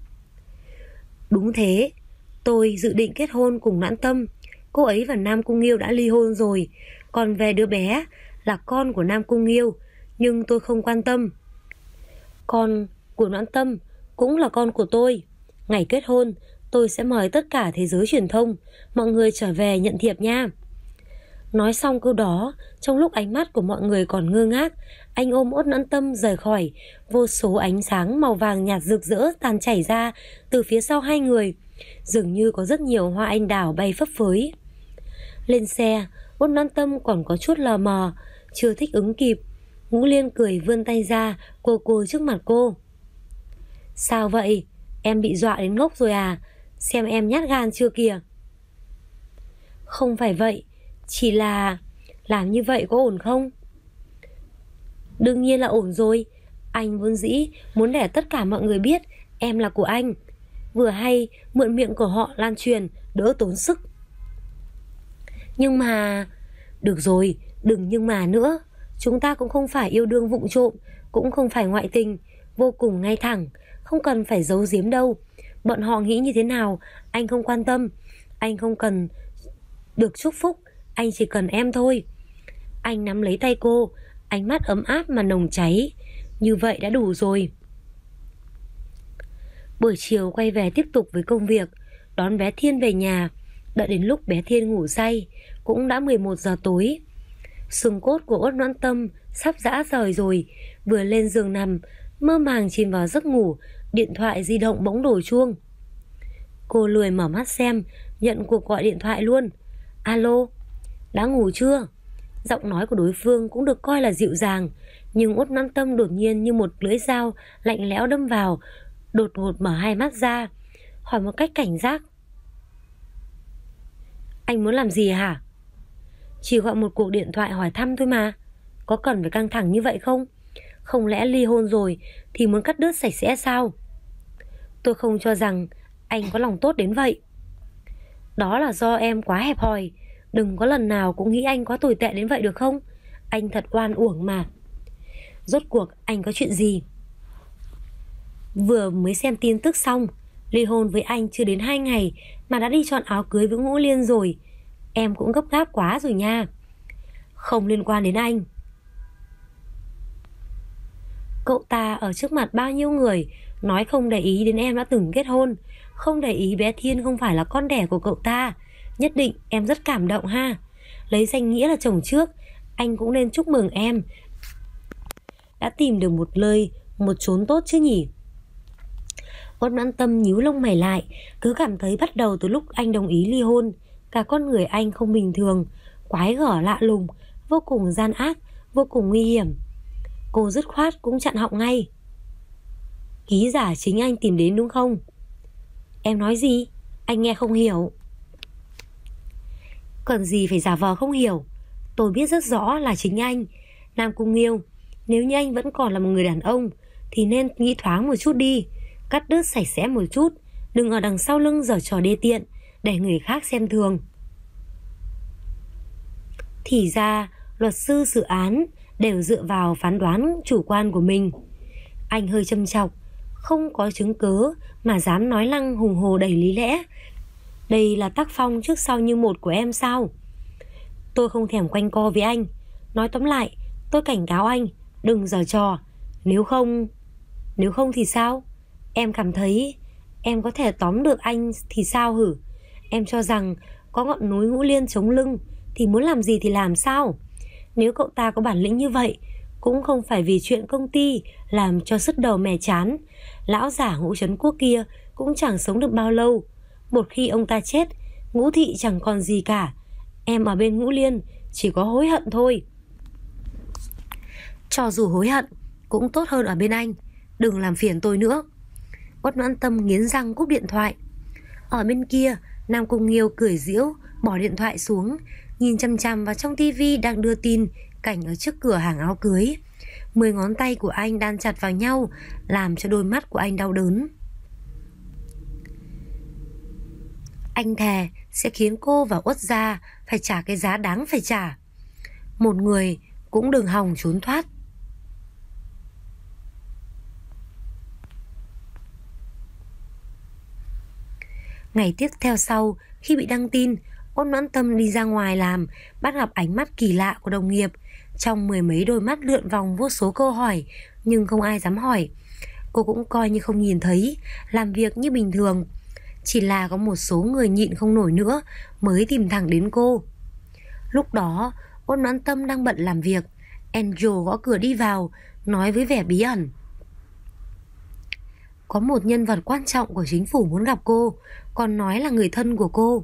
Đúng thế, tôi dự định kết hôn cùng Noãn Tâm. Cô ấy và Nam Cung Nghiêu đã ly hôn rồi. Còn về đứa bé là con của Nam Cung Nghiêu, nhưng tôi không quan tâm. Con của Noãn Tâm cũng là con của tôi. Ngày kết hôn, tôi sẽ mời tất cả thế giới truyền thông, mọi người trở về nhận thiệp nha. Nói xong câu đó, trong lúc ánh mắt của mọi người còn ngơ ngác, anh ôm Uất Noãn Tâm rời khỏi. Vô số ánh sáng màu vàng nhạt rực rỡ tàn chảy ra từ phía sau hai người, dường như có rất nhiều hoa anh đào bay phấp phới. Lên xe, Uất Noãn Tâm còn có chút lờ mờ, chưa thích ứng kịp. Ngũ Liên cười vươn tay ra, cô cô trước mặt cô. Sao vậy? Em bị dọa đến ngốc rồi à? Xem em nhát gan chưa kìa. Không phải vậy, chỉ là làm như vậy có ổn không? Đương nhiên là ổn rồi. Anh vốn dĩ muốn để tất cả mọi người biết em là của anh, vừa hay mượn miệng của họ lan truyền, đỡ tốn sức. Nhưng mà... Được rồi, đừng nhưng mà nữa. Chúng ta cũng không phải yêu đương vụng trộm, cũng không phải ngoại tình, vô cùng ngay thẳng, không cần phải giấu giếm đâu. Bọn họ nghĩ như thế nào anh không quan tâm. Anh không cần được chúc phúc, anh chỉ cần em thôi. Anh nắm lấy tay cô, ánh mắt ấm áp mà nồng cháy. Như vậy đã đủ rồi. Buổi chiều quay về tiếp tục với công việc, đón bé Thiên về nhà. Đợi đến lúc bé Thiên ngủ say, cũng đã mười một giờ tối. Xương cốt của Uất Noãn Tâm sắp rã rời rồi. Vừa lên giường nằm, mơ màng chìm vào giấc ngủ, điện thoại di động bỗng đổ chuông. Cô lười mở mắt xem, nhận cuộc gọi điện thoại luôn. Alo, đã ngủ chưa? Giọng nói của đối phương cũng được coi là dịu dàng, nhưng Uất Noãn Tâm đột nhiên như một lưỡi dao lạnh lẽo đâm vào, đột ngột mở hai mắt ra, hỏi một cách cảnh giác. Anh muốn làm gì hả? Chỉ gọi một cuộc điện thoại hỏi thăm thôi mà. Có cần phải căng thẳng như vậy không? Không lẽ ly hôn rồi thì muốn cắt đứt sạch sẽ sao? Tôi không cho rằng anh có lòng tốt đến vậy. Đó là do em quá hẹp hòi. Đừng có lần nào cũng nghĩ anh quá tồi tệ đến vậy được không? Anh thật oan uổng mà. Rốt cuộc anh có chuyện gì? Vừa mới xem tin tức xong, ly hôn với anh chưa đến hai ngày mà đã đi chọn áo cưới với Ngũ Liên rồi. Em cũng gấp gáp quá rồi nha. Không liên quan đến anh. Cậu ta ở trước mặt bao nhiêu người nói không để ý đến em đã từng kết hôn, không để ý bé Thiên không phải là con đẻ của cậu ta. Nhất định em rất cảm động ha. Lấy danh nghĩa là chồng trước, anh cũng nên chúc mừng em đã tìm được một nơi, một chốn tốt chứ nhỉ. Uất Noãn Tâm nhíu lông mày lại, cứ cảm thấy bắt đầu từ lúc anh đồng ý ly hôn, cả con người anh không bình thường, quái gở lạ lùng, vô cùng gian ác, vô cùng nguy hiểm. Cô dứt khoát cũng chặn họng ngay. Ký giả chính anh tìm đến đúng không? Em nói gì? Anh nghe không hiểu. Cần gì phải giả vờ không hiểu. Tôi biết rất rõ là chính anh, Nam Cung Nghiêu. Nếu như anh vẫn còn là một người đàn ông thì nên nghĩ thoáng một chút đi, cắt đứt sạch sẽ một chút, đừng ở đằng sau lưng giở trò đê tiện để người khác xem thường. Thì ra luật sư xử án đều dựa vào phán đoán chủ quan của mình. Anh hơi châm chọc, không có chứng cớ mà dám nói lăng hùng hồ đầy lý lẽ. Đây là tác phong trước sau như một của em sao? Tôi không thèm quanh co với anh. Nói tóm lại, tôi cảnh cáo anh đừng giở trò. Nếu không... Nếu không thì sao? Em cảm thấy em có thể tóm được anh thì sao hử? Em cho rằng có ngọn núi Ngũ Liên chống lưng thì muốn làm gì thì làm sao? Nếu cậu ta có bản lĩnh như vậy, cũng không phải vì chuyện công ty làm cho sứt đầu mẻ chán. Lão giả Ngũ Trấn Quốc kia cũng chẳng sống được bao lâu. Một khi ông ta chết, Ngũ thị chẳng còn gì cả. Em ở bên Ngũ Liên chỉ có hối hận thôi. Cho dù hối hận cũng tốt hơn ở bên anh. Đừng làm phiền tôi nữa. Uất Noãn Tâm nghiến răng cúp điện thoại. Ở bên kia, Nam Cung Nghiêu cười giễu, bỏ điện thoại xuống, nhìn chằm chằm vào trong tivi đang đưa tin cảnh ở trước cửa hàng áo cưới. Mười ngón tay của anh đan chặt vào nhau, làm cho đôi mắt của anh đau đớn. Anh thề sẽ khiến cô và Uất gia phải trả cái giá đáng phải trả. Một người cũng đừng hòng trốn thoát. Ngày tiếp theo sau, khi bị đăng tin, Uất Noãn Tâm đi ra ngoài làm, bắt gặp ánh mắt kỳ lạ của đồng nghiệp. Trong mười mấy đôi mắt lượn vòng vô số câu hỏi, nhưng không ai dám hỏi. Cô cũng coi như không nhìn thấy, làm việc như bình thường. Chỉ là có một số người nhịn không nổi nữa mới tìm thẳng đến cô. Lúc đó, Uất Noãn Tâm đang bận làm việc. Angel gõ cửa đi vào, nói với vẻ bí ẩn. Có một nhân vật quan trọng của chính phủ muốn gặp cô, còn nói là người thân của cô.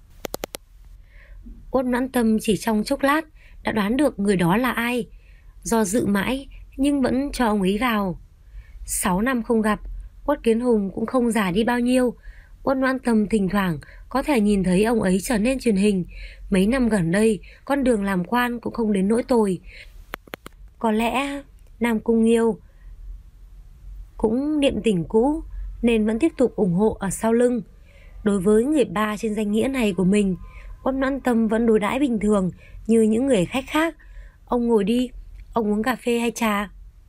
Uất Noãn Tâm chỉ trong chốc lát đã đoán được người đó là ai. Do dự mãi nhưng vẫn cho ông ấy vào. Sáu năm không gặp, Uất Kiến Hùng cũng không già đi bao nhiêu. Uất Noãn Tâm thỉnh thoảng có thể nhìn thấy ông ấy trở nên truyền hình. Mấy năm gần đây, con đường làm quan cũng không đến nỗi tồi. Có lẽ Nam Cung Nghiêu cũng niệm tình cũ nên vẫn tiếp tục ủng hộ ở sau lưng. Đối với người ba trên danh nghĩa này của mình, Uất Noãn Tâm vẫn đối đãi bình thường như những người khách khác. Ông ngồi đi, ông uống cà phê hay trà?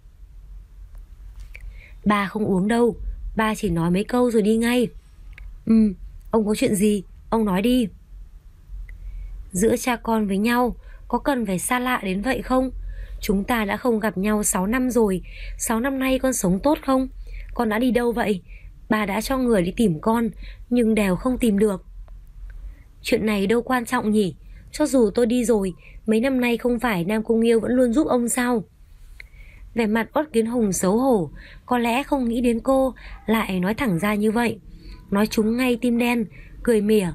Ba không uống đâu, ba chỉ nói mấy câu rồi đi ngay. Ừ, ông có chuyện gì? Ông nói đi. Giữa cha con với nhau có cần phải xa lạ đến vậy không? Chúng ta đã không gặp nhau sáu năm rồi. Sáu năm nay con sống tốt không? Con đã đi đâu vậy? Bà đã cho người đi tìm con nhưng đều không tìm được. Chuyện này đâu quan trọng nhỉ? Cho dù tôi đi rồi, mấy năm nay không phải Nam Cung Nghiêu vẫn luôn giúp ông sao? Vẻ mặt Uất Kiến Hùng xấu hổ, có lẽ không nghĩ đến cô lại nói thẳng ra như vậy. Nói trúng ngay tim đen, cười mỉa.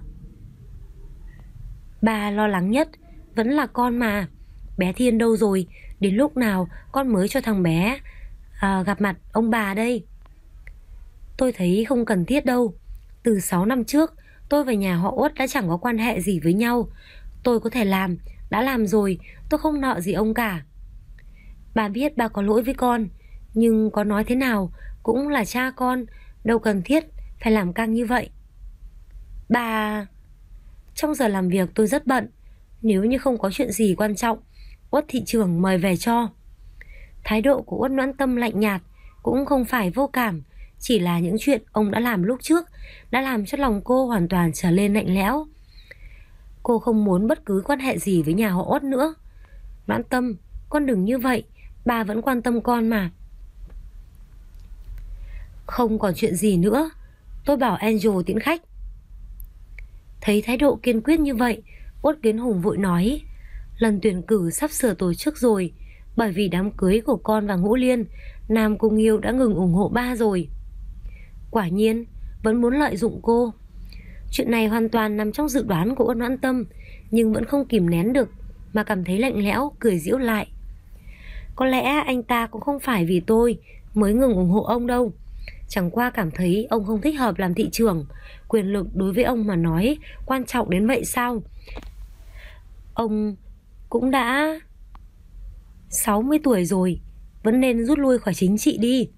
Bà lo lắng nhất vẫn là con mà. Bé Thiên đâu rồi? Đến lúc nào con mới cho thằng bé à, gặp mặt ông bà đây? Tôi thấy không cần thiết đâu. Từ sáu năm trước, tôi và nhà họ Uất đã chẳng có quan hệ gì với nhau. Tôi có thể làm, đã làm rồi, tôi không nợ gì ông cả. Bà biết bà có lỗi với con, nhưng có nói thế nào cũng là cha con, đâu cần thiết phải làm căng như vậy. Bà... Trong giờ làm việc tôi rất bận. Nếu như không có chuyện gì quan trọng, Uất thị trưởng mời về cho. Thái độ của Uất Noãn Tâm lạnh nhạt, cũng không phải vô cảm. Chỉ là những chuyện ông đã làm lúc trước đã làm cho lòng cô hoàn toàn trở lên lạnh lẽo. Cô không muốn bất cứ quan hệ gì với nhà họ Uất nữa. Noãn Tâm, con đừng như vậy, bà vẫn quan tâm con mà. Không còn chuyện gì nữa. Tôi bảo Angel tiễn khách. Thấy thái độ kiên quyết như vậy, Uất Kiến Hùng vội nói, lần tuyển cử sắp sửa tổ chức rồi. Bởi vì đám cưới của con và Ngũ Liên, Nam Cung Nghiêu đã ngừng ủng hộ ba rồi. Quả nhiên vẫn muốn lợi dụng cô. Chuyện này hoàn toàn nằm trong dự đoán của Uất Noãn Tâm, nhưng vẫn không kìm nén được mà cảm thấy lạnh lẽo, cười giễu lại. Có lẽ anh ta cũng không phải vì tôi mới ngừng ủng hộ ông đâu. Chẳng qua cảm thấy ông không thích hợp làm thị trưởng. Quyền lực đối với ông mà nói quan trọng đến vậy sao? Ông cũng đã sáu mươi tuổi rồi, vẫn nên rút lui khỏi chính trị đi.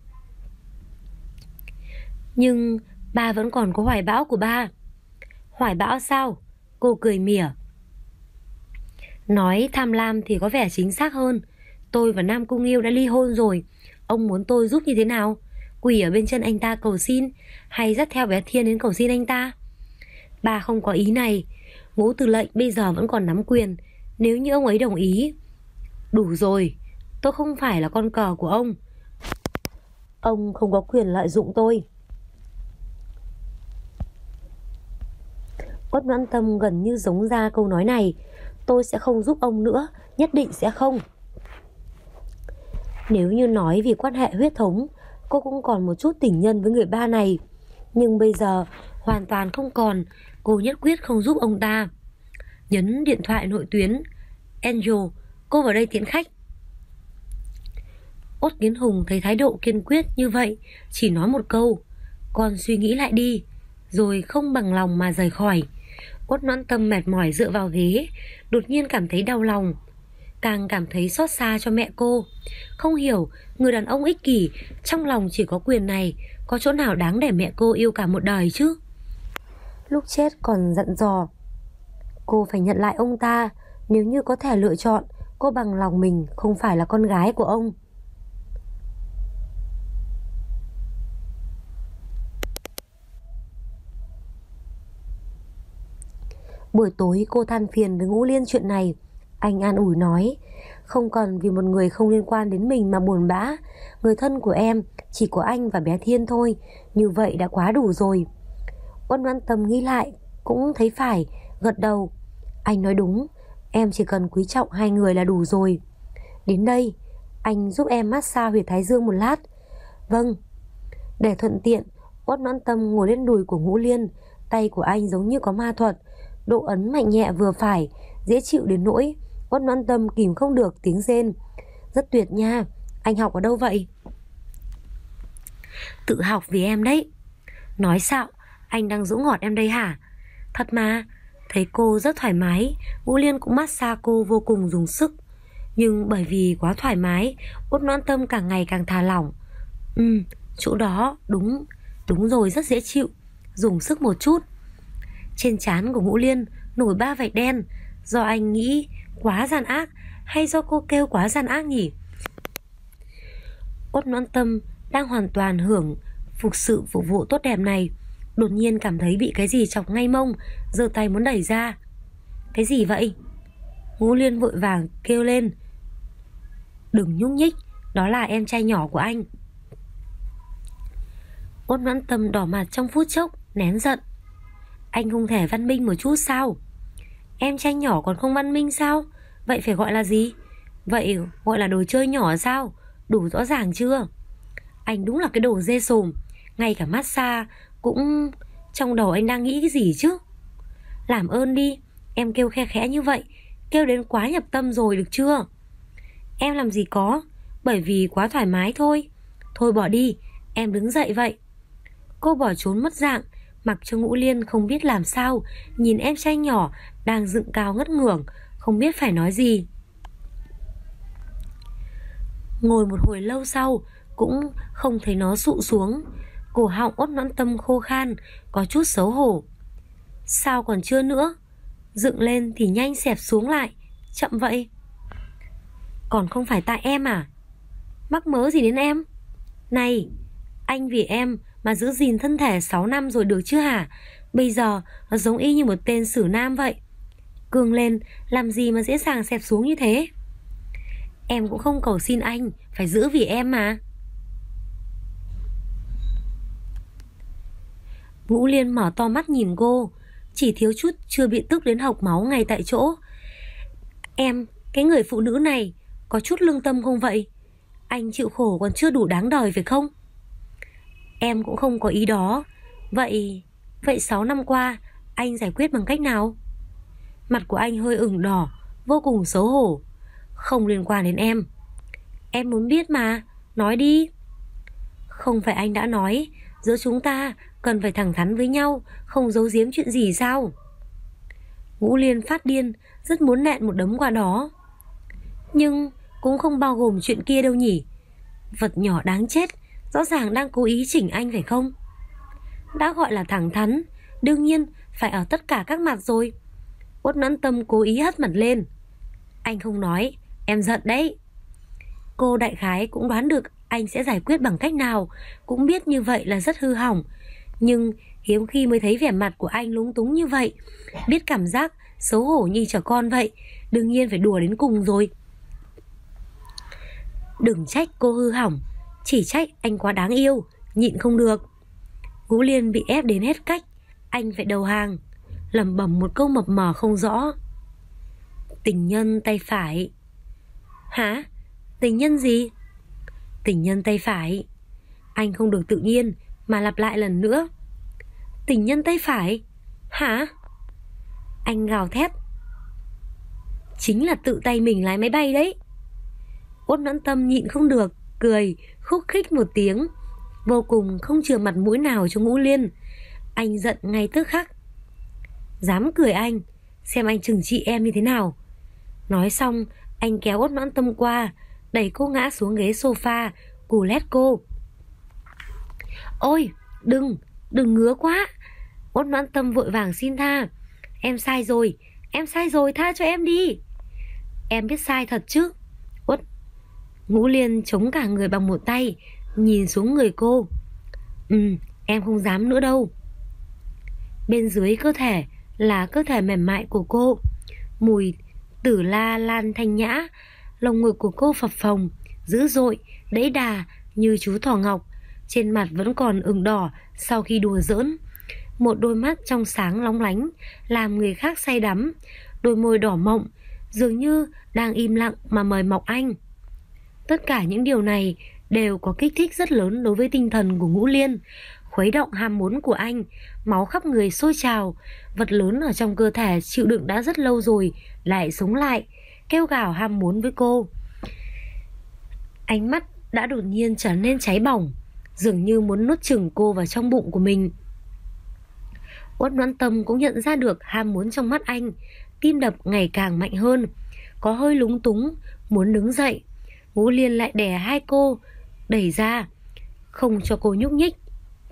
Nhưng ba vẫn còn có hoài bão của ba. Hoài bão sao? Cô cười mỉa. Nói tham lam thì có vẻ chính xác hơn. Tôi và Nam Cung Nghiêu đã ly hôn rồi. Ông muốn tôi giúp như thế nào? Quỳ ở bên chân anh ta cầu xin, hay dắt theo bé Thiên đến cầu xin anh ta? Ba không có ý này. Ngũ Tư lệnh bây giờ vẫn còn nắm quyền. Nếu như ông ấy đồng ý. Đủ rồi, tôi không phải là con cờ của ông. Ông không có quyền lợi dụng tôi. Uất Noãn Tâm gần như giống ra câu nói này. Tôi sẽ không giúp ông nữa, nhất định sẽ không. Nếu như nói vì quan hệ huyết thống, cô cũng còn một chút tình nhân với người ba này. Nhưng bây giờ hoàn toàn không còn. Cô nhất quyết không giúp ông ta. Nhấn điện thoại nội tuyến. Angel, cô vào đây tiễn khách. Uất Kiến Hùng thấy thái độ kiên quyết như vậy, chỉ nói một câu, con suy nghĩ lại đi, rồi không bằng lòng mà rời khỏi. Uất Noãn Tâm mệt mỏi dựa vào ghế, đột nhiên cảm thấy đau lòng, càng cảm thấy xót xa cho mẹ cô. Không hiểu, người đàn ông ích kỷ, trong lòng chỉ có quyền này, có chỗ nào đáng để mẹ cô yêu cả một đời chứ? Lúc chết còn dặn dò cô phải nhận lại ông ta. Nếu như có thể lựa chọn, cô bằng lòng mình không phải là con gái của ông. Buổi tối cô than phiền với Ngũ Liên chuyện này. Anh an ủi nói, không cần vì một người không liên quan đến mình mà buồn bã. Người thân của em chỉ có anh và bé Thiên thôi, như vậy đã quá đủ rồi. Uất Noãn Tâm nghĩ lại cũng thấy phải, gật đầu. Anh nói đúng, em chỉ cần quý trọng hai người là đủ rồi. Đến đây, anh giúp em massage huyệt thái dương một lát. Vâng. Để thuận tiện, Uất Noãn Tâm ngồi lên đùi của Ngũ Liên. Tay của anh giống như có ma thuật, độ ấn mạnh nhẹ vừa phải, dễ chịu đến nỗi Uất Noãn Tâm kìm không được tiếng rên. Rất tuyệt nha, anh học ở đâu vậy? Tự học vì em đấy. Nói xạo, anh đang dỗ ngọt em đây hả? Thật mà. Thấy cô rất thoải mái, Ngũ Liên cũng massage cô vô cùng dùng sức. Nhưng bởi vì quá thoải mái, Uất Noãn Tâm càng ngày càng thả lỏng. Ừ, chỗ đó, đúng, đúng rồi, rất dễ chịu. Dùng sức một chút. Trên trán của Ngũ Liên nổi ba vạch đen. Do anh nghĩ quá gian ác, hay do cô kêu quá gian ác nhỉ? Uất Noãn Tâm đang hoàn toàn hưởng phục sự phục vụ tốt đẹp này, đột nhiên cảm thấy bị cái gì chọc ngay mông, giơ tay muốn đẩy ra. Cái gì vậy? Ngũ Liên vội vàng kêu lên. Đừng nhúc nhích, đó là em trai nhỏ của anh. Uất Noãn Tâm đỏ mặt trong phút chốc, nén giận. Anh không thể văn minh một chút sao? Em trai nhỏ còn không văn minh sao? Vậy phải gọi là gì? Vậy gọi là đồ chơi nhỏ sao? Đủ rõ ràng chưa? Anh đúng là cái đồ dê sồm. Ngay cả massage cũng... Trong đầu anh đang nghĩ cái gì chứ? Làm ơn đi, em kêu khe khẽ như vậy, kêu đến quá nhập tâm rồi được chưa? Em làm gì có, bởi vì quá thoải mái thôi. Thôi bỏ đi, em đứng dậy vậy. Cô bỏ trốn mất dạng, mặc cho Ngũ Liên không biết làm sao, nhìn em trai nhỏ đang dựng cao ngất ngưởng, không biết phải nói gì. Ngồi một hồi lâu sau cũng không thấy nó sụ xuống. Cổ họng Uất Noãn Tâm khô khan, có chút xấu hổ. Sao còn chưa nữa? Dựng lên thì nhanh xẹp xuống lại, chậm vậy. Còn không phải tại em à? Mắc mớ gì đến em? Này, anh vì em mà giữ gìn thân thể sáu năm rồi được chứ hả? Bây giờ nó giống y như một tên xử nam vậy. Cường lên, làm gì mà dễ dàng xẹp xuống như thế? Em cũng không cầu xin anh phải giữ vì em mà. Ngũ Liên mở to mắt nhìn cô, chỉ thiếu chút chưa bị tức đến hộc máu ngay tại chỗ. Em, cái người phụ nữ này có chút lương tâm không vậy? Anh chịu khổ còn chưa đủ đáng đời phải không? Em cũng không có ý đó. Vậy, vậy sáu năm qua anh giải quyết bằng cách nào? Mặt của anh hơi ửng đỏ, vô cùng xấu hổ. Không liên quan đến em. Em muốn biết mà, nói đi. Không phải anh đã nói giữa chúng ta cần phải thẳng thắn với nhau, không giấu giếm chuyện gì sao? Ngũ Liên phát điên, rất muốn nện một đấm qua đó. Nhưng cũng không bao gồm chuyện kia đâu nhỉ. Vật nhỏ đáng chết, rõ ràng đang cố ý chỉnh anh phải không? Đã gọi là thẳng thắn, đương nhiên phải ở tất cả các mặt rồi. Uất Noãn Tâm cố ý hất mặt lên. Anh không nói, em giận đấy. Cô đại khái cũng đoán được anh sẽ giải quyết bằng cách nào, cũng biết như vậy là rất hư hỏng. Nhưng hiếm khi mới thấy vẻ mặt của anh lúng túng như vậy, biết cảm giác xấu hổ như trẻ con vậy, đương nhiên phải đùa đến cùng rồi. Đừng trách cô hư hỏng, chỉ trách anh quá đáng yêu, nhịn không được. Ngũ Liên bị ép đến hết cách, anh phải đầu hàng, lẩm bẩm một câu mập mờ không rõ. Tình nhân tay phải. Hả? Tình nhân gì? Tình nhân tay phải. Anh không được tự nhiên mà lặp lại lần nữa. Tình nhân tay phải? Hả? Anh gào thét. Chính là tự tay mình lái máy bay đấy. Uất Noãn Tâm nhịn không được, cười khúc khích một tiếng, vô cùng không chừa mặt mũi nào cho Ngũ Liên. Anh giận ngay tức khắc. Dám cười anh, xem anh trừng trị em như thế nào. Nói xong, anh kéo Uất Noãn Tâm qua, đẩy cô ngã xuống ghế sofa, cù lét cô. Ôi, đừng, đừng ngứa quá. Uất Noãn Tâm vội vàng xin tha. Em sai rồi, em sai rồi, tha cho em đi. Em biết sai thật chứ? Uất Ngũ Liên chống cả người bằng một tay, nhìn xuống người cô. Ừ, em không dám nữa đâu. Bên dưới cơ thể là cơ thể mềm mại của cô, mùi tử la lan thanh nhã. Lồng ngực của cô phập phồng, dữ dội, đẫy đà như chú thỏ ngọc. Trên mặt vẫn còn ửng đỏ sau khi đùa giỡn. Một đôi mắt trong sáng lóng lánh, làm người khác say đắm. Đôi môi đỏ mọng, dường như đang im lặng mà mời mọc anh. Tất cả những điều này đều có kích thích rất lớn đối với tinh thần của Ngũ Liên, khuấy động ham muốn của anh. Máu khắp người sôi trào, vật lớn ở trong cơ thể chịu đựng đã rất lâu rồi lại sống lại, kêu gào ham muốn với cô. Ánh mắt đã đột nhiên trở nên cháy bỏng, dường như muốn nuốt chửng cô vào trong bụng của mình. Uất Noãn Tâm cũng nhận ra được ham muốn trong mắt anh, tim đập ngày càng mạnh hơn, có hơi lúng túng, muốn đứng dậy. Ngũ Liên lại đè hai cô đẩy ra, không cho cô nhúc nhích.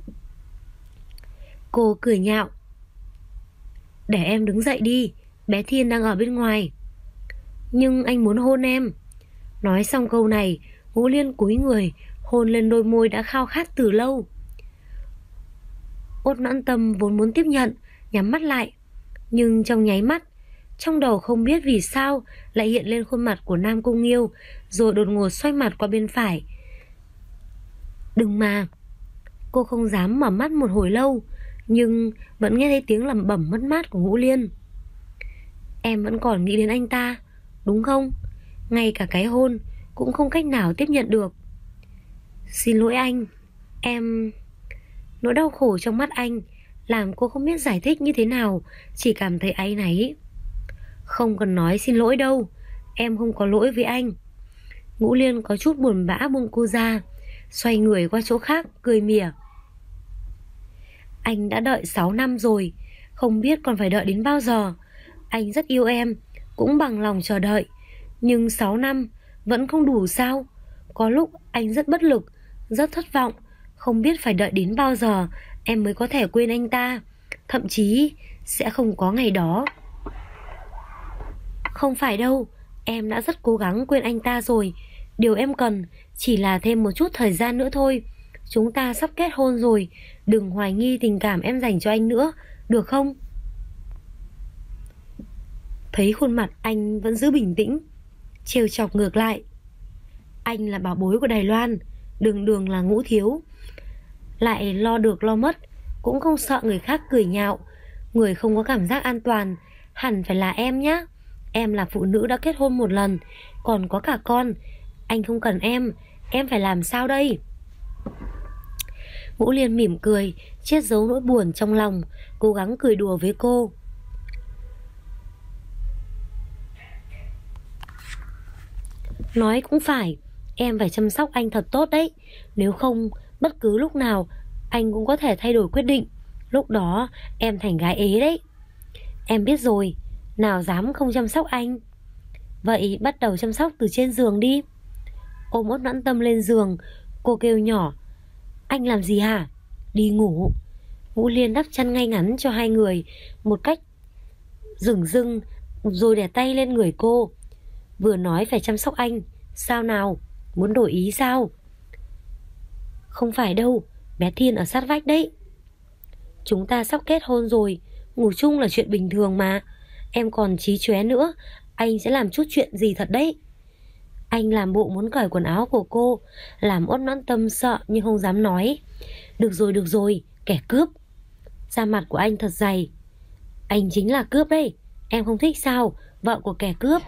Cô cười nhạo. Để em đứng dậy đi, bé Thiên đang ở bên ngoài. Nhưng anh muốn hôn em. Nói xong câu này, Ngũ Liên cúi người hôn lên đôi môi đã khao khát từ lâu. Uất Noãn Tâm vốn muốn tiếp nhận, nhắm mắt lại, nhưng trong nháy mắt, trong đầu không biết vì sao lại hiện lên khuôn mặt của Nam Cung Nghiêu, rồi đột ngột xoay mặt qua bên phải. Đừng mà. Cô không dám mở mắt một hồi lâu, nhưng vẫn nghe thấy tiếng lẩm bẩm mất mát của Ngũ Liên. Em vẫn còn nghĩ đến anh ta, đúng không? Ngay cả cái hôn cũng không cách nào tiếp nhận được. Xin lỗi anh, em... Nỗi đau khổ trong mắt anh làm cô không biết giải thích như thế nào, chỉ cảm thấy áy náy. Không cần nói xin lỗi đâu, em không có lỗi với anh. Ngũ Liên có chút buồn bã buông cô ra, xoay người qua chỗ khác, cười mỉa. Anh đã đợi sáu năm rồi, không biết còn phải đợi đến bao giờ. Anh rất yêu em, cũng bằng lòng chờ đợi, nhưng sáu năm vẫn không đủ sao? Có lúc anh rất bất lực, rất thất vọng, không biết phải đợi đến bao giờ em mới có thể quên anh ta. Thậm chí sẽ không có ngày đó. Không phải đâu, em đã rất cố gắng quên anh ta rồi. Điều em cần chỉ là thêm một chút thời gian nữa thôi. Chúng ta sắp kết hôn rồi, đừng hoài nghi tình cảm em dành cho anh nữa, được không? Thấy khuôn mặt anh vẫn giữ bình tĩnh, trêu chọc ngược lại. Anh là bảo bối của Đài Loan, đường đường là Ngũ thiếu, lại lo được lo mất, cũng không sợ người khác cười nhạo. Người không có cảm giác an toàn hẳn phải là em nhá. Em là phụ nữ đã kết hôn một lần, còn có cả con. Anh không cần em, em phải làm sao đây? Ngũ Liên mỉm cười, che giấu nỗi buồn trong lòng, cố gắng cười đùa với cô. Nói cũng phải, em phải chăm sóc anh thật tốt đấy. Nếu không, bất cứ lúc nào anh cũng có thể thay đổi quyết định. Lúc đó em thành gái ế đấy. Em biết rồi, nào dám không chăm sóc anh. Vậy bắt đầu chăm sóc từ trên giường đi. Ôm Uất Noãn Tâm lên giường, cô kêu nhỏ. Anh làm gì hả? Đi ngủ. Ngũ Liên đắp chăn ngay ngắn cho hai người một cách dửng dưng, rồi đè tay lên người cô. Vừa nói phải chăm sóc anh, sao nào, muốn đổi ý sao? Không phải đâu, bé Thiên ở sát vách đấy. Chúng ta sắp kết hôn rồi, ngủ chung là chuyện bình thường mà. Em còn chí chóe nữa, anh sẽ làm chút chuyện gì thật đấy. Anh làm bộ muốn cởi quần áo của cô, làm Uất Noãn Tâm sợ nhưng không dám nói. Được rồi, được rồi, kẻ cướp. Da mặt của anh thật dày. Anh chính là cướp đấy, em không thích sao, vợ của kẻ cướp.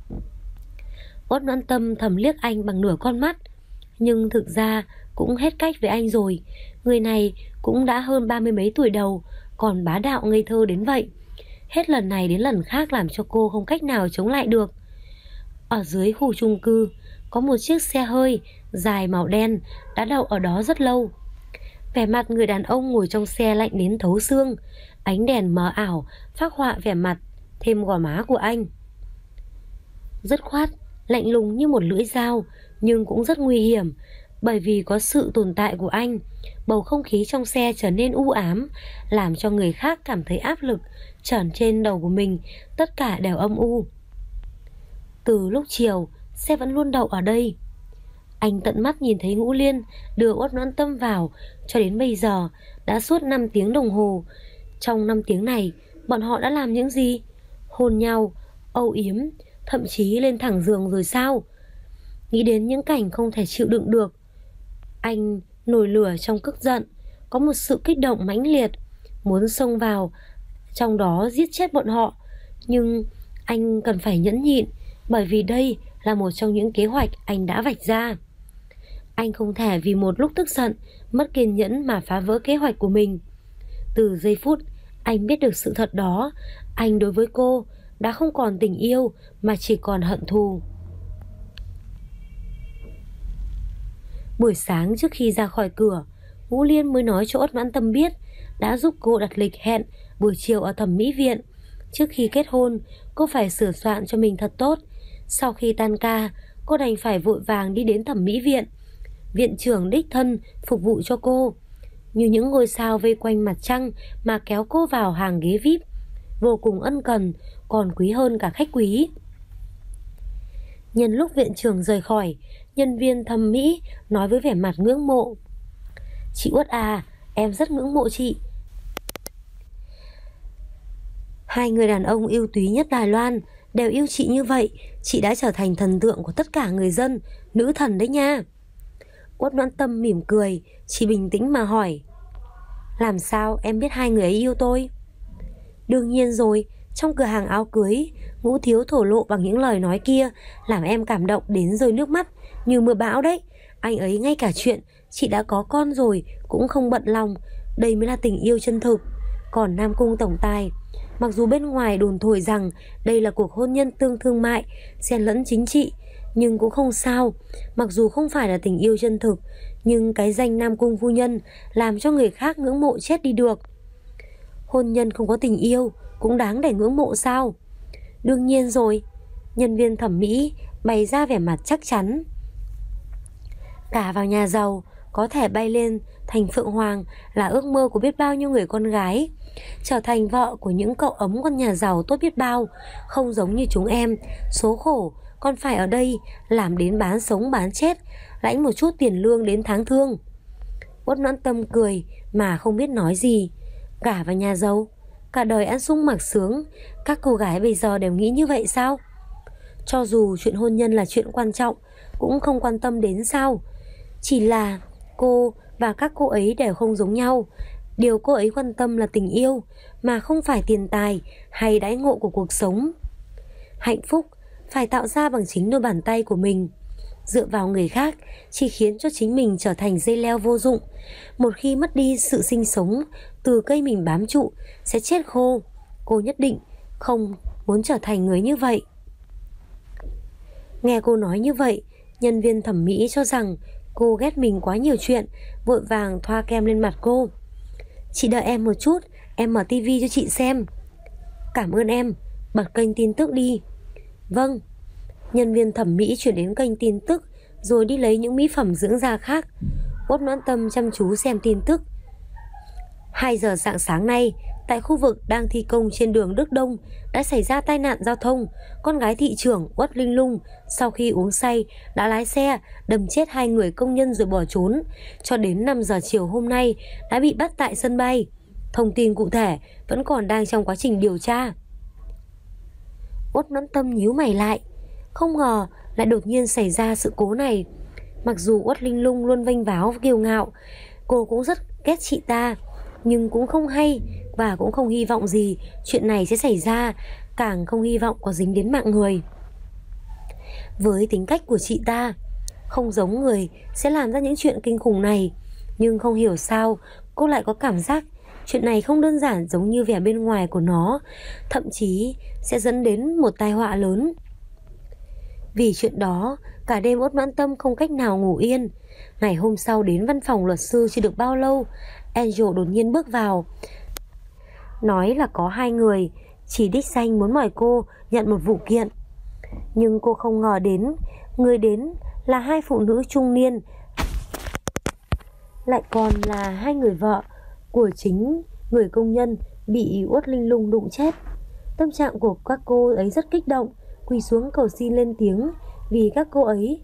Uất Noãn Tâm thầm liếc anh bằng nửa con mắt, nhưng thực ra cũng hết cách với anh rồi. Người này cũng đã hơn ba mươi mấy tuổi đầu, còn bá đạo ngây thơ đến vậy. Hết lần này đến lần khác làm cho cô không cách nào chống lại được. Ở dưới khu chung cư có một chiếc xe hơi dài màu đen đã đậu ở đó rất lâu. Vẻ mặt người đàn ông ngồi trong xe lạnh đến thấu xương. Ánh đèn mờ ảo phác họa vẻ mặt thêm gò má của anh. Dứt khoát, lạnh lùng như một lưỡi dao, nhưng cũng rất nguy hiểm. Bởi vì có sự tồn tại của anh, bầu không khí trong xe trở nên u ám, làm cho người khác cảm thấy áp lực trởn trên đầu của mình. Tất cả đều âm u. Từ lúc chiều, xe vẫn luôn đậu ở đây. Anh tận mắt nhìn thấy Ngũ Liên đưa Uất Noãn Tâm vào. Cho đến bây giờ đã suốt năm tiếng đồng hồ. Trong năm tiếng này, bọn họ đã làm những gì? Hôn nhau, âu yếm, thậm chí lên thẳng giường rồi sao? Nghĩ đến những cảnh không thể chịu đựng được, anh nổi lửa trong tức giận. Có một sự kích động mãnh liệt, muốn xông vào trong đó giết chết bọn họ. Nhưng anh cần phải nhẫn nhịn, bởi vì đây là một trong những kế hoạch anh đã vạch ra. Anh không thể vì một lúc tức giận, mất kiên nhẫn mà phá vỡ kế hoạch của mình. Từ giây phút anh biết được sự thật đó, anh đối với cô đã không còn tình yêu mà chỉ còn hận thù. Buổi sáng trước khi ra khỏi cửa, Ngũ Liên mới nói cho Uất Noãn Tâm biết đã giúp cô đặt lịch hẹn buổi chiều ở thẩm mỹ viện. Trước khi kết hôn, cô phải sửa soạn cho mình thật tốt. Sau khi tan ca, cô đành phải vội vàng đi đến thẩm mỹ viện. Viện trưởng đích thân phục vụ cho cô, như những ngôi sao vây quanh mặt trăng mà kéo cô vào hàng ghế vi ai pi, vô cùng ân cần, còn quý hơn cả khách quý. Nhân lúc viện trưởng rời khỏi, nhân viên thẩm mỹ nói với vẻ mặt ngưỡng mộ. Chị Uất à, em rất ngưỡng mộ chị. Hai người đàn ông ưu tú nhất Đài Loan đều yêu chị như vậy. Chị đã trở thành thần tượng của tất cả người dân, nữ thần đấy nha. Uất Noãn Tâm mỉm cười, chị bình tĩnh mà hỏi. Làm sao em biết hai người ấy yêu tôi? Đương nhiên rồi, trong cửa hàng áo cưới, Ngũ Thiếu thổ lộ bằng những lời nói kia làm em cảm động đến rơi nước mắt như mưa bão đấy. Anh ấy ngay cả chuyện chị đã có con rồi cũng không bận lòng. Đây mới là tình yêu chân thực. Còn Nam Cung tổng tài, mặc dù bên ngoài đồn thổi rằng đây là cuộc hôn nhân tương thương mại, xen lẫn chính trị, nhưng cũng không sao. Mặc dù không phải là tình yêu chân thực, nhưng cái danh Nam Cung phu nhân làm cho người khác ngưỡng mộ chết đi được. Hôn nhân không có tình yêu cũng đáng để ngưỡng mộ sao? Đương nhiên rồi. Nhân viên thẩm mỹ bày ra vẻ mặt chắc chắn. Cả vào nhà giàu, có thể bay lên thành phượng hoàng là ước mơ của biết bao nhiêu người con gái. Trở thành vợ của những cậu ấm con nhà giàu tốt biết bao. Không giống như chúng em, số khổ còn phải ở đây làm đến bán sống bán chết, lãnh một chút tiền lương đến tháng thương. Uất Noãn Tâm cười mà không biết nói gì. Gả vào nhà giàu, cả đời ăn sung mặc sướng, các cô gái bây giờ đều nghĩ như vậy sao? Cho dù chuyện hôn nhân là chuyện quan trọng, cũng không quan tâm đến sao? Chỉ là cô và các cô ấy đều không giống nhau. Điều cô ấy quan tâm là tình yêu, mà không phải tiền tài hay đãi ngộ của cuộc sống. Hạnh phúc phải tạo ra bằng chính đôi bàn tay của mình. Dựa vào người khác chỉ khiến cho chính mình trở thành dây leo vô dụng. Một khi mất đi sự sinh sống từ cây mình bám trụ sẽ chết khô. Cô nhất định không muốn trở thành người như vậy. Nghe cô nói như vậy, nhân viên thẩm mỹ cho rằng cô ghét mình quá nhiều chuyện, vội vàng thoa kem lên mặt cô. Chị đợi em một chút, em mở tivi cho chị xem. Cảm ơn em, bật kênh tin tức đi. Vâng. Nhân viên thẩm mỹ chuyển đến kênh tin tức, rồi đi lấy những mỹ phẩm dưỡng da khác. Uất Noãn Tâm chăm chú xem tin tức. hai giờ rạng sáng nay, tại khu vực đang thi công trên đường Đức Đông đã xảy ra tai nạn giao thông. Con gái thị trưởng Uất Linh Lung sau khi uống say đã lái xe đâm chết hai người công nhân rồi bỏ trốn. Cho đến năm giờ chiều hôm nay đã bị bắt tại sân bay. Thông tin cụ thể vẫn còn đang trong quá trình điều tra. Uất Noãn Tâm nhíu mày lại, không ngờ lại đột nhiên xảy ra sự cố này. Mặc dù Uất Linh Lung luôn vênh váo kiêu ngạo, cô cũng rất ghét chị ta, nhưng cũng không hay và cũng không hy vọng gì chuyện này sẽ xảy ra, càng không hy vọng có dính đến mạng người. Với tính cách của chị ta, không giống người sẽ làm ra những chuyện kinh khủng này, nhưng không hiểu sao cô lại có cảm giác chuyện này không đơn giản giống như vẻ bên ngoài của nó, thậm chí sẽ dẫn đến một tai họa lớn. Vì chuyện đó, cả đêm Uất Noãn Tâm không cách nào ngủ yên. Ngày hôm sau đến văn phòng luật sư chưa được bao lâu, Angel đột nhiên bước vào, nói là có hai người chỉ đích danh muốn mời cô nhận một vụ kiện. Nhưng cô không ngờ đến, người đến là hai phụ nữ trung niên, lại còn là hai người vợ của chính người công nhân bị Uất Linh Lung đụng chết. Tâm trạng của các cô ấy rất kích động, quỳ xuống cầu xin lên tiếng vì các cô ấy.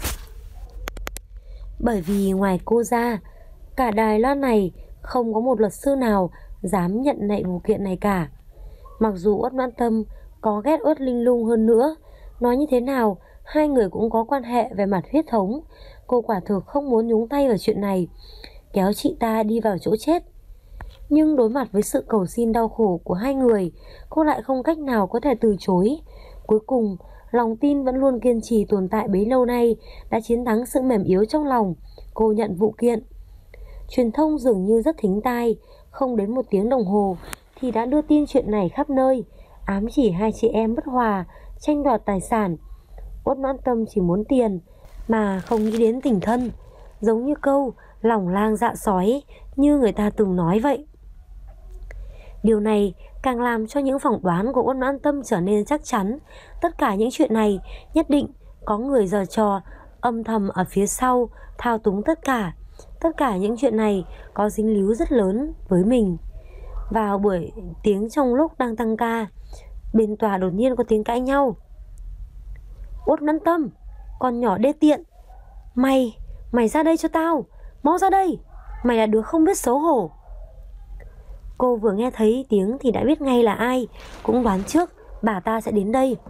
Bởi vì ngoài cô ra, cả Đài Loan này không có một luật sư nào dám nhận nạy vụ kiện này cả. Mặc dù Uất Noãn Tâm có ghét Uất Linh Lung hơn nữa, nói như thế nào hai người cũng có quan hệ về mặt huyết thống. Cô quả thực không muốn nhúng tay vào chuyện này, kéo chị ta đi vào chỗ chết. Nhưng đối mặt với sự cầu xin đau khổ của hai người, cô lại không cách nào có thể từ chối. Cuối cùng, lòng tin vẫn luôn kiên trì tồn tại bấy lâu nay đã chiến thắng sự mềm yếu trong lòng. Cô nhận vụ kiện. Truyền thông dường như rất thính tai, không đến một tiếng đồng hồ thì đã đưa tin chuyện này khắp nơi, ám chỉ hai chị em bất hòa, tranh đoạt tài sản. Uất Noãn Tâm chỉ muốn tiền mà không nghĩ đến tình thân, giống như câu lòng lang dạ sói như người ta từng nói vậy. Điều này càng làm cho những phỏng đoán của Uất Noãn Tâm trở nên chắc chắn. Tất cả những chuyện này nhất định có người giở trò âm thầm ở phía sau thao túng tất cả. Tất cả những chuyện này có dính líu rất lớn với mình. Vào buổi tiếng trong lúc đang tăng ca, bên tòa đột nhiên có tiếng cãi nhau. Uất Noãn Tâm, con nhỏ đê tiện, Mày, mày ra đây cho tao, mau ra đây, mày là đứa không biết xấu hổ. Cô vừa nghe thấy tiếng thì đã biết ngay là ai, cũng đoán trước bà ta sẽ đến đây.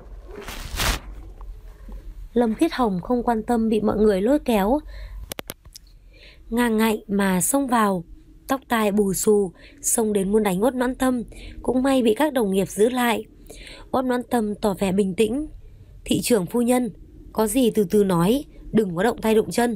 Lâm Khiết Hồng không quan tâm bị mọi người lôi kéo, ngang ngạnh mà xông vào, tóc tai bù xù, xông đến muốn đánh Uất Noãn Tâm, cũng may bị các đồng nghiệp giữ lại. Uất Noãn Tâm tỏ vẻ bình tĩnh. Thị trưởng phu nhân, có gì từ từ nói, đừng có động tay động chân.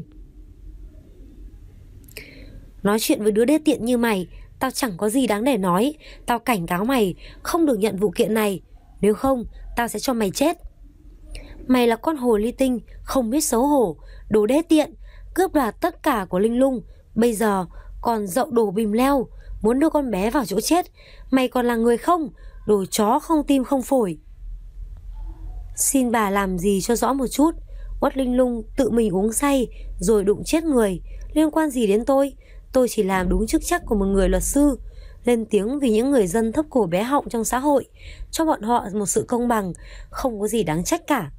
Nói chuyện với đứa đê tiện như mày, tao chẳng có gì đáng để nói. Tao cảnh cáo mày không được nhận vụ kiện này, nếu không tao sẽ cho mày chết. Mày là con hồ ly tinh, không biết xấu hổ, đồ đê tiện, cướp đoạt tất cả của Linh Lung, bây giờ còn dậu đổ bìm leo, muốn đưa con bé vào chỗ chết. Mày còn là người không? Đồ chó không tim không phổi. Xin bà làm gì cho rõ một chút. Uất Linh Lung tự mình uống say rồi đụng chết người, liên quan gì đến tôi? Tôi chỉ làm đúng chức trách của một người luật sư, lên tiếng vì những người dân thấp cổ bé họng trong xã hội, cho bọn họ một sự công bằng, không có gì đáng trách cả.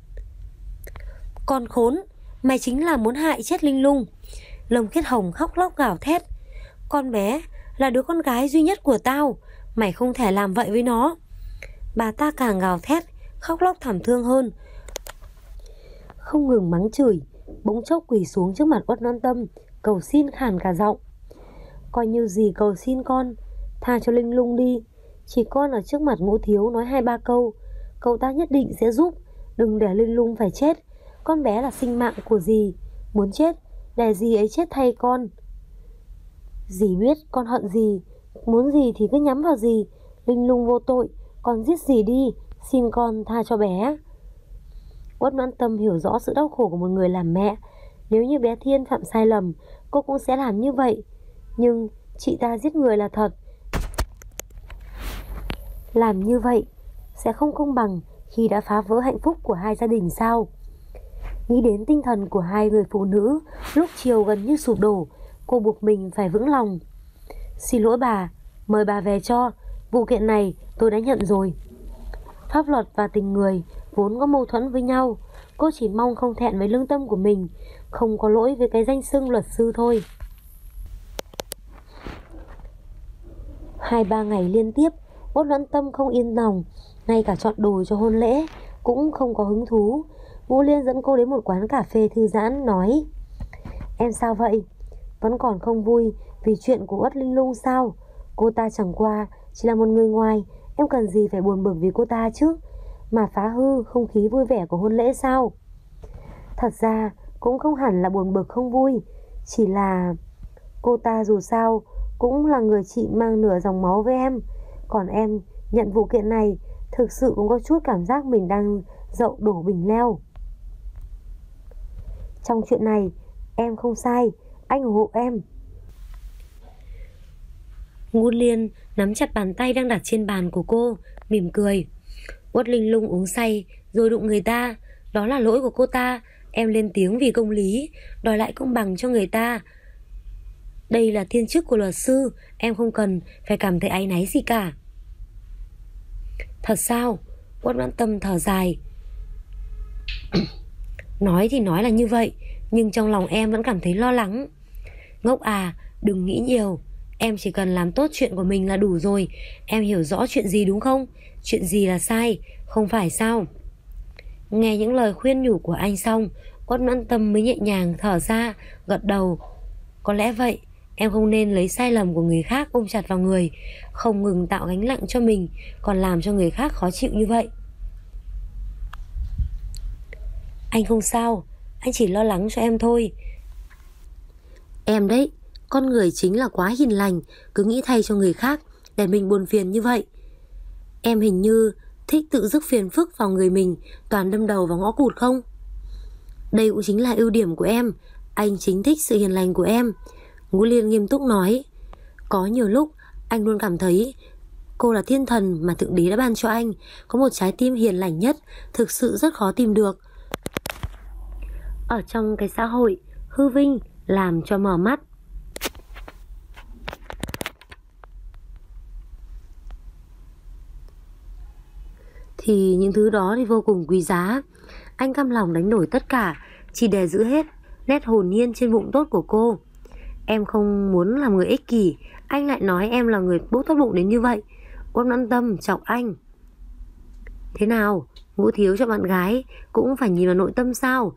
Con khốn, mày chính là muốn hại chết Linh Lung. Lâm Khiết Hồng khóc lóc gào thét. Con bé là đứa con gái duy nhất của tao, mày không thể làm vậy với nó. Bà ta càng gào thét, khóc lóc thảm thương hơn, không ngừng mắng chửi, bỗng chốc quỳ xuống trước mặt Uất Noãn Tâm, cầu xin khàn cả giọng. Coi như dì cầu xin con, tha cho Linh Lung đi. Chỉ con ở trước mặt Ngũ Thiếu nói hai ba câu, cậu ta nhất định sẽ giúp. Đừng để Linh Lung phải chết. Con bé là sinh mạng của dì. Muốn chết, để dì ấy chết thay con. Dì biết con hận dì, muốn gì thì cứ nhắm vào dì. Linh Lung vô tội, con giết dì đi. Xin con tha cho bé. Uất Noãn Tâm hiểu rõ sự đau khổ của một người làm mẹ. Nếu như bé Thiên phạm sai lầm, cô cũng sẽ làm như vậy. Nhưng chị ta giết người là thật. Làm như vậy sẽ không công bằng khi đã phá vỡ hạnh phúc của hai gia đình sao? Nghĩ đến tinh thần của hai người phụ nữ lúc chiều gần như sụp đổ, cô buộc mình phải vững lòng. Xin lỗi bà, mời bà về cho. Vụ kiện này tôi đã nhận rồi. Pháp luật và tình người vốn có mâu thuẫn với nhau. Cô chỉ mong không thẹn với lương tâm của mình, không có lỗi với cái danh xưng luật sư thôi. Hai ba ngày liên tiếp, Uất Noãn Tâm không yên lòng. Ngay cả chọn đồ cho hôn lễ cũng không có hứng thú. Ngũ Liên dẫn cô đến một quán cà phê thư giãn, nói: Em sao vậy? Vẫn còn không vui vì chuyện của Uất Linh Lung sao? Cô ta chẳng qua chỉ là một người ngoài, em cần gì phải buồn bực vì cô ta chứ? Mà phá hư không khí vui vẻ của hôn lễ sao? Thật ra cũng không hẳn là buồn bực không vui, chỉ là cô ta dù sao cũng là người chị mang nửa dòng máu với em. Còn em nhận vụ kiện này, thực sự cũng có chút cảm giác mình đang dậu đổ bình leo. Trong chuyện này em không sai, anh ủng hộ em. Ngũ Liên nắm chặt bàn tay đang đặt trên bàn của cô, mỉm cười. Uất Linh Lung uống say rồi đụng người ta, đó là lỗi của cô ta. Em lên tiếng vì công lý, đòi lại công bằng cho người ta. Đây là thiên chức của luật sư, em không cần phải cảm thấy áy náy gì cả. Thật sao? Uất Noãn Tâm thở dài. Nói thì nói là như vậy, nhưng trong lòng em vẫn cảm thấy lo lắng. Ngốc à, đừng nghĩ nhiều. Em chỉ cần làm tốt chuyện của mình là đủ rồi. Em hiểu rõ chuyện gì đúng không? Chuyện gì là sai, không phải sao? Nghe những lời khuyên nhủ của anh xong, Uất Noãn Tâm mới nhẹ nhàng thở ra, gật đầu. Có lẽ vậy, em không nên lấy sai lầm của người khác ôm chặt vào người, không ngừng tạo gánh nặng cho mình, còn làm cho người khác khó chịu như vậy. Anh không sao, anh chỉ lo lắng cho em thôi. Em đấy, con người chính là quá hiền lành, cứ nghĩ thay cho người khác để mình buồn phiền như vậy. Em hình như thích tự rước phiền phức vào người mình, toàn đâm đầu vào ngõ cụt không? Đây cũng chính là ưu điểm của em. Anh chính thích sự hiền lành của em. Ngũ Liên nghiêm túc nói. Có nhiều lúc anh luôn cảm thấy cô là thiên thần mà Thượng Đế đã ban cho anh. Có một trái tim hiền lành nhất, thực sự rất khó tìm được. Ở trong cái xã hội hư vinh làm cho mờ mắt. Thì những thứ đó thì vô cùng quý giá. Anh cam lòng đánh đổi tất cả chỉ để giữ hết nét hồn nhiên trên bụng tốt của cô. Em không muốn làm người ích kỷ, anh lại nói em là người bốc tốt bụng đến như vậy. Uất Noãn Tâm chọc anh. Thế nào, Ngũ Thiếu cho bạn gái cũng phải nhìn vào nội tâm sao?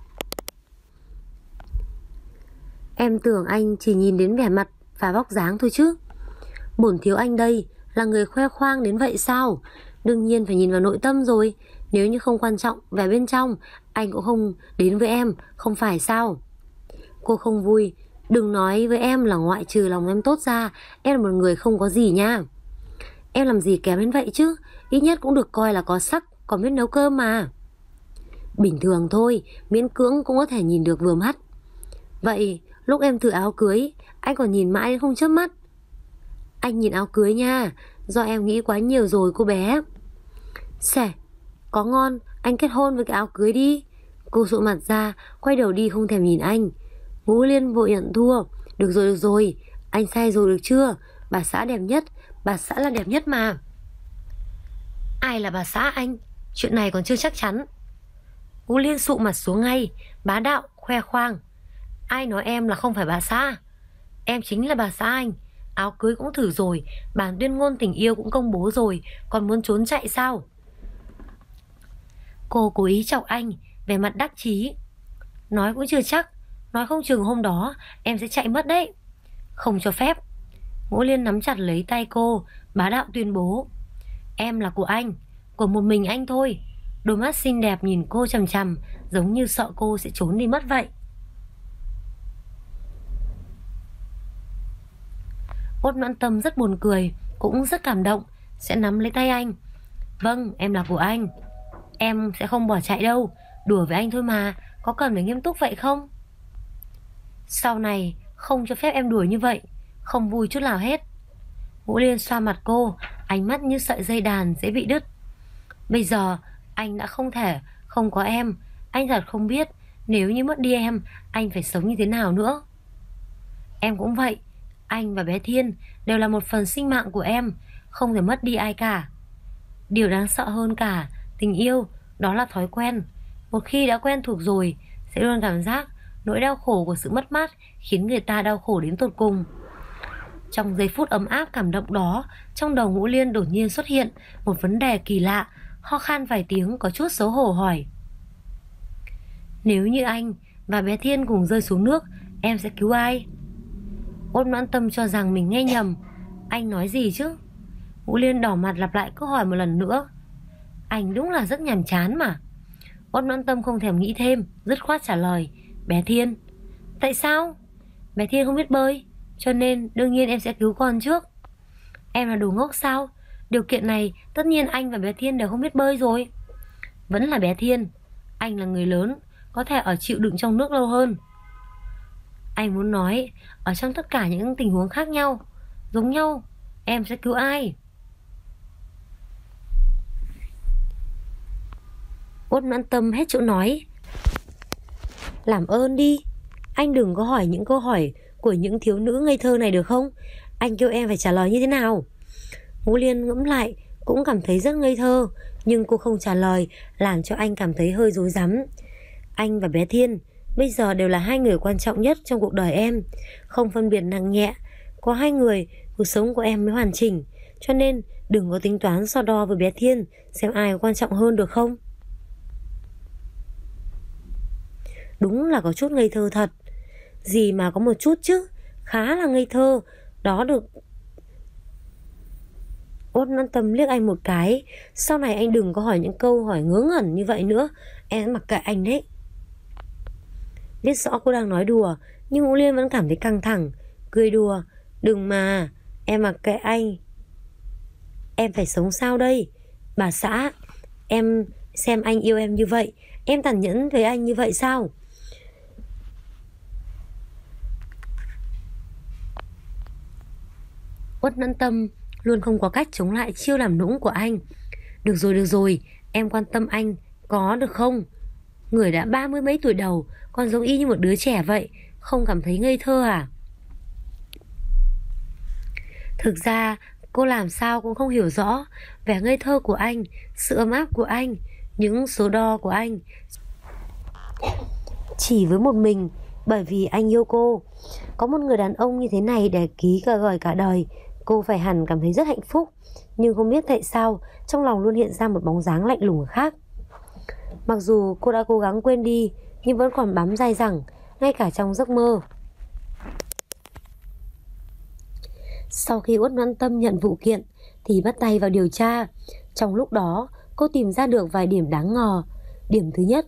Em tưởng anh chỉ nhìn đến vẻ mặt và vóc dáng thôi chứ. Bổn thiếu anh đây là người khoe khoang đến vậy sao? Đương nhiên phải nhìn vào nội tâm rồi. Nếu như không quan trọng về bên trong, anh cũng không đến với em, không phải sao? Cô không vui, đừng nói với em là ngoại trừ lòng em tốt ra, em là một người không có gì nha. Em làm gì kém đến vậy chứ? Ít nhất cũng được coi là có sắc, còn biết nấu cơm mà. Bình thường thôi, miễn cưỡng cũng có thể nhìn được vừa mắt. Vậy lúc em thử áo cưới, anh còn nhìn mãi không chớp mắt. Anh nhìn áo cưới nha, do em nghĩ quá nhiều rồi cô bé. Xẻ, có ngon, anh kết hôn với cái áo cưới đi. Cô sụ mặt ra, quay đầu đi không thèm nhìn anh. Ngũ Liên vội nhận thua. Được rồi, được rồi, anh sai rồi được chưa? Bà xã đẹp nhất, bà xã là đẹp nhất mà. Ai là bà xã anh? Chuyện này còn chưa chắc chắn. Ngũ Liên sụ mặt xuống ngay, bá đạo, khoe khoang. Ai nói em là không phải bà xã? Em chính là bà xã anh. Áo cưới cũng thử rồi, bản tuyên ngôn tình yêu cũng công bố rồi, còn muốn trốn chạy sao? Cô cố ý chọc anh, vẻ mặt đắc chí. Nói cũng chưa chắc, nói không chừng hôm đó em sẽ chạy mất đấy. Không cho phép, Ngũ Liên nắm chặt lấy tay cô, bá đạo tuyên bố: Em là của anh, của một mình anh thôi. Đôi mắt xinh đẹp nhìn cô chằm chằm, giống như sợ cô sẽ trốn đi mất vậy. Út Noãn Tâm rất buồn cười, cũng rất cảm động, sẽ nắm lấy tay anh. Vâng, em là của anh. Em sẽ không bỏ chạy đâu, đùa với anh thôi mà, có cần phải nghiêm túc vậy không? Sau này không cho phép em đùa như vậy, không vui chút nào hết. Ngũ Liên xoa mặt cô, ánh mắt như sợi dây đàn dễ bị đứt. Bây giờ anh đã không thể không có em. Anh thật không biết nếu như mất đi em, anh phải sống như thế nào nữa. Em cũng vậy. Anh và bé Thiên đều là một phần sinh mạng của em, không thể mất đi ai cả. Điều đáng sợ hơn cả tình yêu, đó là thói quen. Một khi đã quen thuộc rồi, sẽ luôn cảm giác nỗi đau khổ của sự mất mát khiến người ta đau khổ đến tột cùng. Trong giây phút ấm áp cảm động đó, trong đầu Ngũ Liên đột nhiên xuất hiện một vấn đề kỳ lạ. Ho khan vài tiếng, có chút xấu hổ hỏi: Nếu như anh và bé Thiên cùng rơi xuống nước, em sẽ cứu ai? Út Noãn Tâm cho rằng mình nghe nhầm. Anh nói gì chứ? Ngũ Liên đỏ mặt lặp lại câu hỏi một lần nữa. Anh đúng là rất nhàm chán mà. Út Noãn Tâm không thèm nghĩ thêm, dứt khoát trả lời: Bé Thiên. Tại sao? Bé Thiên không biết bơi, cho nên đương nhiên em sẽ cứu con trước. Em là đồ ngốc sao? Điều kiện này tất nhiên anh và bé Thiên đều không biết bơi rồi. Vẫn là bé Thiên. Anh là người lớn, có thể ở chịu đựng trong nước lâu hơn. Anh muốn nói, ở trong tất cả những tình huống khác nhau, giống nhau, em sẽ cứu ai? Út Noãn Tâm hết chỗ nói. Làm ơn đi, anh đừng có hỏi những câu hỏi của những thiếu nữ ngây thơ này được không? Anh kêu em phải trả lời như thế nào? Ngũ Liên ngẫm lại cũng cảm thấy rất ngây thơ, nhưng cô không trả lời, làm cho anh cảm thấy hơi rối rắm. Anh và bé Thiên bây giờ đều là hai người quan trọng nhất trong cuộc đời em, không phân biệt nặng nhẹ. Có hai người, cuộc sống của em mới hoàn chỉnh, cho nên đừng có tính toán so đo với bé Thiên xem ai quan trọng hơn được không? Đúng là có chút ngây thơ thật. Gì mà có một chút chứ, khá là ngây thơ. Đó được. Út Noãn Tâm liếc anh một cái. Sau này anh đừng có hỏi những câu hỏi ngớ ngẩn như vậy nữa, em mặc kệ anh đấy. Biết rõ cô đang nói đùa, nhưng Ngũ Liên vẫn cảm thấy căng thẳng, cười đùa: Đừng mà, em mặc kệ anh. Em phải sống sao đây? Bà xã, em xem anh yêu em như vậy, em tàn nhẫn với anh như vậy sao? Út Noãn Tâm luôn không có cách chống lại chiêu làm nũng của anh. Được rồi, được rồi, em quan tâm anh, có được không? Người đã ba mươi mấy tuổi đầu, còn giống y như một đứa trẻ vậy, không cảm thấy ngây thơ à? Thực ra, cô làm sao cũng không hiểu rõ vẻ ngây thơ của anh, sự ấm áp của anh, những số đo của anh. Chỉ với một mình, bởi vì anh yêu cô. Có một người đàn ông như thế này để ký cả gửi cả đời, cô phải hẳn cảm thấy rất hạnh phúc. Nhưng không biết tại sao, trong lòng luôn hiện ra một bóng dáng lạnh lùng khác. Mặc dù cô đã cố gắng quên đi, nhưng vẫn còn bám dai dẳng, ngay cả trong giấc mơ. Sau khi Út Noãn Tâm nhận vụ kiện thì bắt tay vào điều tra. Trong lúc đó, cô tìm ra được vài điểm đáng ngờ. Điểm thứ nhất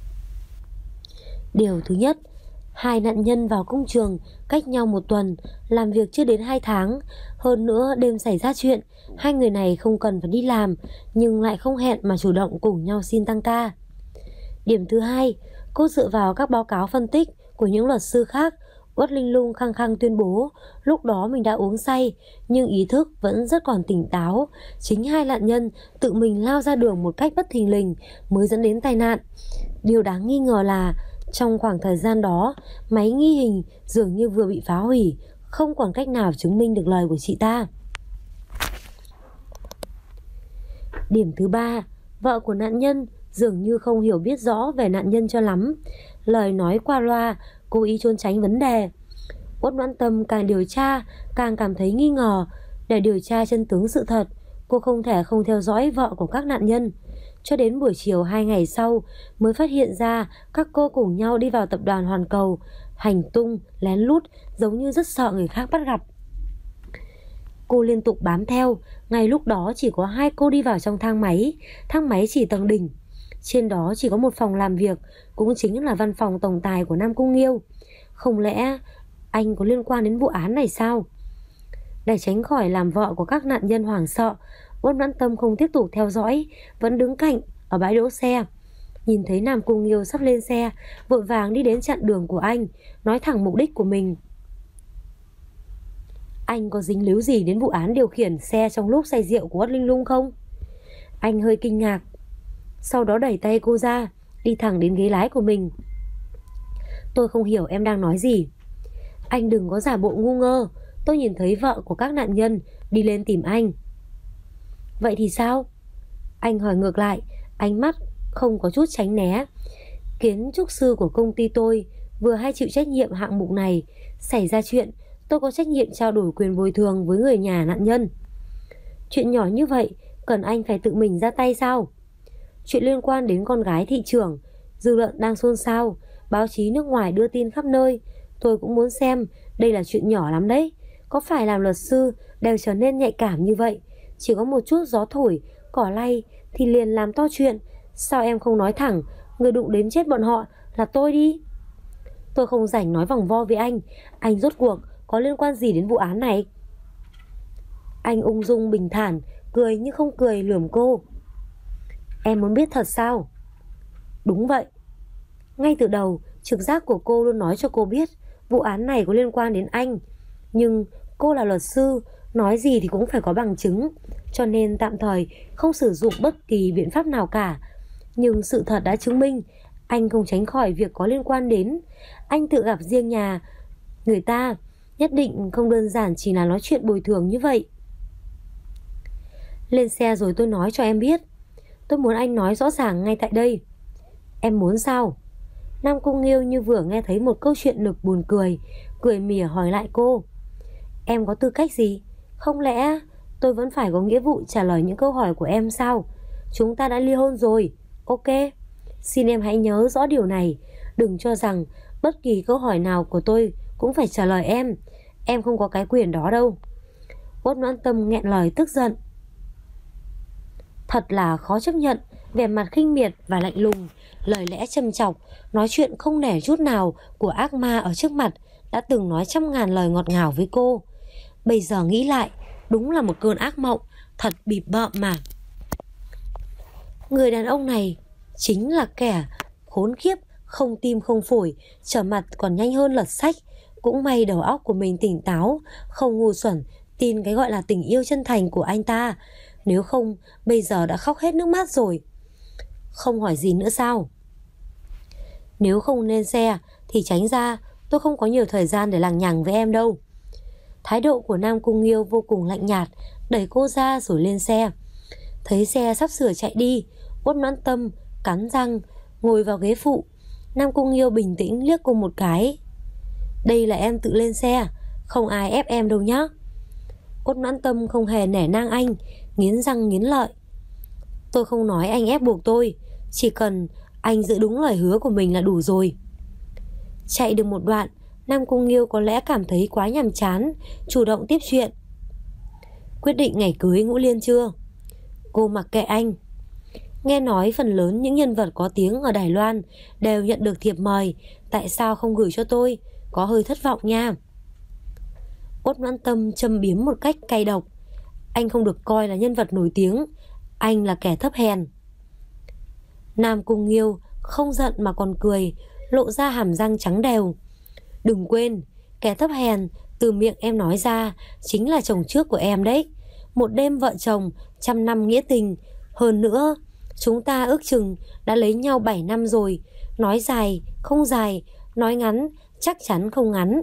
Điều thứ nhất, hai nạn nhân vào công trường cách nhau một tuần, làm việc chưa đến hai tháng. Hơn nữa, đêm xảy ra chuyện, hai người này không cần phải đi làm, nhưng lại không hẹn mà chủ động cùng nhau xin tăng ca. Điểm thứ hai, cô dựa vào các báo cáo phân tích của những luật sư khác, Uất Linh Lung khăng khăng tuyên bố lúc đó mình đã uống say, nhưng ý thức vẫn rất còn tỉnh táo. Chính hai nạn nhân tự mình lao ra đường một cách bất thình lình mới dẫn đến tai nạn. Điều đáng nghi ngờ là trong khoảng thời gian đó, máy ghi hình dường như vừa bị phá hủy, không còn cách nào chứng minh được lời của chị ta. Điểm thứ ba, vợ của nạn nhân dường như không hiểu biết rõ về nạn nhân cho lắm, lời nói qua loa, cố ý trốn tránh vấn đề. Út Noãn Tâm càng điều tra càng cảm thấy nghi ngờ. Để điều tra chân tướng sự thật, cô không thể không theo dõi vợ của các nạn nhân. Cho đến buổi chiều hai ngày sau mới phát hiện ra các cô cùng nhau đi vào tập đoàn Hoàn Cầu, hành tung lén lút giống như rất sợ người khác bắt gặp. Cô liên tục bám theo. Ngay lúc đó chỉ có hai cô đi vào trong thang máy. Thang máy chỉ tầng đỉnh. Trên đó chỉ có một phòng làm việc, cũng chính là văn phòng tổng tài của Nam Cung Nghiêu. Không lẽ anh có liên quan đến vụ án này sao? Để tránh khỏi làm vợ của các nạn nhân hoảng sợ, Uất Noãn Tâm không tiếp tục theo dõi, vẫn đứng cạnh ở bãi đỗ xe. Nhìn thấy Nam Cung Nghiêu sắp lên xe, vội vàng đi đến chặn đường của anh, nói thẳng mục đích của mình. Anh có dính líu gì đến vụ án điều khiển xe trong lúc say rượu của Uất Linh Lung không? Anh hơi kinh ngạc, sau đó đẩy tay cô ra, đi thẳng đến ghế lái của mình. Tôi không hiểu em đang nói gì. Anh đừng có giả bộ ngu ngơ. Tôi nhìn thấy vợ của các nạn nhân đi lên tìm anh. Vậy thì sao? Anh hỏi ngược lại, ánh mắt không có chút tránh né. Kiến trúc sư của công ty tôi vừa hay chịu trách nhiệm hạng mục này. Xảy ra chuyện, tôi có trách nhiệm trao đổi quyền bồi thường với người nhà nạn nhân. Chuyện nhỏ như vậy cần anh phải tự mình ra tay sao? Chuyện liên quan đến con gái thị trưởng, dư luận đang xôn xao, báo chí nước ngoài đưa tin khắp nơi. Tôi cũng muốn xem. Đây là chuyện nhỏ lắm đấy. Có phải làm luật sư đều trở nên nhạy cảm như vậy? Chỉ có một chút gió thổi, cỏ lay thì liền làm to chuyện. Sao em không nói thẳng, người đụng đến chết bọn họ là tôi đi? Tôi không rảnh nói vòng vo với anh. Anh rốt cuộc có liên quan gì đến vụ án này? Anh ung dung bình thản, cười như không cười lườm cô. Em muốn biết thật sao? Đúng vậy. Ngay từ đầu, trực giác của cô luôn nói cho cô biết vụ án này có liên quan đến anh. Nhưng cô là luật sư, nói gì thì cũng phải có bằng chứng, cho nên tạm thời không sử dụng bất kỳ biện pháp nào cả. Nhưng sự thật đã chứng minh anh không tránh khỏi việc có liên quan đến. Anh tự gặp riêng nhà người ta, nhất định không đơn giản chỉ là nói chuyện bồi thường như vậy. Lên xe rồi tôi nói cho em biết. Tôi muốn anh nói rõ ràng ngay tại đây. Em muốn sao? Nam Cung Nghiêu như vừa nghe thấy một câu chuyện nực buồn cười, cười mỉa hỏi lại cô. Em có tư cách gì? Không lẽ tôi vẫn phải có nghĩa vụ trả lời những câu hỏi của em sao? Chúng ta đã ly hôn rồi. Ok, xin em hãy nhớ rõ điều này. Đừng cho rằng bất kỳ câu hỏi nào của tôi cũng phải trả lời em. Em không có cái quyền đó đâu. Uất Noãn Tâm nghẹn lời tức giận. Thật là khó chấp nhận vẻ mặt khinh miệt và lạnh lùng, lời lẽ châm chọc, nói chuyện không nể chút nào của ác ma ở trước mặt đã từng nói trăm ngàn lời ngọt ngào với cô. Bây giờ nghĩ lại, đúng là một cơn ác mộng, thật bịp bợm mà. Người đàn ông này chính là kẻ khốn khiếp, không tim không phổi, trở mặt còn nhanh hơn lật sách. Cũng may đầu óc của mình tỉnh táo, không ngu xuẩn, tin cái gọi là tình yêu chân thành của anh ta. Nếu không, bây giờ đã khóc hết nước mắt rồi. Không hỏi gì nữa sao? Nếu không lên xe thì tránh ra, tôi không có nhiều thời gian để lằng nhằng với em đâu. Thái độ của Nam Cung Nghiêu vô cùng lạnh nhạt, đẩy cô ra rồi lên xe. Thấy xe sắp sửa chạy đi, Uất Noãn Tâm cắn răng ngồi vào ghế phụ. Nam Cung Nghiêu bình tĩnh liếc cô một cái. Đây là em tự lên xe, không ai ép em đâu nhá. Uất Noãn Tâm không hề nể nang anh, nghiến răng nghiến lợi. Tôi không nói anh ép buộc tôi, chỉ cần anh giữ đúng lời hứa của mình là đủ rồi. Chạy được một đoạn, Nam Cung Nghiêu có lẽ cảm thấy quá nhàm chán, chủ động tiếp chuyện. Quyết định ngày cưới Ngũ Liên chưa? Cô mặc kệ anh. Nghe nói phần lớn những nhân vật có tiếng ở Đài Loan đều nhận được thiệp mời, tại sao không gửi cho tôi? Có hơi thất vọng nha. Uất Noãn Tâm châm biếm một cách cay độc. Anh không được coi là nhân vật nổi tiếng, anh là kẻ thấp hèn. Nam Cung Nghiêu không giận mà còn cười, lộ ra hàm răng trắng đều. Đừng quên, kẻ thấp hèn từ miệng em nói ra chính là chồng trước của em đấy. Một đêm vợ chồng, trăm năm nghĩa tình. Hơn nữa, chúng ta ước chừng đã lấy nhau bảy năm rồi. Nói dài không dài, nói ngắn chắc chắn không ngắn.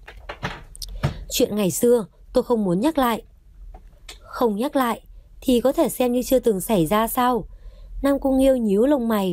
Chuyện ngày xưa tôi không muốn nhắc lại. Không nhắc lại thì có thể xem như chưa từng xảy ra sao? Nam Cung Nghiêu nhíu lông mày.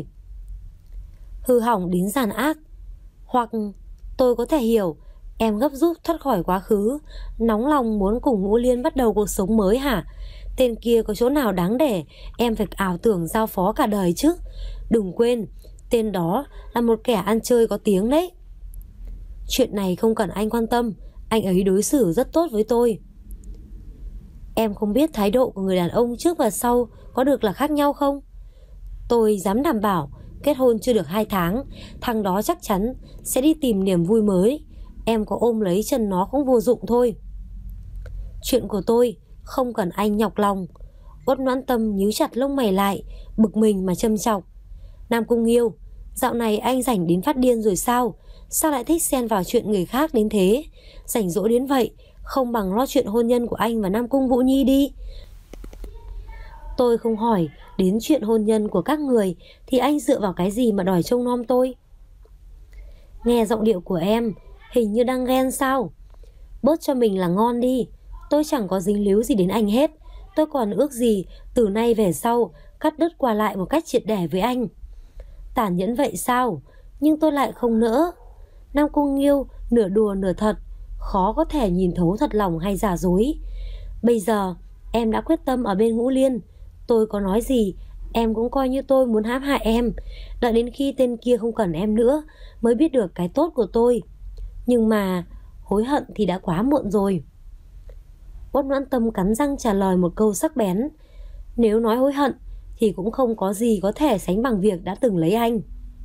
Hư hỏng đến giàn ác. Hoặc tôi có thể hiểu em gấp rút thoát khỏi quá khứ, nóng lòng muốn cùng Ngũ Liên bắt đầu cuộc sống mới hả? Tên kia có chỗ nào đáng để em phải ảo tưởng giao phó cả đời chứ? Đừng quên, tên đó là một kẻ ăn chơi có tiếng đấy. Chuyện này không cần anh quan tâm, anh ấy đối xử rất tốt với tôi. Em không biết thái độ của người đàn ông trước và sau có được là khác nhau không? Tôi dám đảm bảo kết hôn chưa được hai tháng, thằng đó chắc chắn sẽ đi tìm niềm vui mới. Em có ôm lấy chân nó cũng vô dụng thôi. Chuyện của tôi không cần anh nhọc lòng. Uất Noãn Tâm nhíu chặt lông mày lại, bực mình mà châm chọc. Nam Cung Nghiêu, dạo này anh rảnh đến phát điên rồi sao? Sao lại thích xen vào chuyện người khác đến thế? Rảnh rỗi đến vậy, không bằng lo chuyện hôn nhân của anh và Nam Cung Vũ Nhi đi. Tôi không hỏi đến chuyện hôn nhân của các người thì anh dựa vào cái gì mà đòi trông nom tôi? Nghe giọng điệu của em hình như đang ghen sao? Bớt cho mình là ngon đi. Tôi chẳng có dính líu gì đến anh hết. Tôi còn ước gì từ nay về sau cắt đứt qua lại một cách triệt để với anh. Tàn nhẫn vậy sao? Nhưng tôi lại không nỡ. Nam Cung Nghiêu nửa đùa nửa thật, khó có thể nhìn thấu thật lòng hay giả dối. Bây giờ em đã quyết tâm ở bên Ngũ Liên. Tôi có nói gì em cũng coi như tôi muốn hãm hại em. Đợi đến khi tên kia không cần em nữa mới biết được cái tốt của tôi. Nhưng mà hối hận thì đã quá muộn rồi. Uất Noãn Tâm cắn răng trả lời một câu sắc bén. Nếu nói hối hận thì cũng không có gì có thể sánh bằng việc đã từng lấy anh.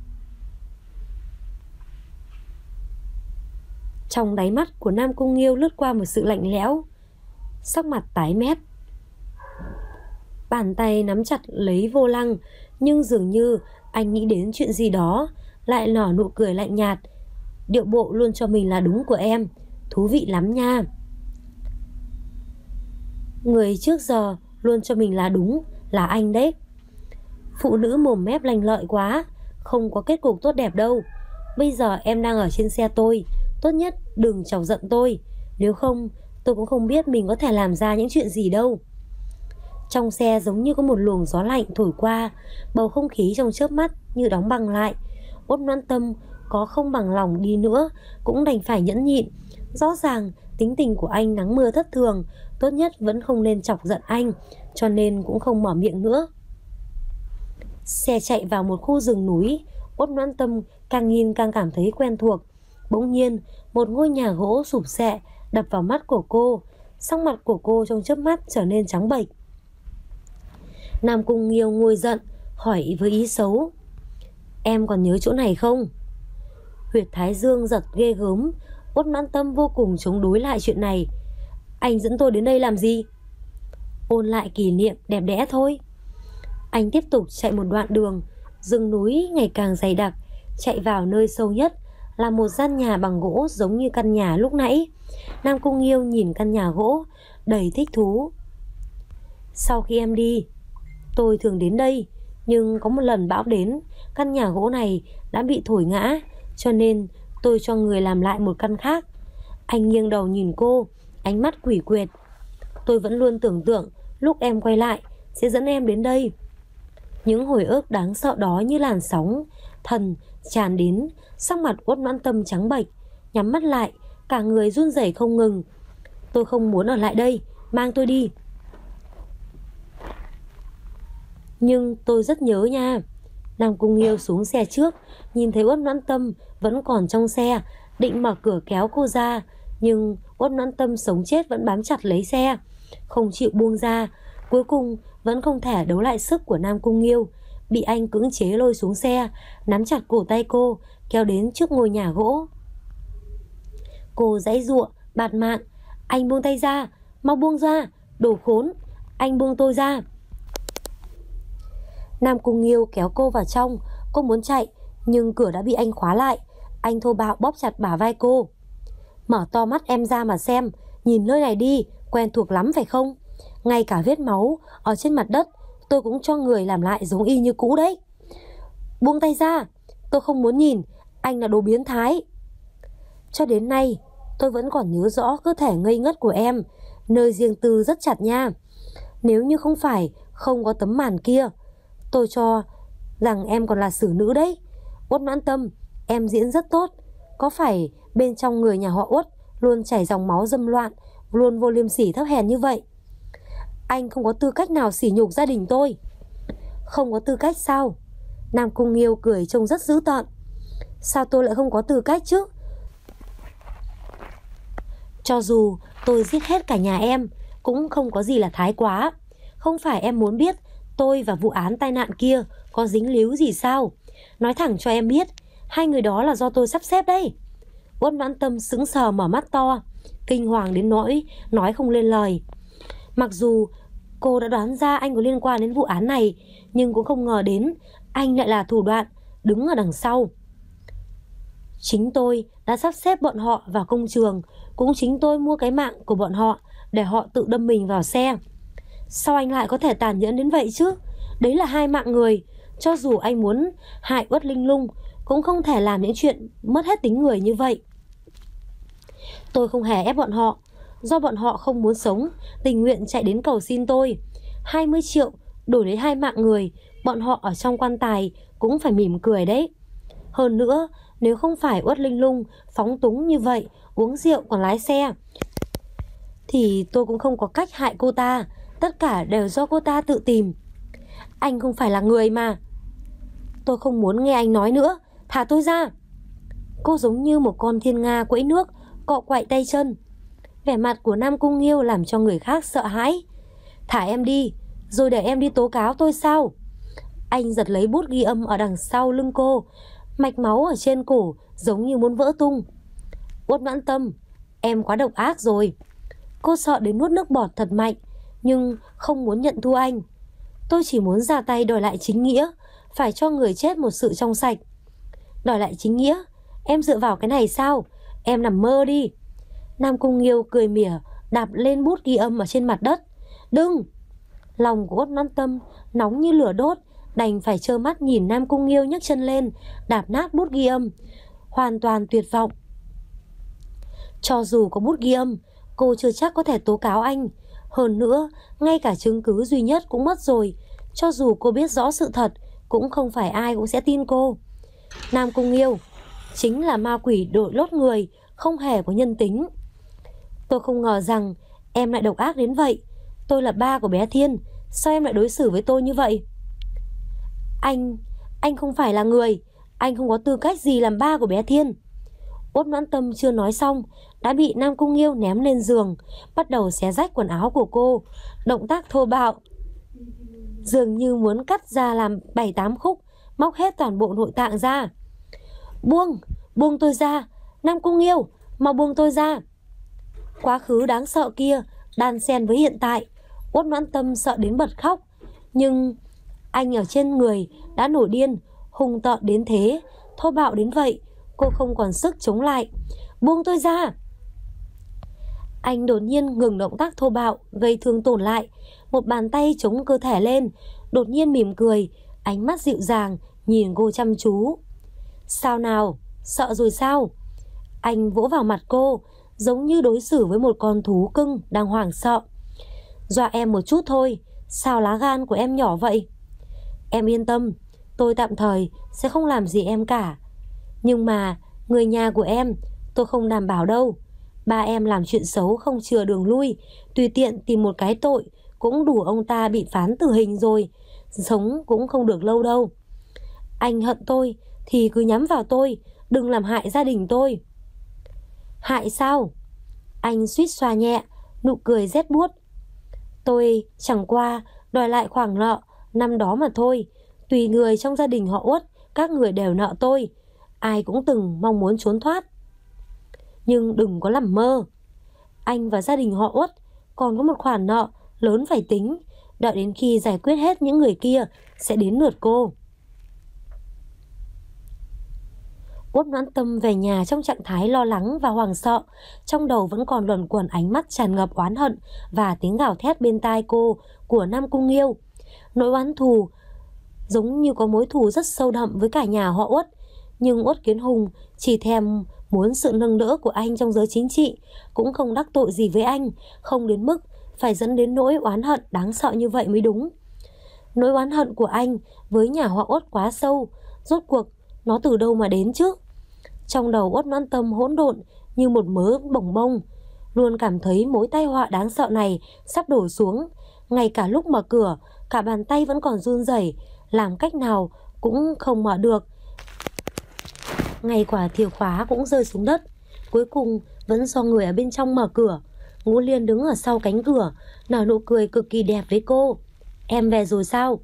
Trong đáy mắt của Nam Cung Nghiêu lướt qua một sự lạnh lẽo, sắc mặt tái mét. Bàn tay nắm chặt lấy vô lăng, nhưng dường như anh nghĩ đến chuyện gì đó, lại nở nụ cười lạnh nhạt. Điệu bộ luôn cho mình là đúng của em, thú vị lắm nha. Người trước giờ luôn cho mình là đúng là anh đấy. Phụ nữ mồm mép lành lợi quá, không có kết cục tốt đẹp đâu. Bây giờ em đang ở trên xe tôi, tốt nhất đừng chọc giận tôi. Nếu không tôi cũng không biết mình có thể làm ra những chuyện gì đâu. Trong xe giống như có một luồng gió lạnh thổi qua, bầu không khí trong chớp mắt như đóng băng lại. Uất Noãn Tâm có không bằng lòng đi nữa cũng đành phải nhẫn nhịn. Rõ ràng tính tình của anh nắng mưa thất thường, tốt nhất vẫn không nên chọc giận anh, cho nên cũng không mở miệng nữa. Xe chạy vào một khu rừng núi. Uất Noãn Tâm càng nhìn càng cảm thấy quen thuộc. Bỗng nhiên một ngôi nhà gỗ sụp xệ đập vào mắt của cô. Sắc mặt của cô trong chớp mắt trở nên trắng bệch. Nam Cung Nghiêu ngồi giận hỏi với ý xấu. Em còn nhớ chỗ này không? Huyệt thái dương giật ghê gớm. Uất Noãn Tâm vô cùng chống đối lại chuyện này. Anh dẫn tôi đến đây làm gì? Ôn lại kỷ niệm đẹp đẽ thôi. Anh tiếp tục chạy một đoạn đường. Rừng núi ngày càng dày đặc. Chạy vào nơi sâu nhất là một gian nhà bằng gỗ giống như căn nhà lúc nãy. Nam Cung Nghiêu nhìn căn nhà gỗ đầy thích thú. Sau khi em đi, tôi thường đến đây, nhưng có một lần bão đến, căn nhà gỗ này đã bị thổi ngã, cho nên tôi cho người làm lại một căn khác. Anh nghiêng đầu nhìn cô, ánh mắt quỷ quyệt. Tôi vẫn luôn tưởng tượng lúc em quay lại sẽ dẫn em đến đây. Những hồi ức đáng sợ đó như làn sóng thần tràn đến. Sắc mặt Uất Noãn Tâm trắng bệch, nhắm mắt lại, cả người run rẩy không ngừng. Tôi không muốn ở lại đây, mang tôi đi. Nhưng tôi rất nhớ nha. Nam Cung Nghiêu xuống xe trước, nhìn thấy Uất Noãn Tâm vẫn còn trong xe, định mở cửa kéo cô ra, nhưng Uất Noãn Tâm sống chết vẫn bám chặt lấy xe, không chịu buông ra. Cuối cùng vẫn không thể đấu lại sức của Nam Cung Nghiêu, bị anh cưỡng chế lôi xuống xe, nắm chặt cổ tay cô, kéo đến trước ngôi nhà gỗ. Cô giãy giụa, bạt mạng. Anh buông tay ra, mau buông ra, đồ khốn, anh buông tôi ra. Nam Cung Nghiêu kéo cô vào trong. Cô muốn chạy, nhưng cửa đã bị anh khóa lại. Anh thô bạo bóp chặt bả vai cô. Mở to mắt em ra mà xem, nhìn nơi này đi, quen thuộc lắm phải không? Ngay cả vết máu ở trên mặt đất tôi cũng cho người làm lại giống y như cũ đấy. Buông tay ra, tôi không muốn nhìn, anh là đồ biến thái. Cho đến nay tôi vẫn còn nhớ rõ cơ thể ngây ngất của em, nơi riêng tư rất chặt nha. Nếu như không phải không có tấm màn kia, tôi cho rằng em còn là xử nữ đấy. Uất Noãn Tâm, em diễn rất tốt. Có phải bên trong người nhà họ Uất luôn chảy dòng máu dâm loạn, luôn vô liêm sỉ thấp hèn như vậy? Anh không có tư cách nào sỉ nhục gia đình tôi. Không có tư cách sao? Nam Cung Nghiêu cười trông rất dữ tợn. Sao tôi lại không có tư cách chứ? Cho dù tôi giết hết cả nhà em, cũng không có gì là thái quá. Không phải em muốn biết tôi và vụ án tai nạn kia có dính líu gì sao? Nói thẳng cho em biết, hai người đó là do tôi sắp xếp đấy. Uất Noãn Tâm sững sờ mở mắt to, kinh hoàng đến nỗi nói không lên lời. Mặc dù cô đã đoán ra anh có liên quan đến vụ án này, nhưng cũng không ngờ đến anh lại là thủ đoạn đứng ở đằng sau. Chính tôi đã sắp xếp bọn họ vào công trường, cũng chính tôi mua cái mạng của bọn họ để họ tự đâm mình vào xe. Sao anh lại có thể tàn nhẫn đến vậy chứ? Đấy là hai mạng người. Cho dù anh muốn hại Uất Linh Lung cũng không thể làm những chuyện mất hết tính người như vậy. Tôi không hề ép bọn họ. Do bọn họ không muốn sống, tình nguyện chạy đến cầu xin tôi. hai mươi triệu đổi lấy hai mạng người, bọn họ ở trong quan tài cũng phải mỉm cười đấy. Hơn nữa, nếu không phải Uất Linh Lung phóng túng như vậy, uống rượu còn lái xe, thì tôi cũng không có cách hại cô ta. Tất cả đều do cô ta tự tìm. Anh không phải là người mà. Tôi không muốn nghe anh nói nữa. Thả tôi ra. Cô giống như một con thiên nga quẫy nước, cọ quậy tay chân. Vẻ mặt của Nam Cung Nghiêu làm cho người khác sợ hãi. Thả em đi, rồi để em đi tố cáo tôi sao? Anh giật lấy bút ghi âm ở đằng sau lưng cô. Mạch máu ở trên cổ giống như muốn vỡ tung. Uất Noãn Tâm, em quá độc ác rồi. Cô sợ đến nuốt nước bọt thật mạnh, nhưng không muốn nhận thua anh. Tôi chỉ muốn ra tay đòi lại chính nghĩa, phải cho người chết một sự trong sạch. Đòi lại chính nghĩa? Em dựa vào cái này sao? Em nằm mơ đi. Nam Cung Nghiêu cười mỉa, đạp lên bút ghi âm ở trên mặt đất. Đừng! Lòng của Uất Noãn Tâm nóng như lửa đốt, đành phải trơ mắt nhìn Nam Cung Nghiêu nhấc chân lên, đạp nát bút ghi âm. Hoàn toàn tuyệt vọng. Cho dù có bút ghi âm, cô chưa chắc có thể tố cáo anh. Hơn nữa, ngay cả chứng cứ duy nhất cũng mất rồi. Cho dù cô biết rõ sự thật, cũng không phải ai cũng sẽ tin cô. Nam Cung Nghiêu chính là ma quỷ đội lốt người, không hề có nhân tính. Tôi không ngờ rằng em lại độc ác đến vậy. Tôi là ba của bé Thiên, sao em lại đối xử với tôi như vậy? Anh, anh không phải là người. Anh không có tư cách gì làm ba của bé Thiên. Uất Noãn Tâm chưa nói xong đã bị Nam Cung Nghiêu ném lên giường, bắt đầu xé rách quần áo của cô. Động tác thô bạo, dường như muốn cắt ra làm bảy tám khúc, móc hết toàn bộ nội tạng ra. Buông, buông tôi ra. Nam Cung Nghiêu, mau buông tôi ra. Quá khứ đáng sợ kia đan xen với hiện tại. Uất Noãn Tâm sợ đến bật khóc. Nhưng anh ở trên người đã nổi điên, hung tợn đến thế, thô bạo đến vậy, cô không còn sức chống lại. Buông tôi ra. Anh đột nhiên ngừng động tác thô bạo gây thương tổn lại, một bàn tay chống cơ thể lên, đột nhiên mỉm cười, ánh mắt dịu dàng nhìn cô chăm chú. Sao nào, sợ rồi sao? Anh vỗ vào mặt cô, giống như đối xử với một con thú cưng đang hoảng sợ. Dọa em một chút thôi, sao lá gan của em nhỏ vậy? Em yên tâm, tôi tạm thời sẽ không làm gì em cả. Nhưng mà người nhà của em tôi không đảm bảo đâu. Ba em làm chuyện xấu không chừa đường lui, tùy tiện tìm một cái tội cũng đủ ông ta bị phán tử hình rồi. Sống cũng không được lâu đâu. Anh hận tôi thì cứ nhắm vào tôi, đừng làm hại gia đình tôi. Hại sao? Anh suýt xoa nhẹ, nụ cười rét buốt. Tôi chẳng qua đòi lại khoản nợ năm đó mà thôi. Tùy người trong gia đình họ Uất, các người đều nợ tôi. Ai cũng từng mong muốn trốn thoát. Nhưng đừng có nằm mơ. Anh và gia đình họ Uất còn có một khoản nợ lớn phải tính. Đợi đến khi giải quyết hết những người kia sẽ đến lượt cô. Uất Noãn Tâm về nhà trong trạng thái lo lắng và hoảng sợ. Trong đầu vẫn còn luẩn quẩn ánh mắt tràn ngập oán hận và tiếng gào thét bên tai cô của Nam Cung Nghiêu. Nỗi oán thù giống như có mối thù rất sâu đậm với cả nhà họ Uất. Nhưng Uất Kiến Hùng chỉ thèm muốn sự nâng đỡ của anh trong giới chính trị, cũng không đắc tội gì với anh, không đến mức phải dẫn đến nỗi oán hận đáng sợ như vậy mới đúng. Nỗi oán hận của anh với nhà họ Uất quá sâu, rốt cuộc nó từ đâu mà đến chứ? Trong đầu Uất Noãn Tâm hỗn độn như một mớ bồng bông, luôn cảm thấy mối tai họa đáng sợ này sắp đổ xuống. Ngay cả lúc mở cửa, cả bàn tay vẫn còn run rẩy, làm cách nào cũng không mở được. Ngay quả chìa khóa cũng rơi xuống đất, cuối cùng vẫn do người ở bên trong mở cửa. Ngũ Liên đứng ở sau cánh cửa, nở nụ cười cực kỳ đẹp với cô. Em về rồi sao?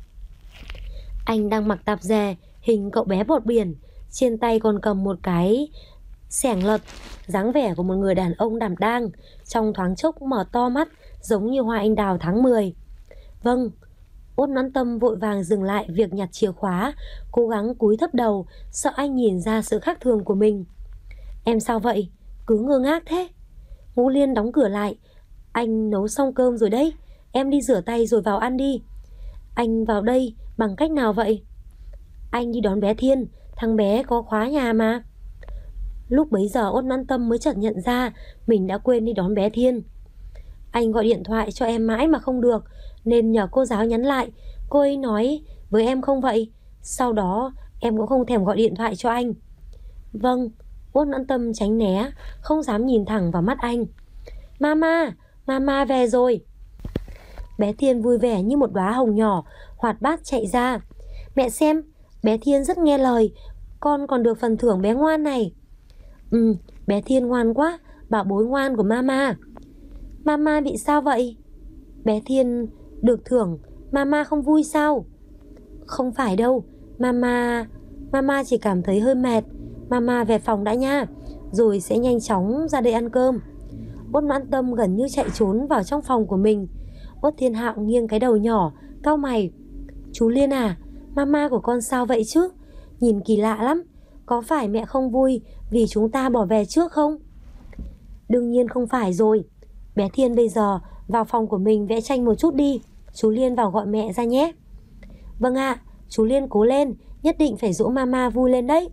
Anh đang mặc tạp dề, hình cậu bé bọt biển, trên tay còn cầm một cái xẻng lật, dáng vẻ của một người đàn ông đảm đang, trong thoáng chốc mở to mắt, giống như hoa anh đào tháng mười. Vâng. Út Noãn Tâm vội vàng dừng lại việc nhặt chìa khóa, cố gắng cúi thấp đầu, sợ anh nhìn ra sự khác thường của mình. Em sao vậy? Cứ ngơ ngác thế. Ngũ Liên đóng cửa lại. Anh nấu xong cơm rồi đấy, em đi rửa tay rồi vào ăn đi. Anh vào đây bằng cách nào vậy? Anh đi đón bé Thiên, thằng bé có khóa nhà mà. Lúc bấy giờ Út Noãn Tâm mới chợt nhận ra mình đã quên đi đón bé Thiên. Anh gọi điện thoại cho em mãi mà không được, nên nhờ cô giáo nhắn lại. Cô ấy nói với em không vậy? Sau đó em cũng không thèm gọi điện thoại cho anh. Vâng. Út Noãn Tâm tránh né, không dám nhìn thẳng vào mắt anh. Mama, Mama về rồi. Bé Thiên vui vẻ như một đóa hồng nhỏ, hoạt bát chạy ra. Mẹ xem, bé Thiên rất nghe lời, con còn được phần thưởng bé ngoan này. Ừ, bé Thiên ngoan quá, bảo bối ngoan của Mama. Mama bị sao vậy? Bé Thiên được thưởng, Mama không vui sao? Không phải đâu, Mama Mama chỉ cảm thấy hơi mệt. Mama về phòng đã nha, rồi sẽ nhanh chóng ra đây ăn cơm. Út Noãn Tâm gần như chạy trốn vào trong phòng của mình. Út Thiên Hạo nghiêng cái đầu nhỏ, cau mày. Chú Liên à, Mama của con sao vậy chứ? Nhìn kỳ lạ lắm. Có phải mẹ không vui vì chúng ta bỏ về trước không? Đương nhiên không phải rồi. Bé Thiên bây giờ vào phòng của mình vẽ tranh một chút đi. Chú Liên vào gọi mẹ ra nhé. Vâng ạ, à, chú Liên cố lên, nhất định phải dỗ Mama vui lên đấy.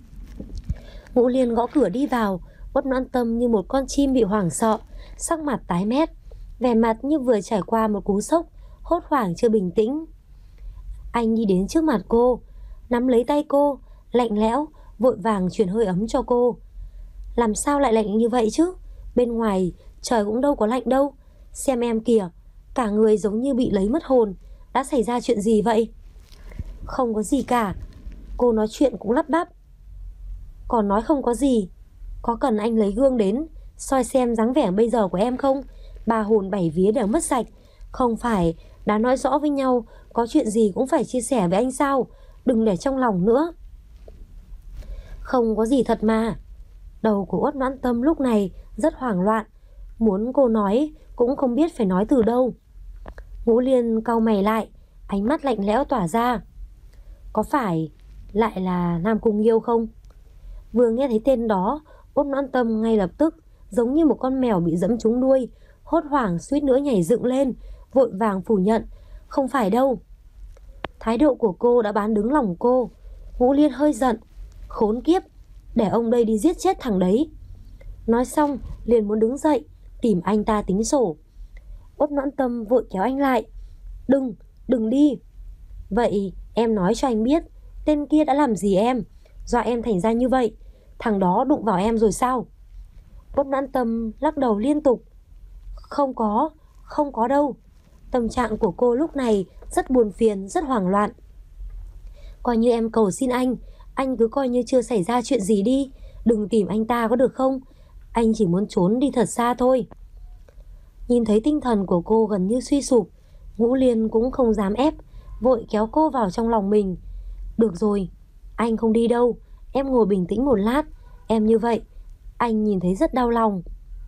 Ngũ Liên gõ cửa đi vào. Út Noãn Tâm như một con chim bị hoảng sợ, sắc mặt tái mét, vẻ mặt như vừa trải qua một cú sốc, hốt hoảng chưa bình tĩnh. Anh đi đến trước mặt cô, nắm lấy tay cô, lạnh lẽo, vội vàng chuyển hơi ấm cho cô. Làm sao lại lạnh như vậy chứ? Bên ngoài trời cũng đâu có lạnh đâu. Xem em kìa, cả người giống như bị lấy mất hồn. Đã xảy ra chuyện gì vậy? Không có gì cả. Cô nói chuyện cũng lắp bắp. Còn nói không có gì, có cần anh lấy gương đến soi xem dáng vẻ bây giờ của em không? Ba hồn bảy vía đều mất sạch. Không phải đã nói rõ với nhau, có chuyện gì cũng phải chia sẻ với anh sao? Đừng để trong lòng nữa. Không có gì thật mà. Đầu của Út Noãn Tâm lúc này rất hoảng loạn, muốn cô nói cũng không biết phải nói từ đâu. Ngũ Liên cau mày lại, ánh mắt lạnh lẽo tỏa ra. Có phải lại là Nam Cung Nghiêu không? Vừa nghe thấy tên đó, Út Noãn Tâm ngay lập tức giống như một con mèo bị dẫm trúng đuôi, hốt hoảng suýt nữa nhảy dựng lên, vội vàng phủ nhận. Không phải đâu. Thái độ của cô đã bán đứng lòng cô. Ngũ Liên hơi giận. Khốn kiếp, để ông đây đi giết chết thằng đấy. Nói xong liền muốn đứng dậy tìm anh ta tính sổ. Út Noãn Tâm vội kéo anh lại. Đừng, đừng đi. Vậy em nói cho anh biết, tên kia đã làm gì em, dọa em thành ra như vậy? Thằng đó đụng vào em rồi sao? Út Noãn Tâm lắc đầu liên tục. Không có, không có đâu. Tâm trạng của cô lúc này rất buồn phiền, rất hoảng loạn. Coi như em cầu xin anh, anh cứ coi như chưa xảy ra chuyện gì đi. Đừng tìm anh ta có được không? Anh chỉ muốn trốn đi thật xa thôi. Nhìn thấy tinh thần của cô gần như suy sụp, Ngũ Liên cũng không dám ép, vội kéo cô vào trong lòng mình. Được rồi, anh không đi đâu. Em ngồi bình tĩnh một lát. Em như vậy, anh nhìn thấy rất đau lòng.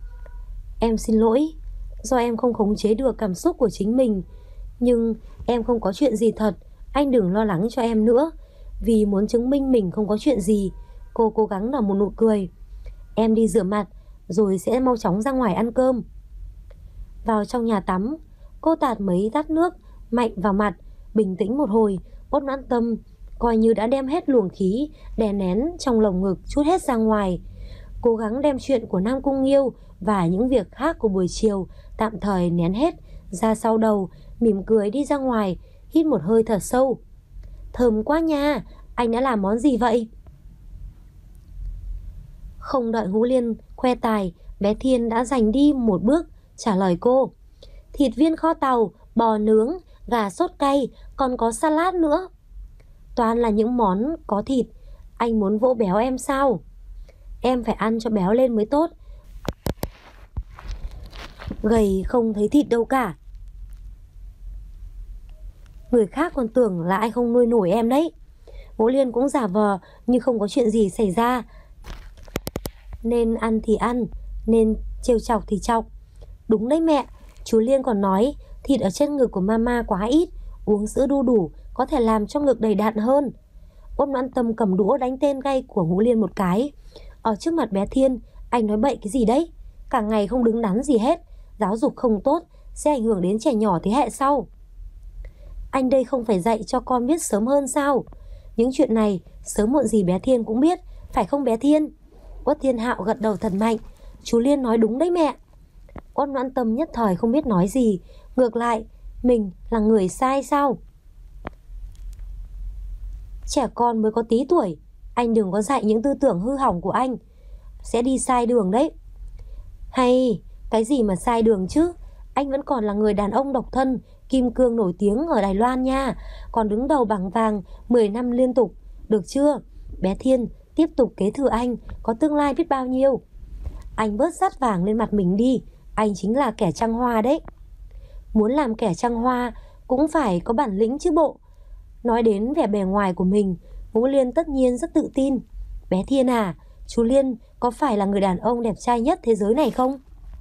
Em xin lỗi, do em không khống chế được cảm xúc của chính mình. Nhưng em không có chuyện gì thật. Anh đừng lo lắng cho em nữa. Vì muốn chứng minh mình không có chuyện gì, cô cố gắng nở một nụ cười. Em đi rửa mặt, rồi sẽ mau chóng ra ngoài ăn cơm. Vào trong nhà tắm, cô tạt mấy tát nước mạnh vào mặt. Bình tĩnh một hồi, Út Noãn Tâm coi như đã đem hết luồng khí đè nén trong lồng ngực trút hết ra ngoài. Cố gắng đem chuyện của Nam Cung Nghiêu và những việc khác của buổi chiều tạm thời nén hết ra sau đầu, mỉm cười đi ra ngoài, hít một hơi thật sâu. Thơm quá nha, anh đã làm món gì vậy? Không đợi Ngũ Liên khoe tài, bé Thiên đã giành đi một bước trả lời cô. Thịt viên kho tàu, bò nướng, gà sốt cay, còn có salad nữa. Toàn là những món có thịt. Anh muốn vỗ béo em sao? Em phải ăn cho béo lên mới tốt. Gầy không thấy thịt đâu cả. Người khác còn tưởng là anh không nuôi nổi em đấy. Ngũ Liên cũng giả vờ như không có chuyện gì xảy ra. Nên ăn thì ăn, nên trêu chọc thì chọc. Đúng đấy mẹ, chú Liên còn nói thịt ở trên ngực của mama quá ít, uống sữa đu đủ có thể làm cho ngực đầy đặn hơn. Uất Noãn Tâm cầm đũa đánh tên gay của Ngũ Liên một cái. Ở trước mặt bé Thiên, anh nói bậy cái gì đấy? Cả ngày không đứng đắn gì hết. Giáo dục không tốt sẽ ảnh hưởng đến trẻ nhỏ thế hệ sau. Anh đây không phải dạy cho con biết sớm hơn sao? Những chuyện này sớm muộn gì bé Thiên cũng biết, phải không bé Thiên? Uất Thiên Hạo gật đầu thật mạnh. Chú Liên nói đúng đấy mẹ. Uất Noãn Tâm nhất thời không biết nói gì. Ngược lại, mình là người sai sao? Trẻ con mới có tí tuổi, anh đừng có dạy những tư tưởng hư hỏng của anh, sẽ đi sai đường đấy. Hay, cái gì mà sai đường chứ? Anh vẫn còn là người đàn ông độc thân, kim cương nổi tiếng ở Đài Loan nha. Còn đứng đầu bảng vàng mười năm liên tục. Được chưa? Bé Thiên tiếp tục kế thừa anh, có tương lai biết bao nhiêu. Anh bớt dắt vàng lên mặt mình đi. Anh chính là kẻ trăng hoa đấy. Muốn làm kẻ trăng hoa cũng phải có bản lĩnh chứ bộ. Nói đến vẻ bề ngoài của mình, Ngũ Liên tất nhiên rất tự tin. Bé Thiên à, chú Liên có phải là người đàn ông đẹp trai nhất thế giới này không?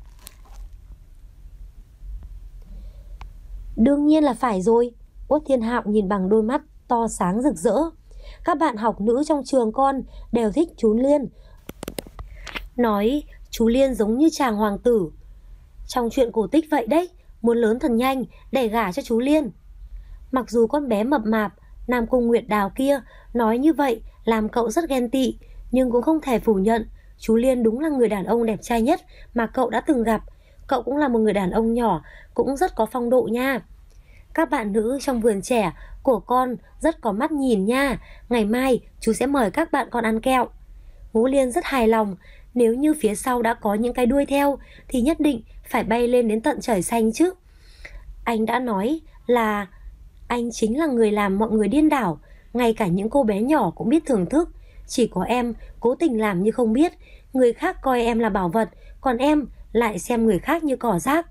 Đương nhiên là phải rồi. Uất Thiên Hạo nhìn bằng đôi mắt to sáng rực rỡ. Các bạn học nữ trong trường con đều thích chú Liên. Nói chú Liên giống như chàng hoàng tử trong chuyện cổ tích vậy đấy. Muốn lớn thật nhanh để gả cho chú Liên. Mặc dù con bé mập mạp Nam Cung Nguyệt Đào kia nói như vậy làm cậu rất ghen tị, nhưng cũng không thể phủ nhận chú Liên đúng là người đàn ông đẹp trai nhất mà cậu đã từng gặp. Cậu cũng là một người đàn ông nhỏ, cũng rất có phong độ nha. Các bạn nữ trong vườn trẻ của con rất có mắt nhìn nha. Ngày mai chú sẽ mời các bạn con ăn kẹo. Ngũ Liên rất hài lòng. Nếu như phía sau đã có những cái đuôi theo thì nhất định phải bay lên đến tận trời xanh chứ. Anh đã nói là anh chính là người làm mọi người điên đảo. Ngay cả những cô bé nhỏ cũng biết thưởng thức. Chỉ có em cố tình làm như không biết. Người khác coi em là bảo vật, còn em lại xem người khác như cỏ rác.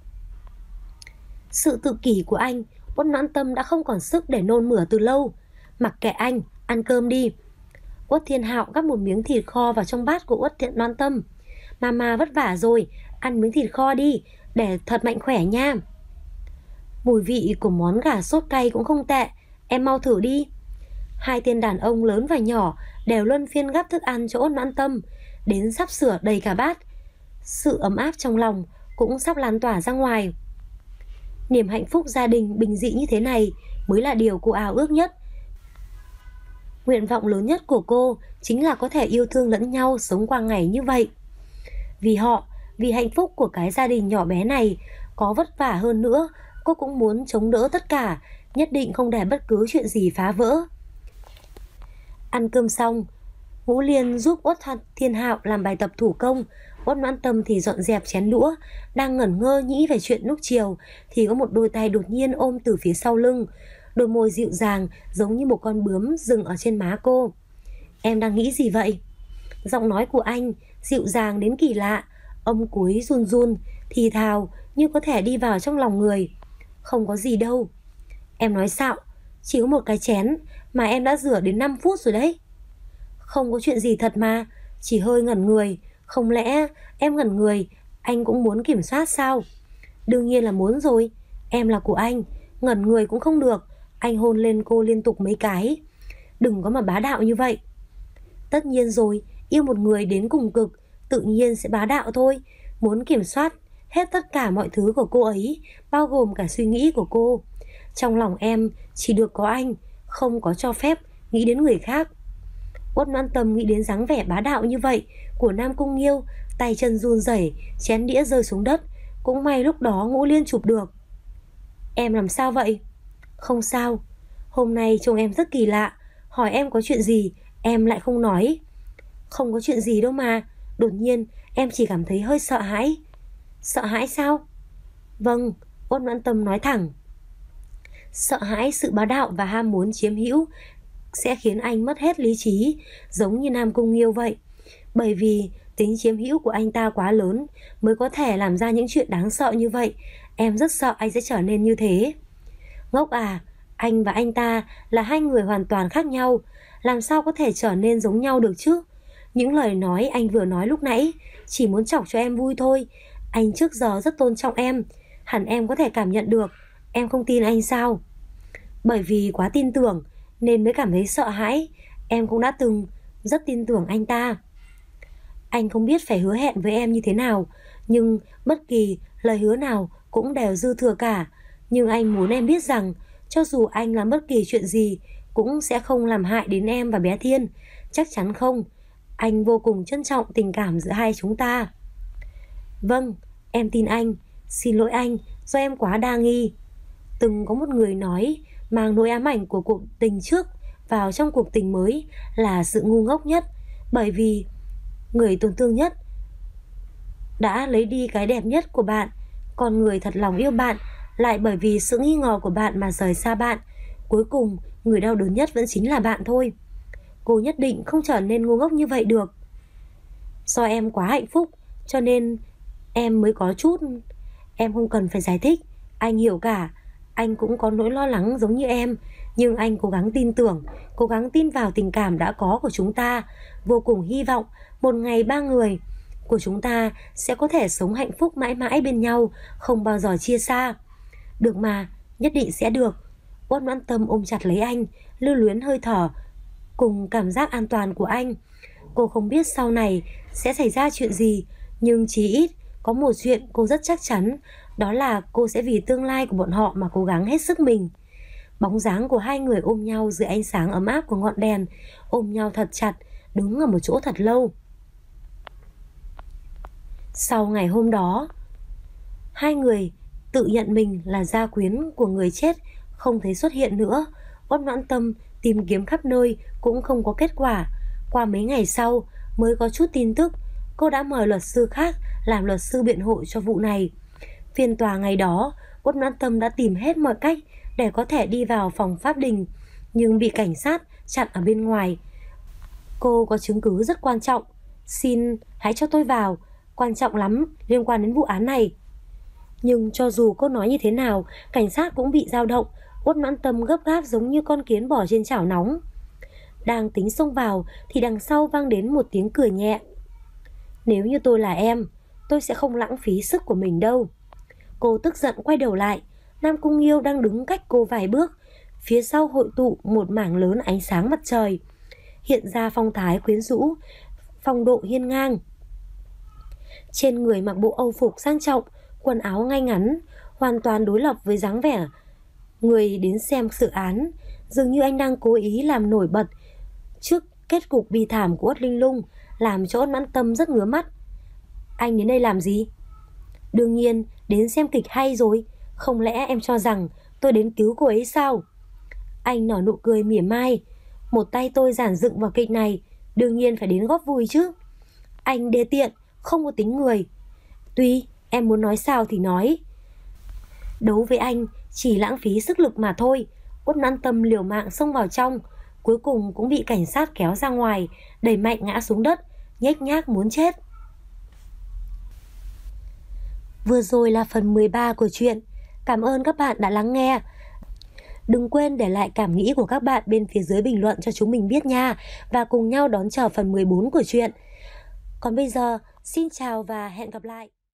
Sự tự kỷ của anh, Uất Noãn Tâm đã không còn sức để nôn mửa từ lâu. Mặc kệ anh, ăn cơm đi. Uất Thiên Hạo gắp một miếng thịt kho vào trong bát của Uất Thiện Noãn Tâm. Mama vất vả rồi, ăn miếng thịt kho đi, để thật mạnh khỏe nha. Mùi vị của món gà sốt cay cũng không tệ, em mau thử đi. Hai tên đàn ông lớn và nhỏ đều luân phiên gắp thức ăn cho Uất Noãn Tâm, đến sắp sửa đầy cả bát. Sự ấm áp trong lòng cũng sắp lan tỏa ra ngoài. Niềm hạnh phúc gia đình bình dị như thế này mới là điều cô ao ước nhất. Nguyện vọng lớn nhất của cô chính là có thể yêu thương lẫn nhau, sống qua ngày như vậy. Vì họ, vì hạnh phúc của cái gia đình nhỏ bé này, có vất vả hơn nữa, cô cũng muốn chống đỡ tất cả, nhất định không để bất cứ chuyện gì phá vỡ. Ăn cơm xong, Ngũ Liên giúp Uất Thiên Hạo làm bài tập thủ công. Uất Noãn Tâm thì dọn dẹp chén đũa. Đang ngẩn ngơ nghĩ về chuyện lúc chiều thì có một đôi tay đột nhiên ôm từ phía sau lưng. Đôi môi dịu dàng giống như một con bướm dừng ở trên má cô. Em đang nghĩ gì vậy? Giọng nói của anh dịu dàng đến kỳ lạ. Âm cuối run run, thì thào như có thể đi vào trong lòng người. Không có gì đâu. Em nói xạo, chỉ có một cái chén mà em đã rửa đến năm phút rồi đấy. Không có chuyện gì thật mà, chỉ hơi ngẩn người. Không lẽ em ngẩn người anh cũng muốn kiểm soát sao? Đương nhiên là muốn rồi. Em là của anh, ngẩn người cũng không được. Anh hôn lên cô liên tục mấy cái. Đừng có mà bá đạo như vậy. Tất nhiên rồi, yêu một người đến cùng cực tự nhiên sẽ bá đạo thôi. Muốn kiểm soát hết tất cả mọi thứ của cô ấy, bao gồm cả suy nghĩ của cô. Trong lòng em chỉ được có anh, không có cho phép nghĩ đến người khác. Uất Noãn Tâm nghĩ đến dáng vẻ bá đạo như vậy của Nam Cung Nghiêu, tay chân run rẩy, chén đĩa rơi xuống đất. Cũng may lúc đó Ngũ Liên chụp được. Em làm sao vậy? Không sao. Hôm nay trông em rất kỳ lạ. Hỏi em có chuyện gì em lại không nói. Không có chuyện gì đâu mà. Đột nhiên em chỉ cảm thấy hơi sợ hãi. Sợ hãi sao? Vâng, Uất Noãn Tâm nói thẳng. Sợ hãi sự bá đạo và ham muốn chiếm hữu sẽ khiến anh mất hết lý trí, giống như Nam Cung Nghiêu vậy. Bởi vì Tính chiếm hữu của anh ta quá lớn mới có thể làm ra những chuyện đáng sợ như vậy. Em rất sợ anh sẽ trở nên như thế. Ngốc à, anh và anh ta là hai người hoàn toàn khác nhau, làm sao có thể trở nên giống nhau được chứ? Những lời nói anh vừa nói lúc nãy chỉ muốn chọc cho em vui thôi. Anh trước giờ rất tôn trọng em, hẳn em có thể cảm nhận được. Em không tin anh sao? Bởi vì quá tin tưởng nên mới cảm thấy sợ hãi. Em cũng đã từng rất tin tưởng anh ta. Anh không biết phải hứa hẹn với em như thế nào, nhưng bất kỳ lời hứa nào cũng đều dư thừa cả. Nhưng anh muốn em biết rằng cho dù anh làm bất kỳ chuyện gì cũng sẽ không làm hại đến em và bé Thiên. Chắc chắn không. Anh vô cùng trân trọng tình cảm giữa hai chúng ta. Vâng, em tin anh. Xin lỗi anh, do em quá đa nghi. Từng có một người nói mang nỗi ám ảnh của cuộc tình trước vào trong cuộc tình mới là sự ngu ngốc nhất, bởi vì người tổn thương nhất đã lấy đi cái đẹp nhất của bạn, còn người thật lòng yêu bạn lại bởi vì sự nghi ngờ của bạn mà rời xa bạn. Cuối cùng, người đau đớn nhất vẫn chính là bạn thôi. Cô nhất định không trở nên ngu ngốc như vậy được. Do em quá hạnh phúc cho nên em mới có chút. Em không cần phải giải thích, anh hiểu cả. Anh cũng có nỗi lo lắng giống như em, nhưng anh cố gắng tin tưởng, cố gắng tin vào tình cảm đã có của chúng ta. Vô cùng hy vọng một ngày ba người của chúng ta sẽ có thể sống hạnh phúc mãi mãi bên nhau, không bao giờ chia xa. Được mà, nhất định sẽ được. Uất Noãn Tâm ôm chặt lấy anh, lưu luyến hơi thở cùng cảm giác an toàn của anh. Cô không biết sau này sẽ xảy ra chuyện gì, nhưng chí ít có một chuyện cô rất chắc chắn, đó là cô sẽ vì tương lai của bọn họ mà cố gắng hết sức mình. Bóng dáng của hai người ôm nhau dưới ánh sáng ấm áp của ngọn đèn, ôm nhau thật chặt, đứng ở một chỗ thật lâu. Sau ngày hôm đó, hai người tự nhận mình là gia quyến của người chết không thấy xuất hiện nữa. Uất Noãn Tâm tìm kiếm khắp nơi cũng không có kết quả. Qua mấy ngày sau mới có chút tin tức, cô đã mời luật sư khác làm luật sư biện hộ cho vụ này. Phiên tòa ngày đó, Uất Noãn Tâm đã tìm hết mọi cách để có thể đi vào phòng pháp đình, nhưng bị cảnh sát chặn ở bên ngoài. Cô có chứng cứ rất quan trọng, xin hãy cho tôi vào, quan trọng lắm liên quan đến vụ án này. Nhưng cho dù cô nói như thế nào, cảnh sát cũng bị dao động. Uất Noãn Tâm gấp gáp giống như con kiến bò trên chảo nóng. Đang tính xông vào thì đằng sau vang đến một tiếng cười nhẹ. Nếu như tôi là em, tôi sẽ không lãng phí sức của mình đâu. Cô tức giận quay đầu lại. Nam Cung Nghiêu đang đứng cách cô vài bước. Phía sau hội tụ một mảng lớn ánh sáng mặt trời, hiện ra phong thái quyến rũ, phong độ hiên ngang. Trên người mặc bộ âu phục sang trọng, quần áo ngay ngắn, hoàn toàn đối lập với dáng vẻ người đến xem sự án. Dường như anh đang cố ý làm nổi bật trước kết cục bi thảm của Uất Linh Lung, làm cho Uất Noãn Tâm rất ngứa mắt. Anh đến đây làm gì? Đương nhiên đến xem kịch hay rồi. Không lẽ em cho rằng tôi đến cứu cô ấy sao? Anh nở nụ cười mỉa mai. Một tay tôi dàn dựng vào kịch này, đương nhiên phải đến góp vui chứ. Anh đê tiện, không có tính người. Tuy em muốn nói sao thì nói, đấu với anh chỉ lãng phí sức lực mà thôi. Uất Noãn Tâm liều mạng xông vào trong, cuối cùng cũng bị cảnh sát kéo ra ngoài, đẩy mạnh ngã xuống đất, nhếch nhác muốn chết. Vừa rồi là phần mười ba của truyện. Cảm ơn các bạn đã lắng nghe. Đừng quên để lại cảm nghĩ của các bạn bên phía dưới bình luận cho chúng mình biết nha, và cùng nhau đón chờ phần mười bốn của truyện. Còn bây giờ, xin chào và hẹn gặp lại.